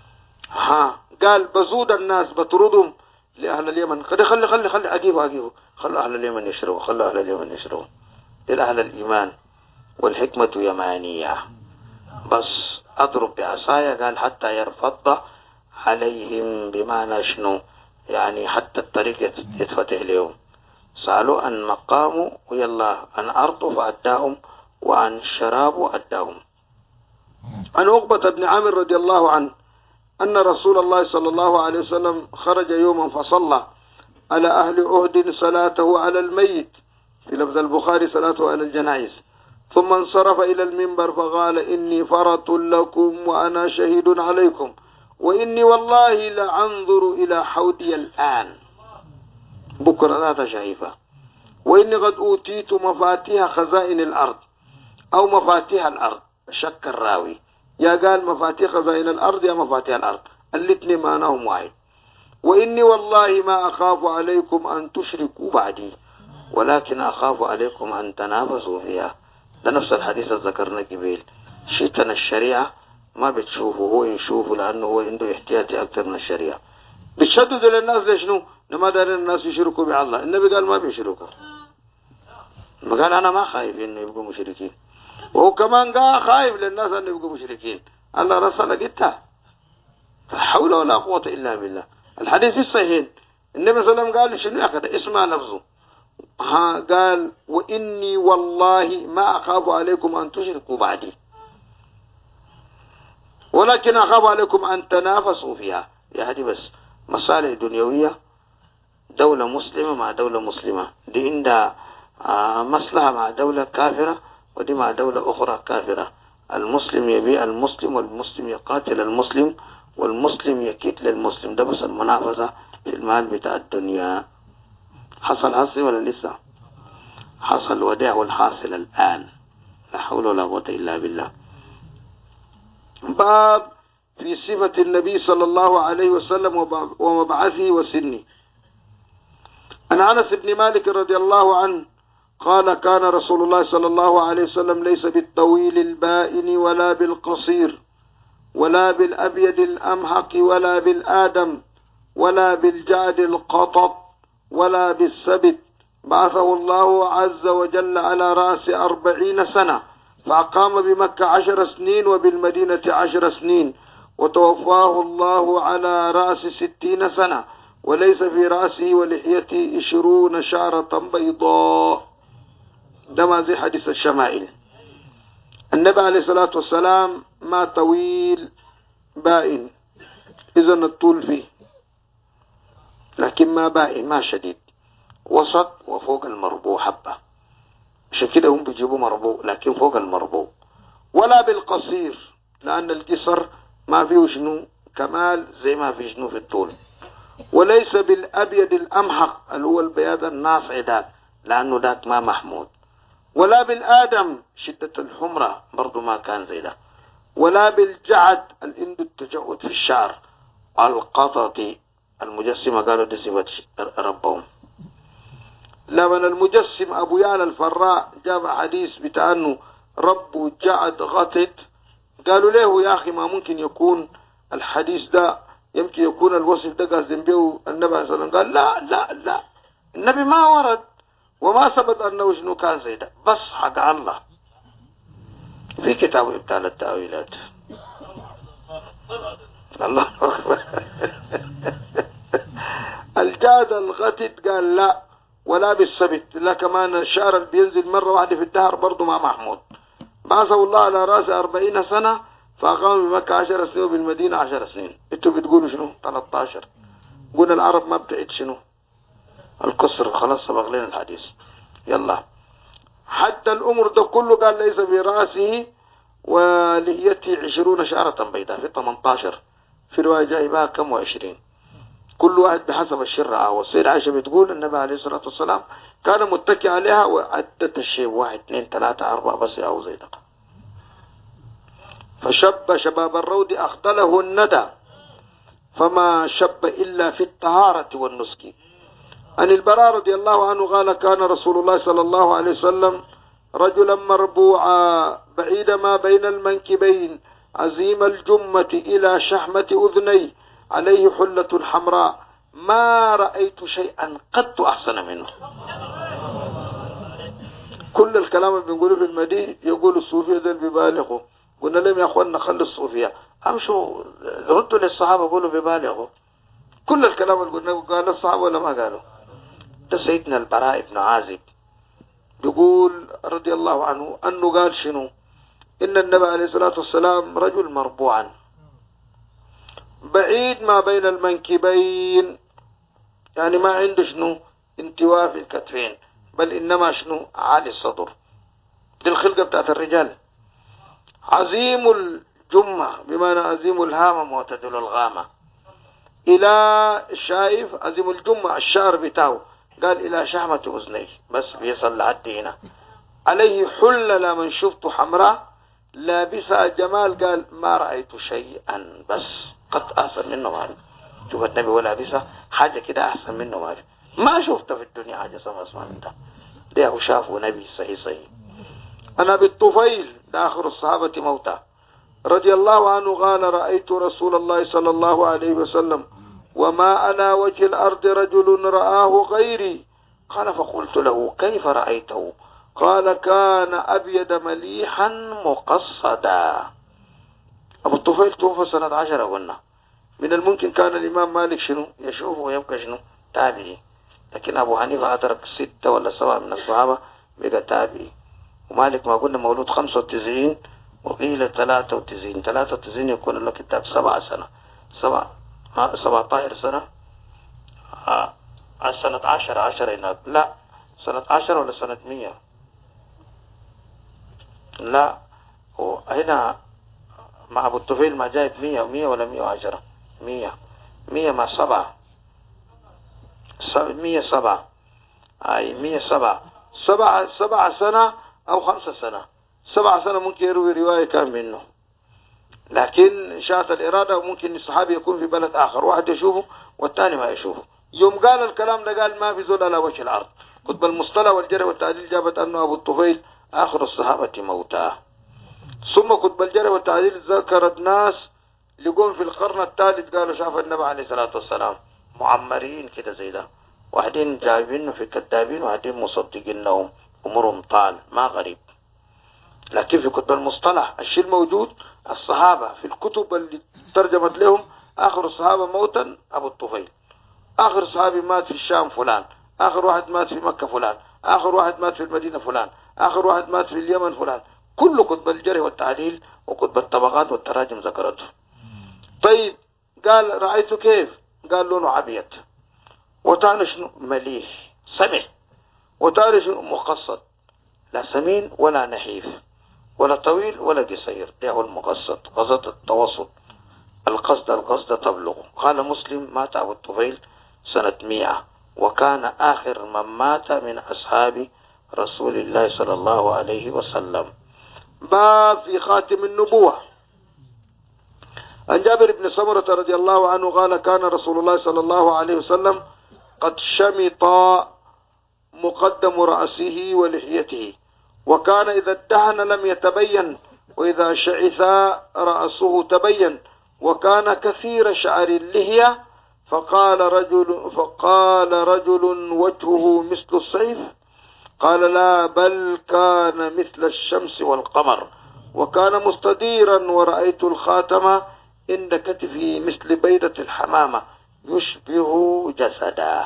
قال بزود الناس، بطردهم لأهل اليمن. خلي أجيبه خلوا أهل اليمن يشربوا. لأهل الإيمان والحكمة يمانية. بس أضرب بعصايا، قال حتى يرفض عليهم، بمعنى شنو يعني حتى الطريق يتفتح لهم. سألوا عن مقامه ويلا عن أرضه فأداهم، وعن شرابه أداهم. عن عقبة بن عامر رضي الله عنه أن رسول الله صلى الله عليه وسلم خرج يوما فصلى على أهل عهد صلاته على الميت، في لفظ البخاري صلاته على الجنائز، ثم انصرف إلى المنبر فقال: إني فرط لكم وأنا شهيد عليكم، وإني والله لأنظر إلى حوضي الآن بكرة ذات شعيفة، وإني قد أوتيت مفاتيح خزائن الأرض أو مفاتيح الأرض. شك الراوي، يا قال مفاتيح خزائن الأرض يا مفاتيح الأرض، الاثنين معناهم واحد. وإني والله ما أخاف عليكم أن تشركوا بعدي، ولكن أخاف عليكم أن تنافسوا فيها. ده نفس الحديث اللي ذكرنا قبل. شيطان الشريعة ما بتشوفه، هو يشوفه لأنه هو عنده احتياطي أكثر من الشريعة. بتشدد للناس ليشنو؟ لما دار الناس يشركوا بالله. النبي قال ما بيشركوا، ما قال أنا ما خايف إنه يبقوا مشركين، وهو كمان قال خايف للناس أن يبقوا مشركين. الله رسل قلتها، لا حول ولا قوة إلا بالله. الحديث في الصحيحين النبي صلى الله عليه وسلم قال شنو يا اسمع لفظه، قال: وإني والله ما أخاف عليكم أن تشركوا بعدي، ولكن أخاف عليكم أن تنافسوا فيها. يعني بس مصالح دنيوية، دولة مسلمة مع دولة مسلمة، دي عندها مصلحة مع دولة كافرة، ودي مع دولة أخرى كافرة. المسلم يبيع المسلم، والمسلم يقاتل المسلم، والمسلم يكيد للمسلم. ده بس المنافسة في المال بتاع الدنيا. حصل ولا لسه؟ حصل وداع والحاصل الآن. لا حول ولا قوة إلا بالله. باب في صفة النبي صلى الله عليه وسلم ومبعثه وسنه. عن أنس بن مالك رضي الله عنه قال: كان رسول الله صلى الله عليه وسلم ليس بالطويل البائن ولا بالقصير ولا بالأبيض الأمحق ولا بالآدم ولا بالجعد القطط ولا بالسبت. بعثه الله عز وجل على رأس 40 سنة، فأقام بمكة 10 سنين وبالمدينة 10 سنين، وتوفاه الله على رأس 60 سنة، وليس في رأسه ولحيته 20 شعرة بيضاء. ده ما زي حديث الشمائل. النبي عليه الصلاة والسلام ما طويل بائن، إذن الطول فيه، لكن ما بائن، ما شديد، وسط وفوق المربوع حبة. عشان كده هم بيجيبوا مربوع لكن فوق المربوع. ولا بالقصير، لأن القصر ما فيه شنو كمال زي ما فيه شنو في الطول. وليس بالأبيض الأمحق اللي هو البياض الناصع داك، لأنه داك ما محمود. ولا بالآدم شدة الحمرة برضو ما كان زي ده، ولا بالجعد الإند التجعد في الشعر، القطط المجسمة قالوا دي صفة ربهم. لمن المجسم أبو يعلى الفراء جاب حديث بتاع أنه رب جعد غطت، قالوا له يا أخي ما ممكن يكون الحديث ده، يمكن يكون الوصف ده قاسم به النبي صلى الله عليه وسلم. قال لا لا لا، النبي ما ورد وما ثبت أنه شنو كان زي ده، بس حق الله في كتاب إبطال التأويلات. الله أكبر. الجاد الغتت قال لا، ولا بالسبت، لا كمان الشعر اللي بينزل مرة واحدة في الدهر برضو ما محمود. بعثه الله على رأس 40 سنة، فأقام بمكة 10 سنين وبالمدينة 10 سنين. انتوا بتقولوا شنو 13؟ قلنا العرب ما بتعد شنو الكسر، خلاص سبق لنا الحديث. يلا حتى الأمر ده كله قال ليس برأسه ولحيته 20 شعرة بيضاء، في 18 في رواية جايبها كم و20، كل واحد بحسب الشرعة. والسيدة عائشة بتقول النبي عليه الصلاة والسلام كان متكي عليها وعدة الشيب 1 2 3 4 بس أو زي ده. فشب شباب الرود أخضله الندى، فما شب إلا في الطهارة والنسك. عن البراء رضي الله عنه قال كان رسول الله صلى الله عليه وسلم رجلا مربوعا بعيد ما بين المنكبين، عزيم الجمة إلى شحمة أذنيه، عليه حلة حمراء، ما رأيت شيئا قط أحسن منه. كل الكلام اللي بنقوله في المدي يقول الصوفية ده ببالغوا. قلنا لهم يا أخوانا خلوا الصوفية امشوا ردوا للصحابة قولوا ببالغوا. كل الكلام اللي قلناه قال الصحابة ولا ما قالوا؟ ده سيدنا البراء بن عازب بيقول رضي الله عنه أنه قال شنو؟ إن النبي عليه الصلاة والسلام رجل مربوعا بعيد ما بين المنكبين، يعني ما عنده شنو انتواء في الكتفين، بل إنما شنو عالي الصدر، دي الخلقة بتاعت الرجال. عظيم الجمة بمعنى عظيم الهامة معتدل الغامة، إلى شايف عظيم الجمة الشعر بتاعه قال إلى شحمة أذنيه، بس بيصل لحد هنا. عليه حلة من شفت حمراء لابسة جمال، قال ما رأيت شيئا بس قد أحسن منه ما في. شوف النبي ولا لابسة حاجة كده أحسن منه ما في، ما شفت في الدنيا حاجة اسمها من ده هو شافه نبي صحيح صحيح. أنا بالطفيل آخر الصحابة موتى رضي الله عنه قال رأيت رسول الله صلى الله عليه وسلم وما على وجه الأرض رجل رآه غيري. قال فقلت له كيف رأيته؟ قال كان أبيض مليحا مقصدا. أبو الطفيل توفى سنة 10 قلنا. من الممكن كان الإمام مالك شنو يشوفه ويبقى شنو تابعي، لكن أبو حنيفة أدرك 6 ولا 7 من الصحابة بقى تابعي. ومالك ما قلنا مولود 95 وقيل 93، 93 يكون له كتاب 7 سنة 17 سنة سنة 10 هناك، لا سنة 10 ولا سنة 100، لا هنا مع أبو الطفيل ما جايب 100 و100 ولا 110، 100 مع 7 107 أي 107 7 سنة أو 5 سنة 7 سنة ممكن يروي رواية كان منه، لكن شاءت الإرادة ممكن الصحابي يكون في بلد آخر، واحد يشوفه والثاني ما يشوفه. يوم قال الكلام ده قال ما في زول على وجه الأرض. كتب المصطلح والجرح والتعديل جابت أنه أبو الطفيل آخر الصحابة موتى. ثم كتب الجرح والتعديل ذكرت ناس لقوم في القرن الثالث قالوا شاف النبي عليه الصلاة والسلام معمرين كده زي ده، واحدين جايبينه في كذابين واحدين مصدقينهم، أمرهم طال ما غريب. لكن في كتب المصطلح الشيء الموجود الصحابة في الكتب اللي ترجمت لهم آخر الصحابة موتا أبو الطفيل، آخر صحابي مات في الشام فلان، آخر واحد مات في مكة فلان، آخر واحد مات في المدينة فلان، آخر واحد مات في اليمن فلان. كل كتب الجرح والتعديل وكتب الطبقات والتراجم ذكرته. طيب قال رأيته كيف؟ قال لونه أبيض، وتعني شنو مليح سمح، وتعني شنو مقصد، لا سمين ولا نحيف ولا طويل ولا قصير، ده هو المقصد، قصد التوسط، القصد تبلغ. قال مسلم مات أبو الطفيل سنة 100، وكان آخر من مات من أصحاب رسول الله صلى الله عليه وسلم. باب في خاتم النبوة. عن جابر بن سمرة رضي الله عنه قال كان رسول الله صلى الله عليه وسلم قد شمط مقدم رأسه ولحيته، وكان إذا ادهن لم يتبين، وإذا شعث رأسه تبين، وكان كثير شعر اللحية. فقال رجل وجهه مثل السيف؟ قال لا، بل كان مثل الشمس والقمر، وكان مستديرا، ورأيت الخاتم عند كتفه مثل بيضة الحمامة يشبه جسدا.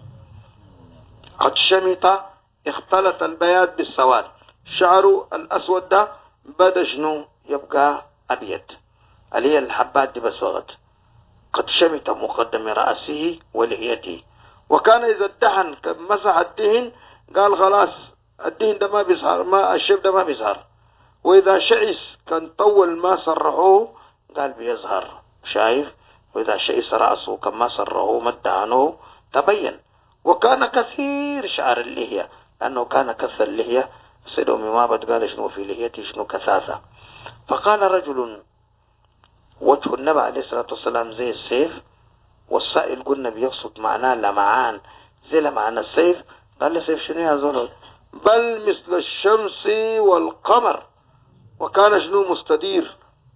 قد شمط اختلط البياض بالسواد، شعره الأسود ده بدا شنو يبقى أبيض، عليه الحبات دي بس وقت. قد شمط مقدم رأسه ولحيته، وكان إذا ادهن مسح الدهن قال خلاص الدهن ده ما بيظهر، ما الشيب ده ما بيظهر. وإذا شعس كان طول ما سرحوه قال بيظهر، شايف؟ وإذا شعس رأسه كما سرحوه ما ادهنوه تبين. وكان كثير شعر اللحية، لأنه كان كثر اللحية. سيد أمي ما بتقال شنو في لحيتي شنو كثاثة. فقال رجل وجه النبي عليه الصلاة والسلام زي السيف، والسائل قلنا بيقصد معناه لمعان زي لمعان السيف. قال له سيف شنو يا زول؟ بل مثل الشمس والقمر، وكان شنو مستدير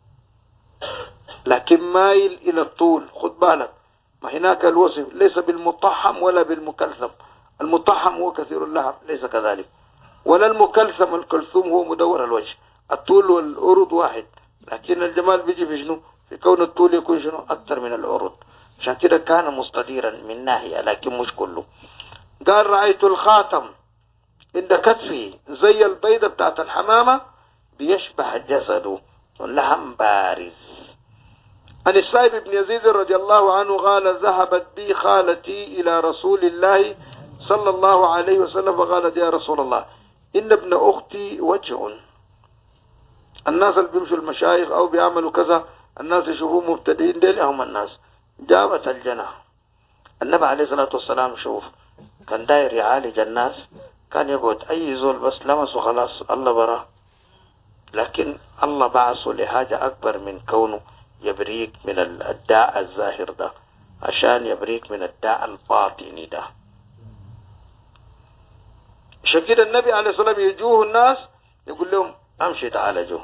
لكن مايل إلى الطول. خد بالك، ما هناك الوصف ليس بالمطحم ولا بالمكلثم. المطحم هو كثير اللحم ليس كذلك، ولا المكلثم الكلثوم هو مدور الوجه. الطول والعروض واحد، لكن الجمال بيجي في شنو؟ في كون الطول يكون شنو أكثر من العروض. عشان كده كان مستديرا من ناحية لكن مش كله. قال رأيت الخاتم عند كتفه زي البيضة بتاعت الحمامة بيشبه جسده واللحم بارز. عن السائب بن يزيد رضي الله عنه قال ذهبت بي خالتي إلى رسول الله صلى الله عليه وسلم فقالت يا رسول الله إن ابن أختي وجه. الناس اللي بيمشوا المشايخ أو بيعملوا كذا الناس يشوفوه مبتدئين ديل هم الناس. جابت الجنة النبي عليه الصلاة والسلام شوف كان داير يعالج الناس، كان يقول أي زول بس لمسه خلاص الله براه، لكن الله بعثه لحاجة أكبر من كونه يبريك من الداء الظاهر ده، عشان يبريك من الداء الباطني ده. عشان كده النبي عليه الصلاة والسلام يجوه الناس يقول لهم أمشي تعالجوا.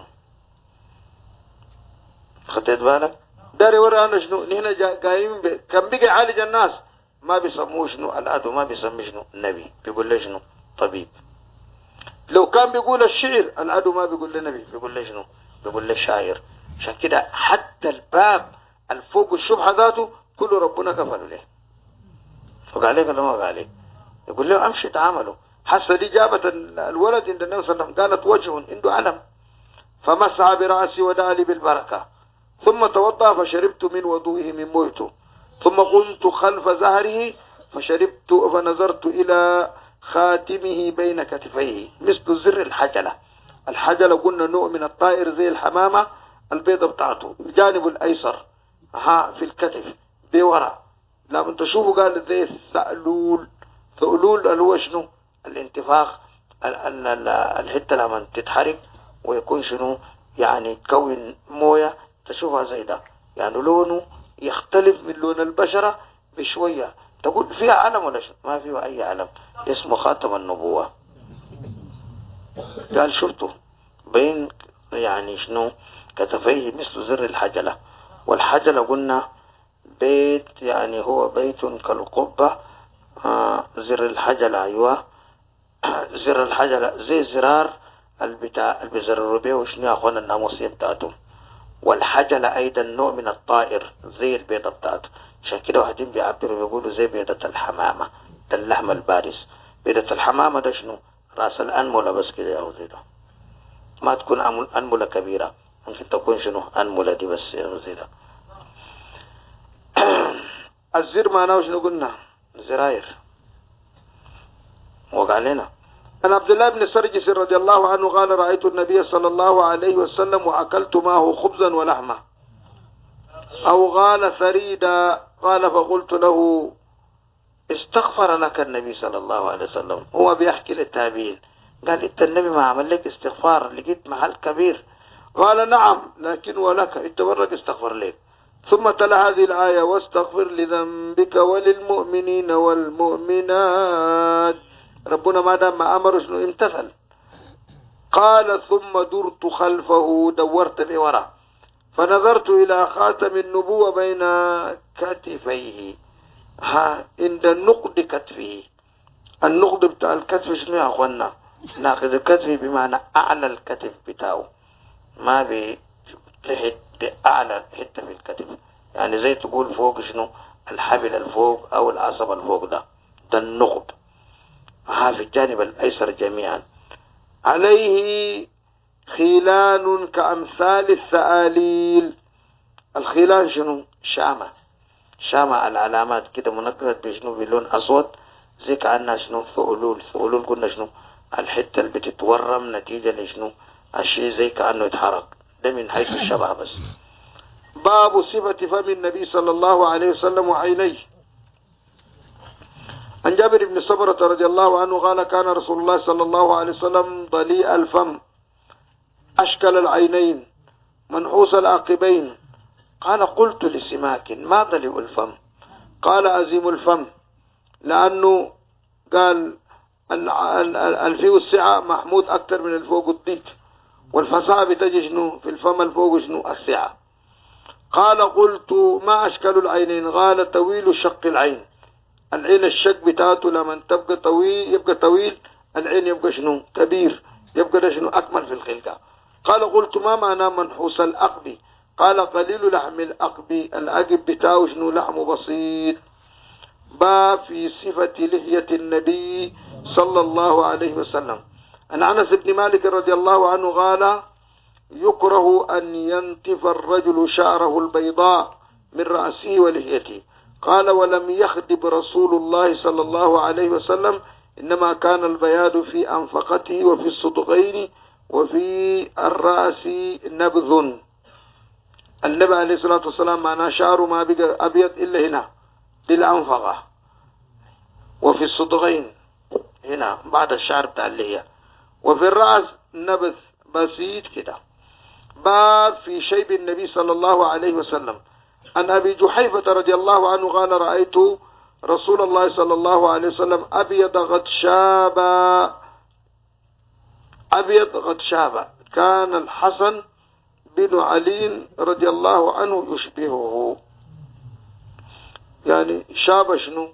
خدت بالك؟ داري ورانا شنو نحن قايمين كان بيجي يعالج الناس ما بيسموه شنو العدو، ما بيسميه شنو النبي، بيقول له شنو طبيب. لو كان بيقول الشعر العدو ما بيقول له نبي، بيقول له شنو؟ بيقول له شاعر. عشان كده حتى الباب الفوق الشبهة ذاته كله ربنا كفله له. فقال عليك ولا ما قال عليك؟ يقول له امشي تعاملوا. حسه دي جابت الولد عند النبي صلى الله عليه وسلم قالت وجه عنده علم، فمسح برأسي ودعا لي بالبركة، ثم توضأ فشربت من وضوئه من مويته، ثم قمت خلف زهره فشربت فنظرت إلى خاتمه بين كتفيه مثل زر الحجلة. الحجلة قلنا نوع من الطائر زي الحمامة البيضة بتاعته الجانب الأيسر في الكتف بورا. لما تشوفوا قال زي الثألول. ثألول اللي هو شنو؟ الانتفاخ الحتة لما تتحرك ويكون شنو يعني تكون موية تشوفها زي ده، يعني لونه يختلف من لون البشرة بشوية. تقول فيها علم ولا شنو؟ ما فيها أي علم، اسمه خاتم النبوة. قال شفته بين يعني شنو كتفيه مثل زر الحجلة. والحجلة قلنا بيت، يعني هو بيت كالقبة. زر الحجلة أيوة زر الحجلة زي زرار البتاع البزر به وشنو يا أخوانا الناموسية بتاعته. والحجلة أيضا نوع من الطائر زي البيضة بتاعته. عشان كده واحدين بيعبروا بيقولوا زي بيضة الحمامة ده اللحم البارز. بيضة الحمامة ده شنو؟ راس الأنملة بس كده يا زي ده، ما تكون أنملة كبيرة، ممكن تكون شنو أنملة دي بس يا زي ده. الزر معناه شنو قلنا؟ زراير. وقع لنا عن عبد الله بن سرجس رضي الله عنه قال رأيت النبي صلى الله عليه وسلم وأكلت معه خبزا ولحمة أو قال ثريدا. قال فقلت له استغفر لك النبي صلى الله عليه وسلم. هو بيحكي للتابعين قال انت النبي ما عمل لك استغفار؟ لقيت محل كبير. قال نعم، لكن ولك انت برك استغفر لك. ثم تلا هذه الآية واستغفر لذنبك وللمؤمنين والمؤمنات. ربنا ما دام ما أمر شنو امتثل. قال ثم درت خلفه، دورت بورا، فنظرت إلى خاتم النبوة بين كتفيه، عند نقد كتفه. النقد بتاع الكتف شنو يا أخوانا؟ ناقد الكتف بمعنى أعلى الكتف بتاعه، ما بتحت بأعلى حتة في الكتف، يعني زي تقول فوق شنو الحبل الفوق أو العصب الفوق ده النقد. في الجانب الأيسر جميعا. عليه خيلان كأمثال الثآليل. الخيلان شنو؟ شامة العلامات كده منقرة بشنو بلون أسود، زي كأنها شنو ثؤلول قلنا شنو الحتة اللي بتتورم نتيجة لشنو الشيء زي كأنه يتحرك، ده من حيث الشبه بس. باب صفة فم النبي صلى الله عليه وسلم وعينيه. عن جابر بن سمرة رضي الله عنه قال كان رسول الله صلى الله عليه وسلم ضليء الفم أشكل العينين منحوس العقبين. قال قلت لسماك ما ضليء الفم؟ قال عزيم الفم، لأنه قال الفيه السعة محمود أكثر من الفوق الضيق، والفصاحة بتجي شنو في الفم الفوق شنو السعة. قال قلت ما أشكال العينين؟ قال طويل شق العين. العين الشق بتاعته لما تبقى طويل يبقى طويل، العين يبقى شنو كبير، يبقى ده شنو أكمل في الخلقة. قال قلت ما معنى منحوس الأقب؟ قال قليل لحم الأقب، الأقب بتاعه شنو لحم بسيط. باب في صفة لحية النبي صلى الله عليه وسلم. عن أنس بن مالك رضي الله عنه قال يكره أن ينتف الرجل شعره البيضاء من رأسه ولحيته. قال ولم يخدب رسول الله صلى الله عليه وسلم، إنما كان البياض في أنفقته وفي الصدغين وفي الرأس نبذ. النبي عليه الصلاة والسلام معناه شعره ما بقى أبيض إلا هنا بالأنفقة، وفي الصدغين هنا بعد الشعر بتاع اللحية، وفي الرأس نبذ بسيط كده. باب في شيب النبي صلى الله عليه وسلم. عن أبي جحيفة رضي الله عنه قال رأيت رسول الله صلى الله عليه وسلم أبيض غدشابا كان الحسن بن علي رضي الله عنه يشبهه. يعني شاب شنو؟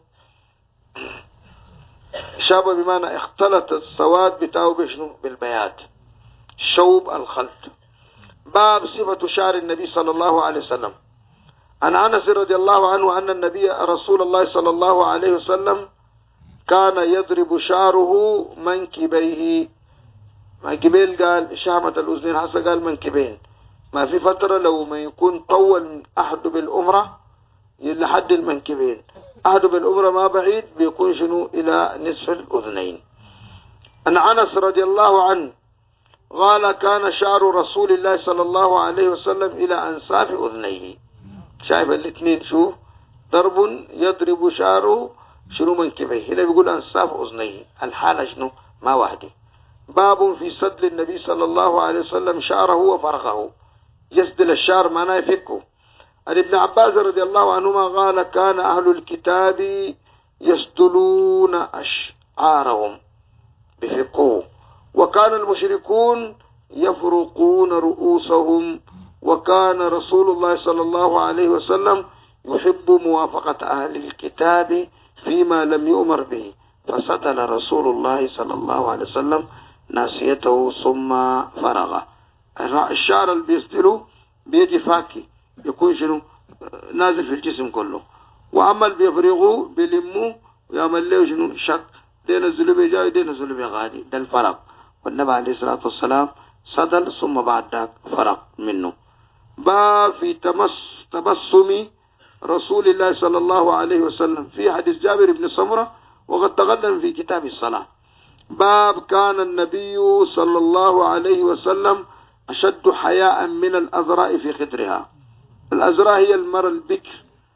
شاب بمعنى اختلط السواد بتاعه بشنو بالبياض، شوب الخلط. باب صفة شعر النبي صلى الله عليه وسلم. عن أنس رضي الله عنه أن النبي رسول الله صلى الله عليه وسلم كان يضرب شعره منكبيه. منكبين قال شامة الأذنين، حسا قال منكبين. ما في فترة لو ما يكون طول أحد بالأمرة لحد المنكبين، أحد بالأمرة ما بعيد بيكون شنو إلى نصف الأذنين. عن أنس رضي الله عنه قال كان شعر رسول الله صلى الله عليه وسلم إلى أنصاف أذنيه. شايف الاثنين شوف ضرب يضرب شعره شنو منكبيه، هنا بيقول أنصاف أذنيه، الحالة شنو ما واحدة. باب في سدل النبي صلى الله عليه وسلم شعره وفرغه. يسدل الشعر معناه يفكه. عن ابن عباس رضي الله عنهما قال كان أهل الكتاب يسدلون أشعارهم بفقه، وكان المشركون يفرقون رؤوسهم، وكان رسول الله صلى الله عليه وسلم يحب موافقة أهل الكتاب فيما لم يؤمر به، فسدل رسول الله صلى الله عليه وسلم ناسيته ثم فرغ. الشعر اللي بيسدله بيجي فاكي يكون شنو نازل في الجسم كله، وأما اللي بيفرغوه بيلموه ويعمل له شنو شك، دين الزلوبي جاي دين الزلوبي غادي، ده الفرق. والنبي عليه الصلاة والسلام سدل ثم بعد ذاك فرق منه. باب في تبسم رسول الله صلى الله عليه وسلم في حديث جابر بن سمرة وقد تقدم في كتاب الصلاة. باب كان النبي صلى الله عليه وسلم أشد حياء من الأذراء في خدرها. الأذراء هي المرأة البكر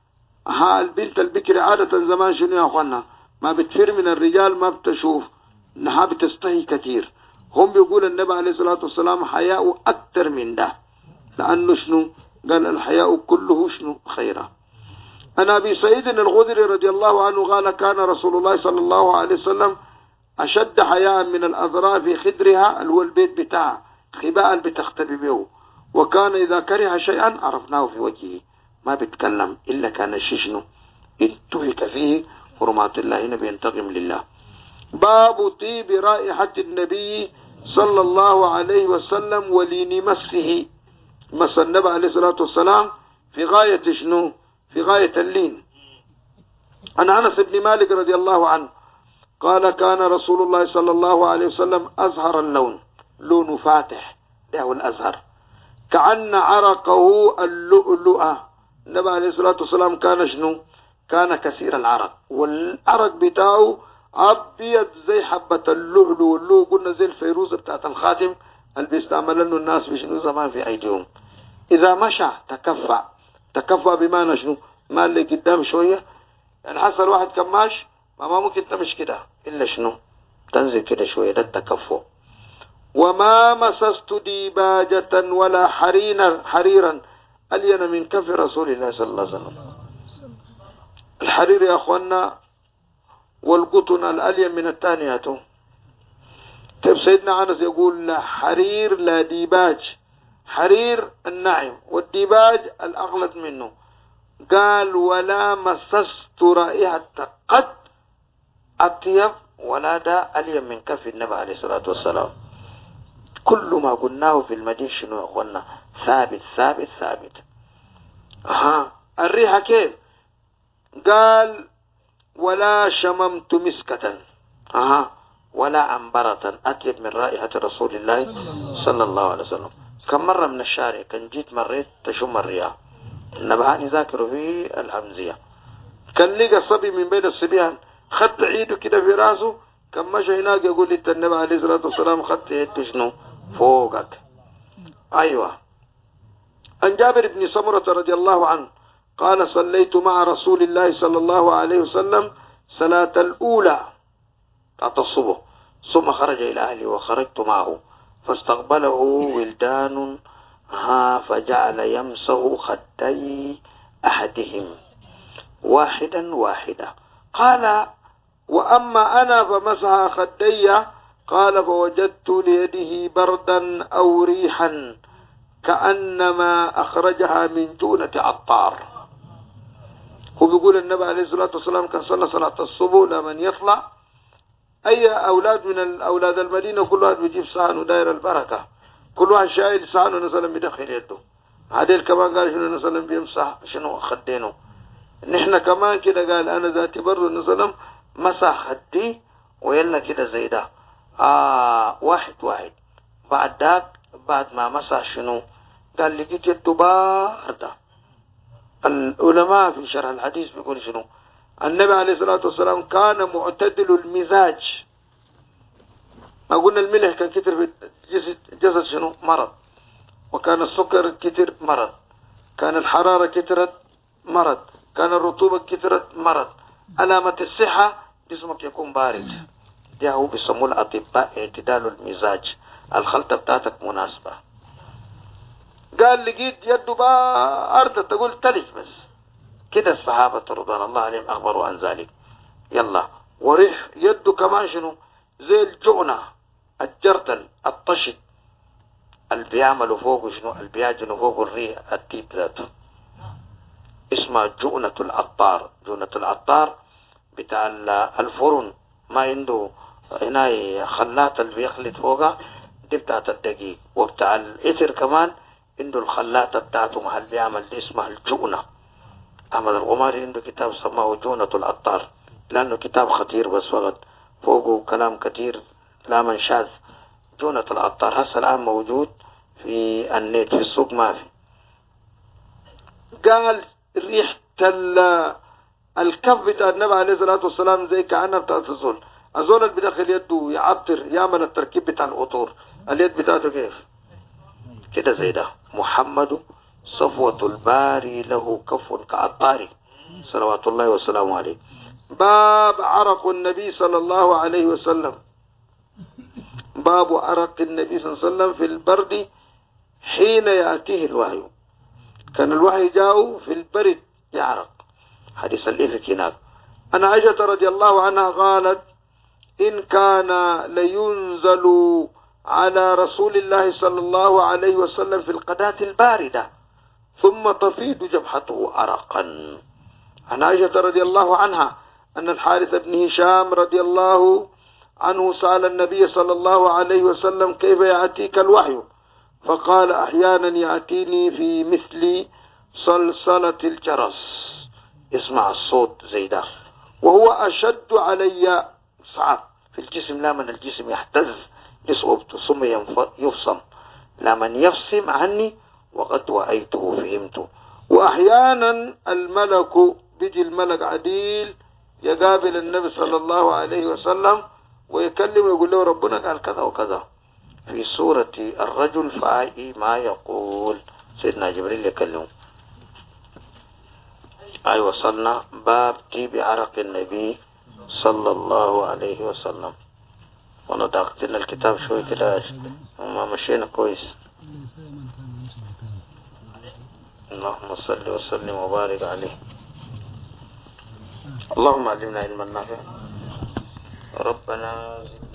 ها البنت البكر عادة زمان شنو يا أخوانا ما بتفر من الرجال ما بتشوف انها بتستحي كثير. هم بيقول النبي عليه الصلاة والسلام حياء أكثر من ده، لأنه شنو قال الحياء كله شنو خيرا. أنا أبي سعيد الخدري رضي الله عنه قال كان رسول الله صلى الله عليه وسلم أشد حياء من الأذراع في خدرها اللي هو البيت بتاعها خباء بتختبي به، وكان إذا كره شيئا عرفناه في وجهه ما بيتكلم إلا كان الشيء شنو انتهك فيه حرمات الله هنا بينتقم لله. باب طيب رائحة النبي صلى الله عليه وسلم ولين مسه، مس النبي عليه الصلاة والسلام في غاية شنو في غاية اللين. عن أنس بن مالك رضي الله عنه قال كان رسول الله صلى الله عليه وسلم أزهر اللون، لون فاتح ده هو الأزهر، كأن عرقه اللؤلؤة. النبي عليه الصلاة والسلام كان شنو كان كثير العرق، والعرق بتاعه أبيض زي حبة اللؤلؤ، واللؤلؤ قلنا زي الفيروز بتاعت الخاتم اللي بيستعملنه الناس بشنو زمان في أيديهم. إذا مشى تكفى بمعنى شنو ما اللي قدام شوية، يعني حصل واحد كماش ما ممكن تمشي كده إلا شنو تنزل كده شوية، ده التكفؤ. وما مسست ديباجة ولا حريرا ألين من كف رسول الله صلى الله عليه وسلم. الحرير يا أخوانا والقطن الألين من الثانية. طيب سيدنا أنس يقول لا حرير لا ديباج، حرير النعم والديباج الأغلظ منه. قال ولا مسست رائحة قد أطيب ولا دا ألين من كف النبي عليه الصلاة والسلام. كل ما قلناه في المدينة شنو قلنا ثابت ثابت ثابت. الريحة كيف؟ قال ولا شممت مسكة ولا عنبرة أطيب من رائحة رسول الله صلى الله عليه وسلم. كم مرة من الشارع كان جيت مريت تشم الرياح، النبهاني ذاكروا في الحمزية، كان لقى صبي من بين الصبيان خدت عيده كده في راسه، كان مشى هناك يقول لي النبي عليه الصلاة والسلام خدت يده شنو فوقك. أيوة. عن جابر بن سمرة رضي الله عنه قال صليت مع رسول الله صلى الله عليه وسلم صلاة الأولى بتاعت الصبح، ثم خرج إلى أهلي وخرجت معه فاستقبله ولدان فجعل يمسه خدي أحدهم واحدا واحدا. قال وأما أنا فمسح خدي، قال فوجدت ليده بردا أو ريحا كأنما أخرجها من جونة عطار. هو بيقول النبي عليه الصلاة والسلام كان صلى صلاة الصبح لمن يطلع أي أولاد من الأولاد المدينة كل واحد بيجيب صحن وداير البركة، كل واحد شايل صحن ونسلم بدخل يده. عادل كمان قال شنو نسلم بيمسح شنو خدينه. نحن كمان كده قال أنا ذاتي برضو نسلم مسح خدي ويلا كده زي ده واحد واحد. بعد ذاك بعد ما مسح شنو قال لقيت يده باردة. العلماء في شرح الحديث بيقول شنو النبي عليه الصلاة والسلام كان معتدل المزاج. ما قلنا الملح كان كتر في جسد شنو مرض، وكان السكر كتر مرض، كان الحرارة كترت مرض، كان الرطوبة كترت مرض. علامة الصحة جسمك يكون بارد، ده هو بيسموه الأطباء اعتدال المزاج، الخلطة بتاعتك مناسبة. قال لقيت يده باردة تقول تلج بس كده. الصحابة رضوان الله عليهم أخبروا عن ذلك. يلا وريح يده كمان شنو زي الجعنة الجرتل الطشت اللي بيعملوا فوق شنو اللي بيعجنوا فوق الريح التيب ذاته اسمها جؤنة العطار. جؤنة العطار بتاع الفرن ما عنده هنا خلاط اللي بيخلط فوقها دي بتاعت الدقيق، وبتاع الإثر كمان عنده الخلاطة بتاعته محل بيعمل دي اسمها الجؤنة. أحمد الغماري عنده كتاب سماه جؤنة العطار لأنه كتاب خطير بس فقط فوقه كلام كتير لا من شاذ. جؤنة العطار هسه الآن موجود في النت في السوق ما في. قال ريحة الكف بتاع النبي عليه الصلاة والسلام زي كأنها بتاعت الزول. الزول اللي بدخل يده يعطر يعمل التركيب بتاع العطور، اليد بتاعته كيف كده زي ده. محمد صفوة الباري له كف كعطاري. صلوات الله وسلامه عليه. باب عرق النبي صلى الله عليه وسلم. باب عرق النبي صلى الله عليه وسلم في البرد حين يأتيه الوحي. كان الوحي جاء في البرد يعرق. حديث الإفك هناك. أن عائشة رضي الله عنها قالت إن كان لينزل على رسول الله صلى الله عليه وسلم في القداة الباردة ثم تفيض جبهته عرقا. عن عائشة رضي الله عنها أن الحارث بن هشام رضي الله عنه سأل النبي صلى الله عليه وسلم كيف يأتيك الوحي؟ فقال أحيانا يأتيني في مثل صلصلة الجرس، اسمع الصوت زي ده، وهو أشد علي صعب في الجسم، لا من الجسم يحتز لصعوبته ثم يفصم، لا من يفصم عني وقد وعيته فهمته. وأحيانا الملك بيجي الملك عديل يقابل النبي صلى الله عليه وسلم ويكلم ويقول له ربنا قال كذا وكذا في سورة الرجل فاعي ما يقول. سيدنا جبريل يكلمه. أي وصلنا باب جيب عرق النبي صلى الله عليه وسلم. ونضغطنا الكتاب شوي كده وما مشينا كويس. اللهم صل وسلم وبارك عليه. اللهم علمنا علما نافعا ربنا